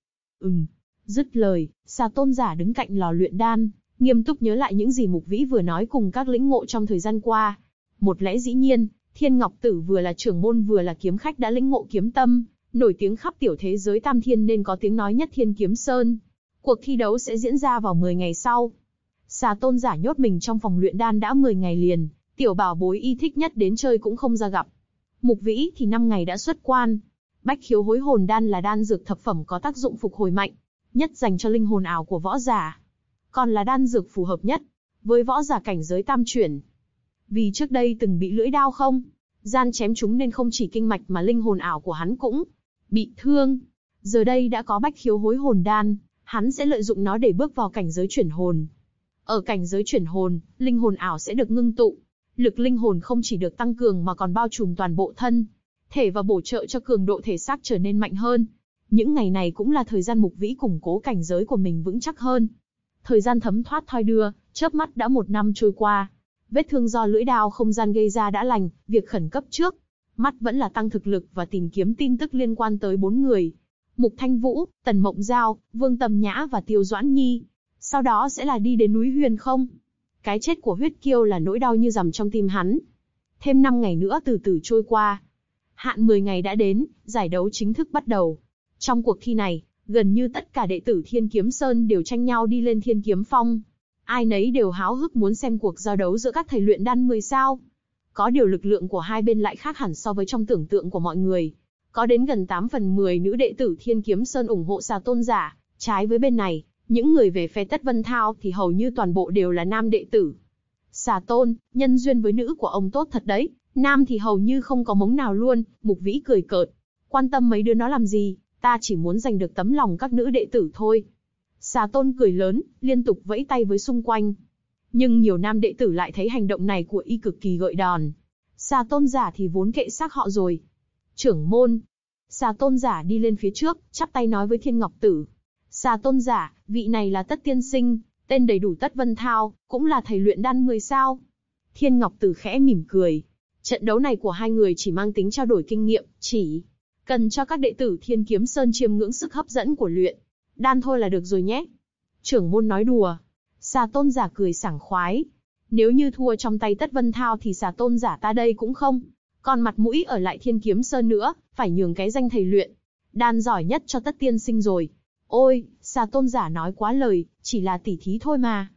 Dứt lời, Xà Tôn giả đứng cạnh lò luyện đan, nghiêm túc nhớ lại những gì Mục Vĩ vừa nói cùng các lĩnh ngộ trong thời gian qua. Một lẽ dĩ nhiên, Thiên Ngọc Tử vừa là trưởng môn vừa là kiếm khách đã lĩnh ngộ kiếm tâm, nổi tiếng khắp tiểu thế giới Tam Thiên nên có tiếng nói nhất Thiên Kiếm Sơn. Cuộc thi đấu sẽ diễn ra vào 10 ngày sau. Xà Tôn giả nhốt mình trong phòng luyện đan đã 10 ngày liền, tiểu bảo bối y thích nhất đến chơi cũng không ra gặp. Mục Vĩ thì 5 ngày đã xuất quan. Bách khiếu hối hồn đan là đan dược thập phẩm có tác dụng phục hồi mạnh nhất dành cho linh hồn ảo của võ giả, còn là đan dược phù hợp nhất với võ giả cảnh giới tam chuyển. Vì trước đây từng bị lưỡi đao không gian chém trúng nên không chỉ kinh mạch mà linh hồn ảo của hắn cũng bị thương. Giờ đây đã có bách khiếu hối hồn đan, hắn sẽ lợi dụng nó để bước vào cảnh giới chuyển hồn. Ở cảnh giới chuyển hồn, linh hồn ảo sẽ được ngưng tụ. Lực linh hồn không chỉ được tăng cường mà còn bao trùm toàn bộ thân thể và bổ trợ cho cường độ thể xác trở nên mạnh hơn. Những ngày này cũng là thời gian Mục Vĩ củng cố cảnh giới của mình vững chắc hơn. Thời gian thấm thoát thoi đưa, chớp mắt đã 1 năm trôi qua. Vết thương do lưỡi đao không gian gây ra đã lành, việc khẩn cấp trước mắt vẫn là tăng thực lực và tìm kiếm tin tức liên quan tới 4 người. Mục Thanh Vũ, Tần Mộng Giao, Vương Tầm Nhã và Tiêu Doãn Nhi. Sau đó sẽ là đi đến núi Huyền Không. Cái chết của Huyết Kiêu là nỗi đau như dằm trong tim hắn. Thêm 5 ngày nữa từ từ trôi qua. Hạn 10 ngày đã đến, giải đấu chính thức bắt đầu. Trong cuộc thi này, gần như tất cả đệ tử Thiên Kiếm Sơn đều tranh nhau đi lên Thiên Kiếm Phong. Ai nấy đều háo hức muốn xem cuộc giao đấu giữa các thầy luyện đan 10 sao. Có điều lực lượng của hai bên lại khác hẳn so với trong tưởng tượng của mọi người. Có đến gần 8/10 nữ đệ tử Thiên Kiếm Sơn ủng hộ Xà Tôn giả, trái với bên này, những người về phe Tất Vân Thao thì hầu như toàn bộ đều là nam đệ tử. Xà Tôn, nhân duyên với nữ của ông tốt thật đấy, nam thì hầu như không có mống nào luôn. Mục Vĩ cười cợt, quan tâm mấy đứa nó làm gì, ta chỉ muốn giành được tấm lòng các nữ đệ tử thôi. Xà Tôn cười lớn, liên tục vẫy tay với xung quanh. Nhưng nhiều nam đệ tử lại thấy hành động này của y cực kỳ gợi đòn. Xà Tôn giả thì vốn kệ xác họ rồi. Trưởng môn. Xà Tôn giả đi lên phía trước, chắp tay nói với Thiên Ngọc Tử. Xà Tôn giả, vị này là Tất tiên sinh, tên đầy đủ Tất Vân Thao, cũng là thầy luyện đan 10 sao. Thiên Ngọc Tử khẽ mỉm cười. Trận đấu này của hai người chỉ mang tính trao đổi kinh nghiệm, chỉ cần cho các đệ tử Thiên Kiếm Sơn chiêm ngưỡng sức hấp dẫn của luyện đan thôi là được rồi nhé. Trưởng môn nói đùa. Xà Tôn giả cười sảng khoái. Nếu như thua trong tay Tất Vân Thao thì Xà Tôn giả ta đây cũng không còn mặt mũi ở lại Thiên Kiếm Sơn nữa, phải nhường cái danh thầy luyện đan giỏi nhất cho Tất tiên sinh rồi. Ôi, Xà Tôn giả nói quá lời, chỉ là tỉ thí thôi mà.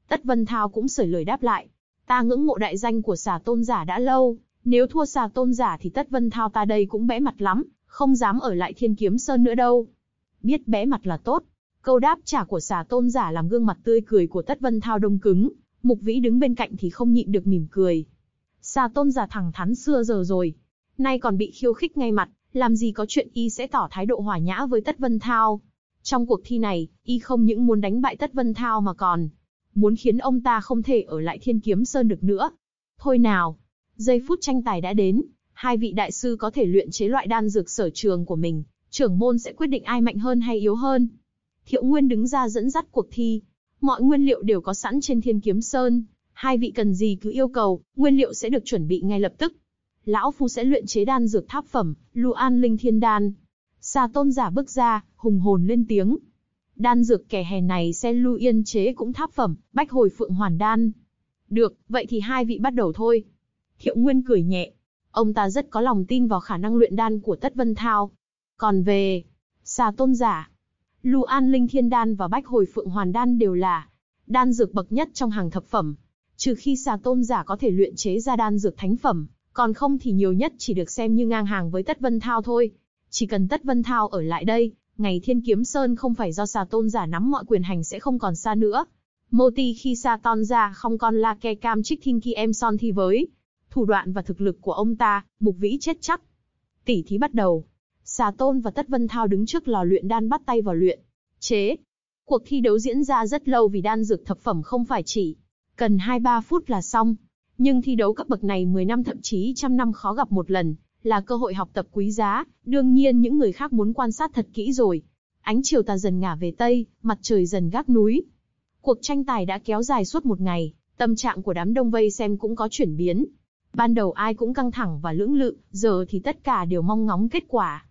Tất Vân Thao cũng sởi lời đáp lại. Ta ngưỡng mộ đại danh của Xà Tôn giả đã lâu, nếu thua Xà Tôn giả thì Tất Vân Thao ta đây cũng bẽ mặt lắm, không dám ở lại Thiên Kiếm Sơn nữa đâu. Biết bẽ mặt là tốt. Câu đáp trả của Xà Tôn giả làm gương mặt tươi cười của Tất Vân Thao đông cứng, Mục Vĩ đứng bên cạnh thì không nhịn được mỉm cười. Xà Tôn giả thẳng thắn xưa giờ rồi, nay còn bị khiêu khích ngay mặt, làm gì có chuyện y sẽ tỏ thái độ hòa nhã với Tất Vân Thao. Trong cuộc thi này, y không những muốn đánh bại Tất Vân Thao mà còn muốn khiến ông ta không thể ở lại Thiên Kiếm Sơn được nữa. Thôi nào, giây phút tranh tài đã đến, hai vị đại sư có thể luyện chế loại đan dược sở trường của mình, trưởng môn sẽ quyết định ai mạnh hơn hay yếu hơn. Thiệu Nguyên đứng ra dẫn dắt cuộc thi. Mọi nguyên liệu đều có sẵn trên Thiên Kiếm Sơn, hai vị cần gì cứ yêu cầu, nguyên liệu sẽ được chuẩn bị ngay lập tức. Lão phu sẽ luyện chế đan dược tháp phẩm, Lưu An Linh Thiên Đan. Xà Tôn giả bước ra, hùng hồn lên tiếng. Đan dược kẻ hè này sẽ Lưu Yên chế cũng tháp phẩm, Bách Hồi Phượng Hoàn Đan. Được, vậy thì hai vị bắt đầu thôi. Thiệu Nguyên cười nhẹ. Ông ta rất có lòng tin vào khả năng luyện đan của Tất Vân Thao. Còn về Xà Tôn giả, Lưu An Linh Thiên Đan và Bách Hồi Phượng Hoàn Đan đều là đan dược bậc nhất trong hàng thập phẩm. Trừ khi Xà Tôn giả có thể luyện chế ra đan dược thánh phẩm, còn không thì nhiều nhất chỉ được xem như ngang hàng với Tất Vân Thao thôi. Chỉ cần Tất Vân Thao ở lại đây, ngày Thiên Kiếm Sơn không phải do Xà Tôn giả nắm mọi quyền hành sẽ không còn xa nữa. Mô ti khi Xà Tôn giả không còn là kẻ cam trích thiên ki em son thi với thủ đoạn và thực lực của ông ta, Mục Vĩ chết chắc. Tỉ thí bắt đầu. Xà Tôn và Tất Vân Thao đứng trước lò luyện đan bắt tay vào luyện chế. Cuộc thi đấu diễn ra rất lâu vì đan dược thập phẩm không phải chỉ cần 2-3 phút là xong. Nhưng thi đấu cấp bậc này 10 năm thậm chí trăm năm khó gặp một lần, là cơ hội học tập quý giá, đương nhiên những người khác muốn quan sát thật kỹ rồi. Ánh chiều tà dần ngả về Tây, mặt trời dần gác núi. Cuộc tranh tài đã kéo dài suốt một ngày, tâm trạng của đám đông vây xem cũng có chuyển biến. Ban đầu ai cũng căng thẳng và lưỡng lự, giờ thì tất cả đều mong ngóng kết quả.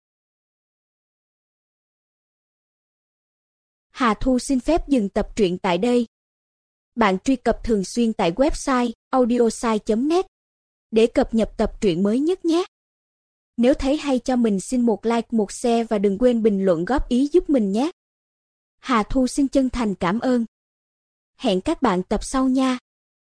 Hà Thu xin phép dừng tập truyện tại đây. Bạn truy cập thường xuyên tại website audiosai.net để cập nhật tập truyện mới nhất nhé. Nếu thấy hay cho mình xin một like, một share và đừng quên bình luận góp ý giúp mình nhé. Hà Thu xin chân thành cảm ơn. Hẹn các bạn tập sau nha.